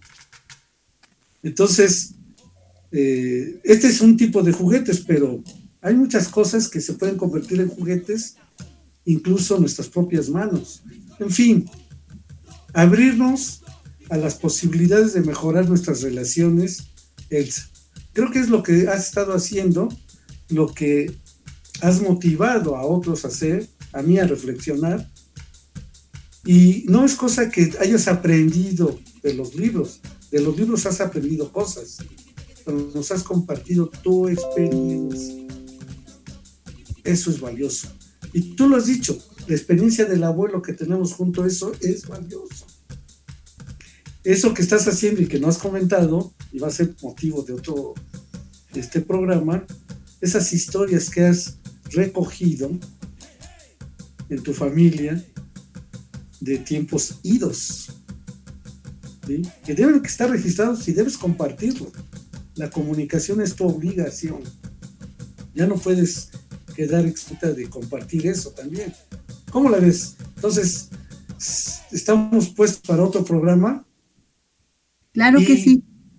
Entonces, eh, este es un tipo de juguetes, pero hay muchas cosas que se pueden convertir en juguetes, incluso nuestras propias manos. En fin, abrirnos a las posibilidades de mejorar nuestras relaciones, Elsa. Creo que es lo que has estado haciendo, lo que has motivado a otros a hacer, a mí a reflexionar, y no es cosa que hayas aprendido de los libros. De los libros has aprendido cosas, pero nos has compartido tu experiencia. Eso es valioso. Y tú lo has dicho, la experiencia del abuelo que tenemos junto a eso es valioso. Eso que estás haciendo y que no has comentado, y va a ser motivo de otro este programa, esas historias que has recogido en tu familia de tiempos idos, ¿sí? Que deben estar registrados y debes compartirlo. La comunicación es tu obligación. Ya no puedes quedar exenta de compartir eso también. ¿Cómo la ves? Entonces, ¿estamos puestos para otro programa? Claro y que sí.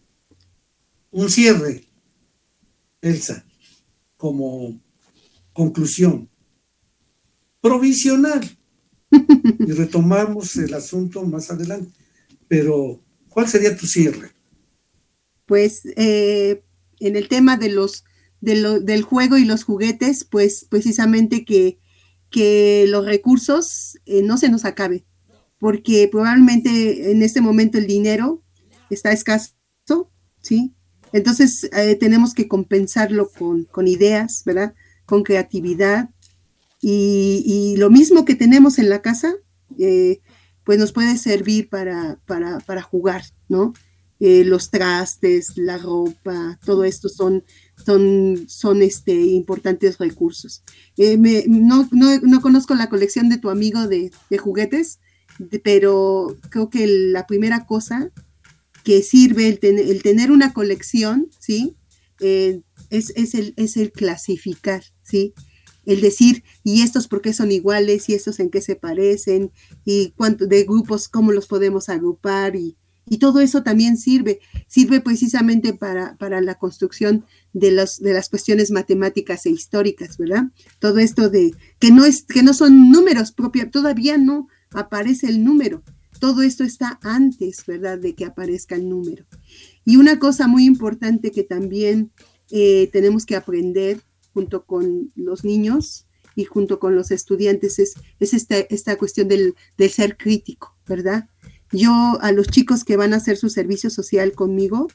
Un cierre, Elsa, como conclusión provisional. Y retomamos el asunto más adelante. Pero, ¿cuál sería tu cierre? Pues eh, en el tema de los, de lo, del juego y los juguetes, pues precisamente que, que los recursos eh, no se nos acaben, porque probablemente en este momento el dinero está escaso, ¿sí? Entonces eh, tenemos que compensarlo con, con ideas, ¿verdad? Con creatividad, y, y lo mismo que tenemos en la casa, eh, pues nos puede servir para, para, para jugar, ¿no? Eh, los trastes, la ropa, todo esto son, son, son este, importantes recursos. Eh, me, no, no, no conozco la colección de tu amigo de, de juguetes, de- pero creo que la primera cosa que sirve el, ten- el tener una colección, ¿sí? Eh, es, es, el, es el clasificar, ¿sí? El decir, y estos por qué son iguales, y estos en qué se parecen, y cuánto de grupos, cómo los podemos agrupar, y, y todo eso también sirve, sirve precisamente para, para la construcción de, los, de las cuestiones matemáticas e históricas, ¿verdad? Todo esto de, que no, es, que no son números propios, todavía no aparece el número, todo esto está antes, ¿verdad?, de que aparezca el número. Y una cosa muy importante que también eh, tenemos que aprender junto con los niños y junto con los estudiantes es, es esta, esta cuestión del, del ser crítico, ¿verdad? Yo a los chicos que van a hacer su servicio social conmigo,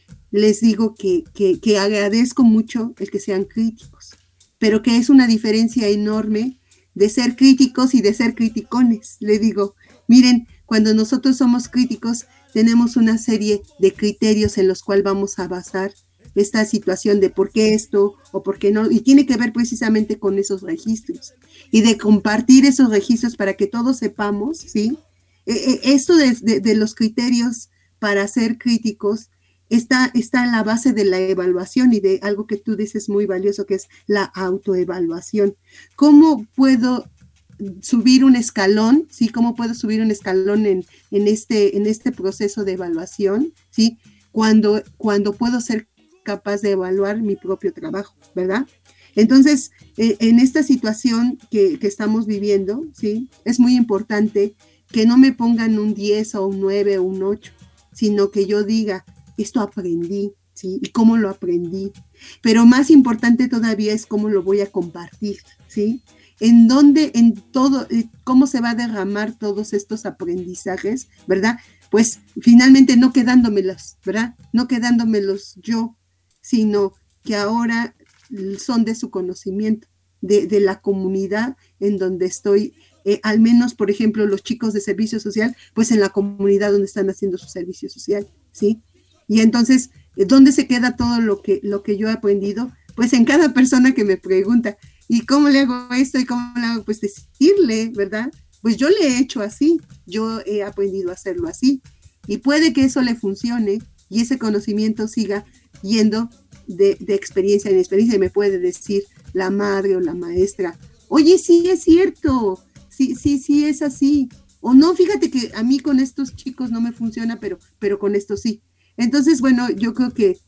les digo que, que, que agradezco mucho el que sean críticos, pero que es una diferencia enorme de ser críticos y de ser criticones. Le digo, miren, cuando nosotros somos críticos, tenemos una serie de criterios en los cuales vamos a basar esta situación de por qué esto o por qué no, y tiene que ver precisamente con esos registros, y de compartir esos registros para que todos sepamos, ¿sí? Eh, esto de, de, de los criterios para ser críticos está, está en la base de la evaluación y de algo que tú dices muy valioso, que es la autoevaluación. ¿Cómo puedo subir un escalón? ¿Sí? ¿Cómo puedo subir un escalón en, en, este, en este proceso de evaluación? ¿Sí? Cuando, cuando puedo ser capaz de evaluar mi propio trabajo, ¿verdad? Entonces, eh, en esta situación que, que estamos viviendo, ¿sí? Es muy importante que no me pongan un diez o un nueve o un ocho, sino que yo diga, esto aprendí, ¿sí? Y cómo lo aprendí. Pero más importante todavía es cómo lo voy a compartir, ¿sí? En dónde, en todo, eh, cómo se va a derramar todos estos aprendizajes, ¿verdad? Pues finalmente no quedándomelos, ¿verdad? No quedándomelos yo, sino que ahora son de su conocimiento, de, de la comunidad en donde estoy, eh, al menos, por ejemplo, los chicos de servicio social, pues en la comunidad donde están haciendo su servicio social, ¿sí? Y entonces, ¿dónde se queda todo lo que, lo que yo he aprendido? Pues en cada persona que me pregunta, ¿y cómo le hago esto? ¿Y cómo le hago? Pues decirle, ¿verdad? Pues yo le he hecho así, yo he aprendido a hacerlo así, y puede que eso le funcione, y ese conocimiento siga yendo de, de experiencia en experiencia, y me puede decir la madre o la maestra, oye, sí es cierto, sí, sí, sí es así, o no, fíjate que a mí con estos chicos no me funciona, pero, pero con estos sí. Entonces, bueno, yo creo que,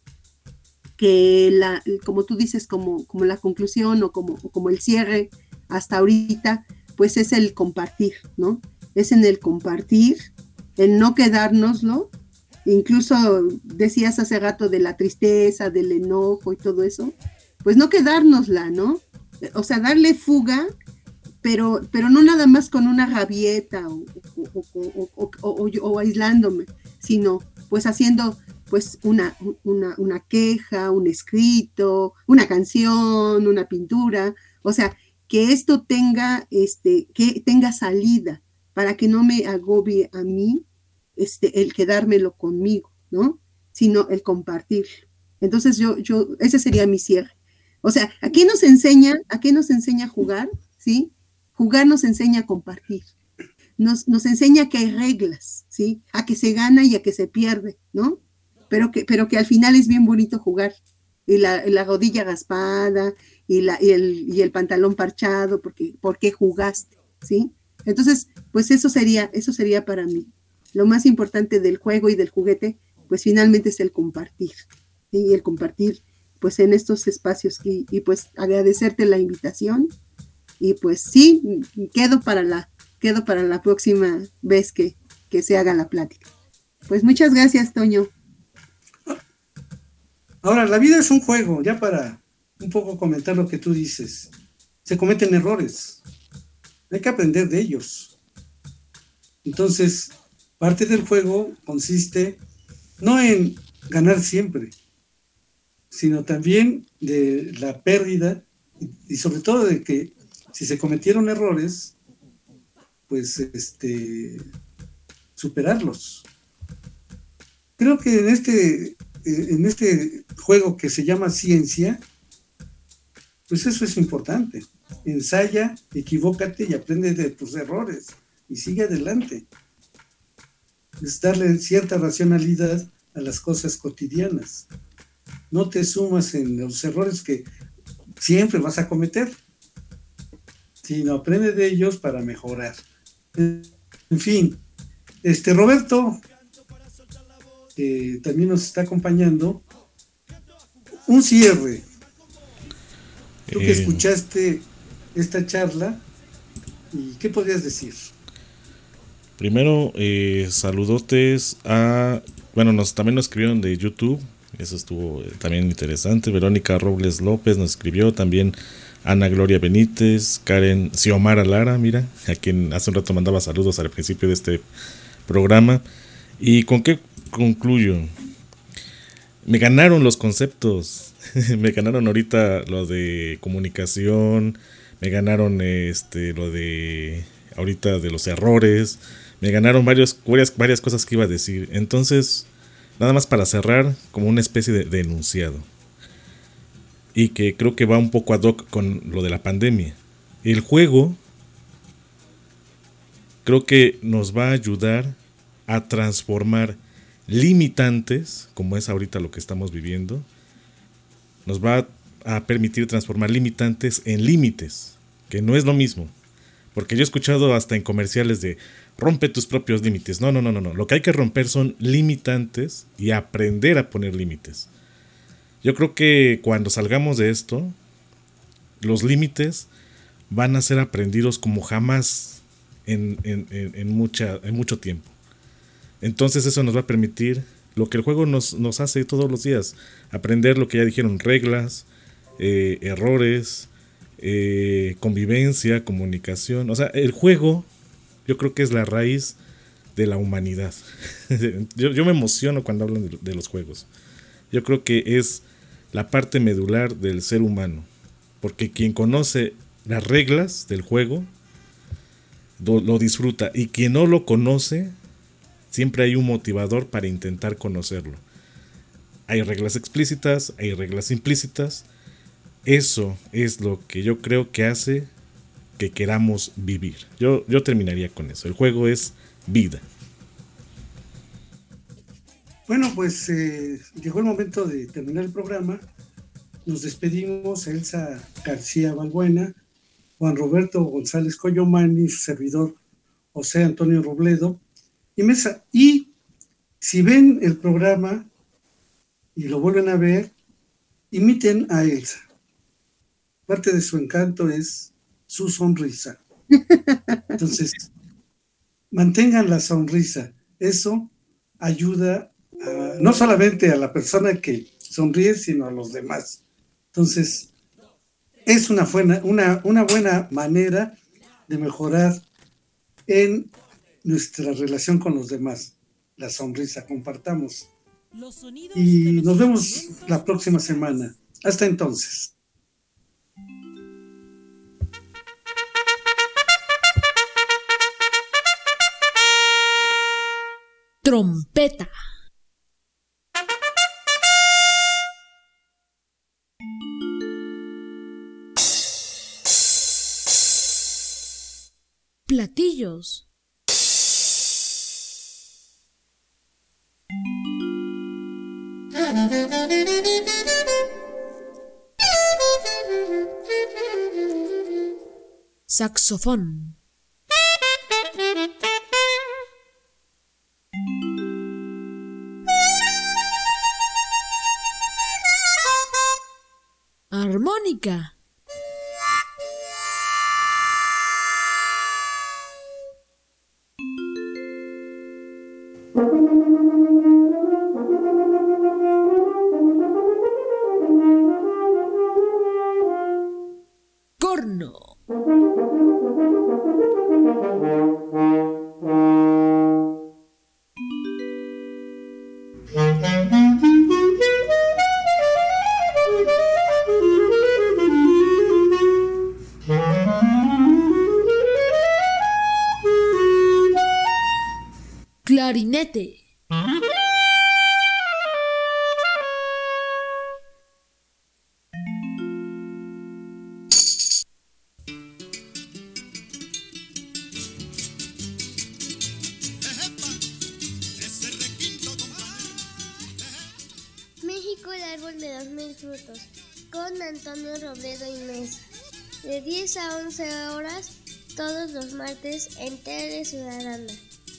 que la, como tú dices, como, como la conclusión o como, o como el cierre hasta ahorita, pues es el compartir, ¿no? Es en el compartir, el no quedárnoslo. Incluso decías hace rato de la tristeza, del enojo y todo eso, pues no quedárnosla, ¿no? O sea, darle fuga, pero, pero no nada más con una rabieta o, o, o, o, o, o aislándome, sino pues haciendo pues una, una, una queja, un escrito, una canción, una pintura, o sea, que esto tenga, este, que tenga salida para que no me agobie a mí, Este, el quedármelo conmigo, ¿no? Sino el compartir. Entonces yo, yo, ese sería mi cierre. O sea, ¿a qué nos enseña, a qué nos enseña jugar? ¿Sí? Jugar nos enseña a compartir. Nos, nos enseña que hay reglas, ¿sí? A que se gana y a que se pierde, ¿no? Pero que, pero que al final es bien bonito jugar. Y la, la rodilla raspada y, la, y, el, y el pantalón parchado, porque, porque jugaste, ¿sí? Entonces, pues eso sería, eso sería para mí. Lo más importante del juego y del juguete, pues finalmente es el compartir, ¿sí? Y el compartir, pues en estos espacios, y, y pues agradecerte la invitación, y pues sí, quedo para la, quedo para la próxima vez que, que se haga la plática. Pues muchas gracias, Toño. Ahora, la vida es un juego, ya para un poco comentar lo que tú dices. Se cometen errores, hay que aprender de ellos. Entonces, parte del juego consiste no en ganar siempre, sino también de la pérdida y sobre todo de que si se cometieron errores, pues este, superarlos. Creo que en este, en este juego que se llama ciencia, pues eso es importante. Ensaya, equivócate y aprende de tus errores. y sigue adelante. Es darle cierta racionalidad a las cosas cotidianas. No te sumas en los errores que siempre vas a cometer, sino aprende de ellos para mejorar. En fin, este Roberto, que también nos está acompañando, un cierre. Tú que Eh, escuchaste esta charla, ¿y qué podrías decir? Primero, eh, saludotes a... Bueno, nos también nos escribieron de YouTube. Eso estuvo eh, también interesante. Verónica Robles López nos escribió. También Ana Gloria Benítez. Karen Xiomara Lara, mira, a quien hace un rato mandaba saludos al principio de este programa. ¿Y con qué concluyo? Me ganaron los conceptos. Me ganaron ahorita lo de comunicación. Me ganaron este lo de ahorita de los errores. Me ganaron varios, varias, varias cosas que iba a decir. Entonces, nada más para cerrar, como una especie de, de enunciado. Y que creo que va un poco ad hoc con lo de la pandemia. El juego creo que nos va a ayudar a transformar limitantes, como es ahorita lo que estamos viviendo. Nos va a permitir transformar limitantes en límites, que no es lo mismo. Porque yo he escuchado hasta en comerciales de rompe tus propios límites. No, no, no, no, no. Lo que hay que romper son limitantes y aprender a poner límites. Yo creo que cuando salgamos de esto, los límites van a ser aprendidos como jamás en, en, en, en, mucha, en mucho tiempo. Entonces eso nos va a permitir lo que el juego nos, nos hace todos los días. Aprender lo que ya dijeron, reglas, eh, errores, eh, convivencia, comunicación. O sea, el juego yo creo que es la raíz de la humanidad. yo, yo me emociono cuando hablan de, de los juegos. Yo creo que es la parte medular del ser humano. Porque quien conoce las reglas del juego lo, lo disfruta. Y quien no lo conoce, siempre hay un motivador para intentar conocerlo. Hay reglas explícitas, hay reglas implícitas. Eso es lo que yo creo que hace que queramos vivir. Yo, yo terminaría con eso. El juego es vida. Bueno, pues eh, llegó el momento de terminar el programa. Nos despedimos, Elsa García Balbuena, Juan Roberto González Coyomani, su servidor José Antonio Robledo y Mesa. Y si ven el programa y lo vuelven a ver, imiten a Elsa. Parte de su encanto es su sonrisa. Entonces, mantengan la sonrisa. Eso ayuda a, no solamente a la persona que sonríe, sino a los demás. Entonces, es una buena, una, una buena manera de mejorar en nuestra relación con los demás. La sonrisa, compartamos. Y nos vemos la próxima semana. Hasta entonces. Trompeta. Platillos. Saxofón. Armónica. Corno. Clarinete. árbol de los mil frutos, con Antonio Robledo y Mesa, de diez a once horas, todos los martes en Tele Ciudadana.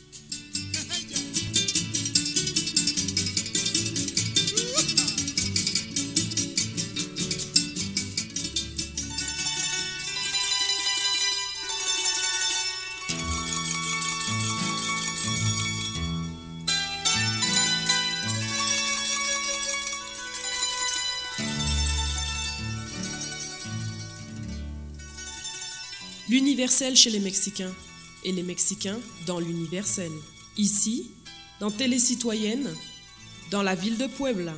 L'universel chez les Mexicains et les Mexicains dans l'universel. Ici, dans Télé Citoyenne, dans la ville de Puebla.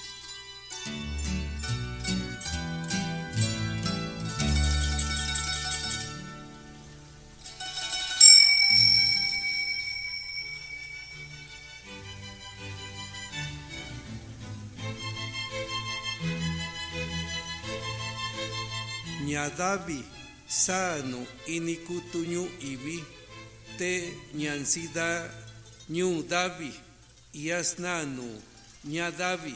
Ñadavi sano inikutuñu ibi te ñansida ñu davi yasnanu ñadavi.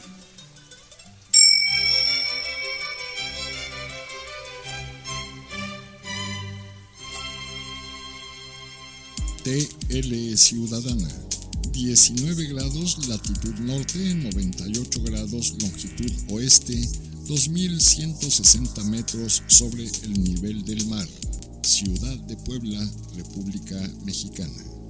T L Ciudadana, diecinueve grados latitud norte, noventa y ocho grados longitud oeste, dos mil ciento sesenta metros sobre el nivel del mar. Ciudad de Puebla, República Mexicana.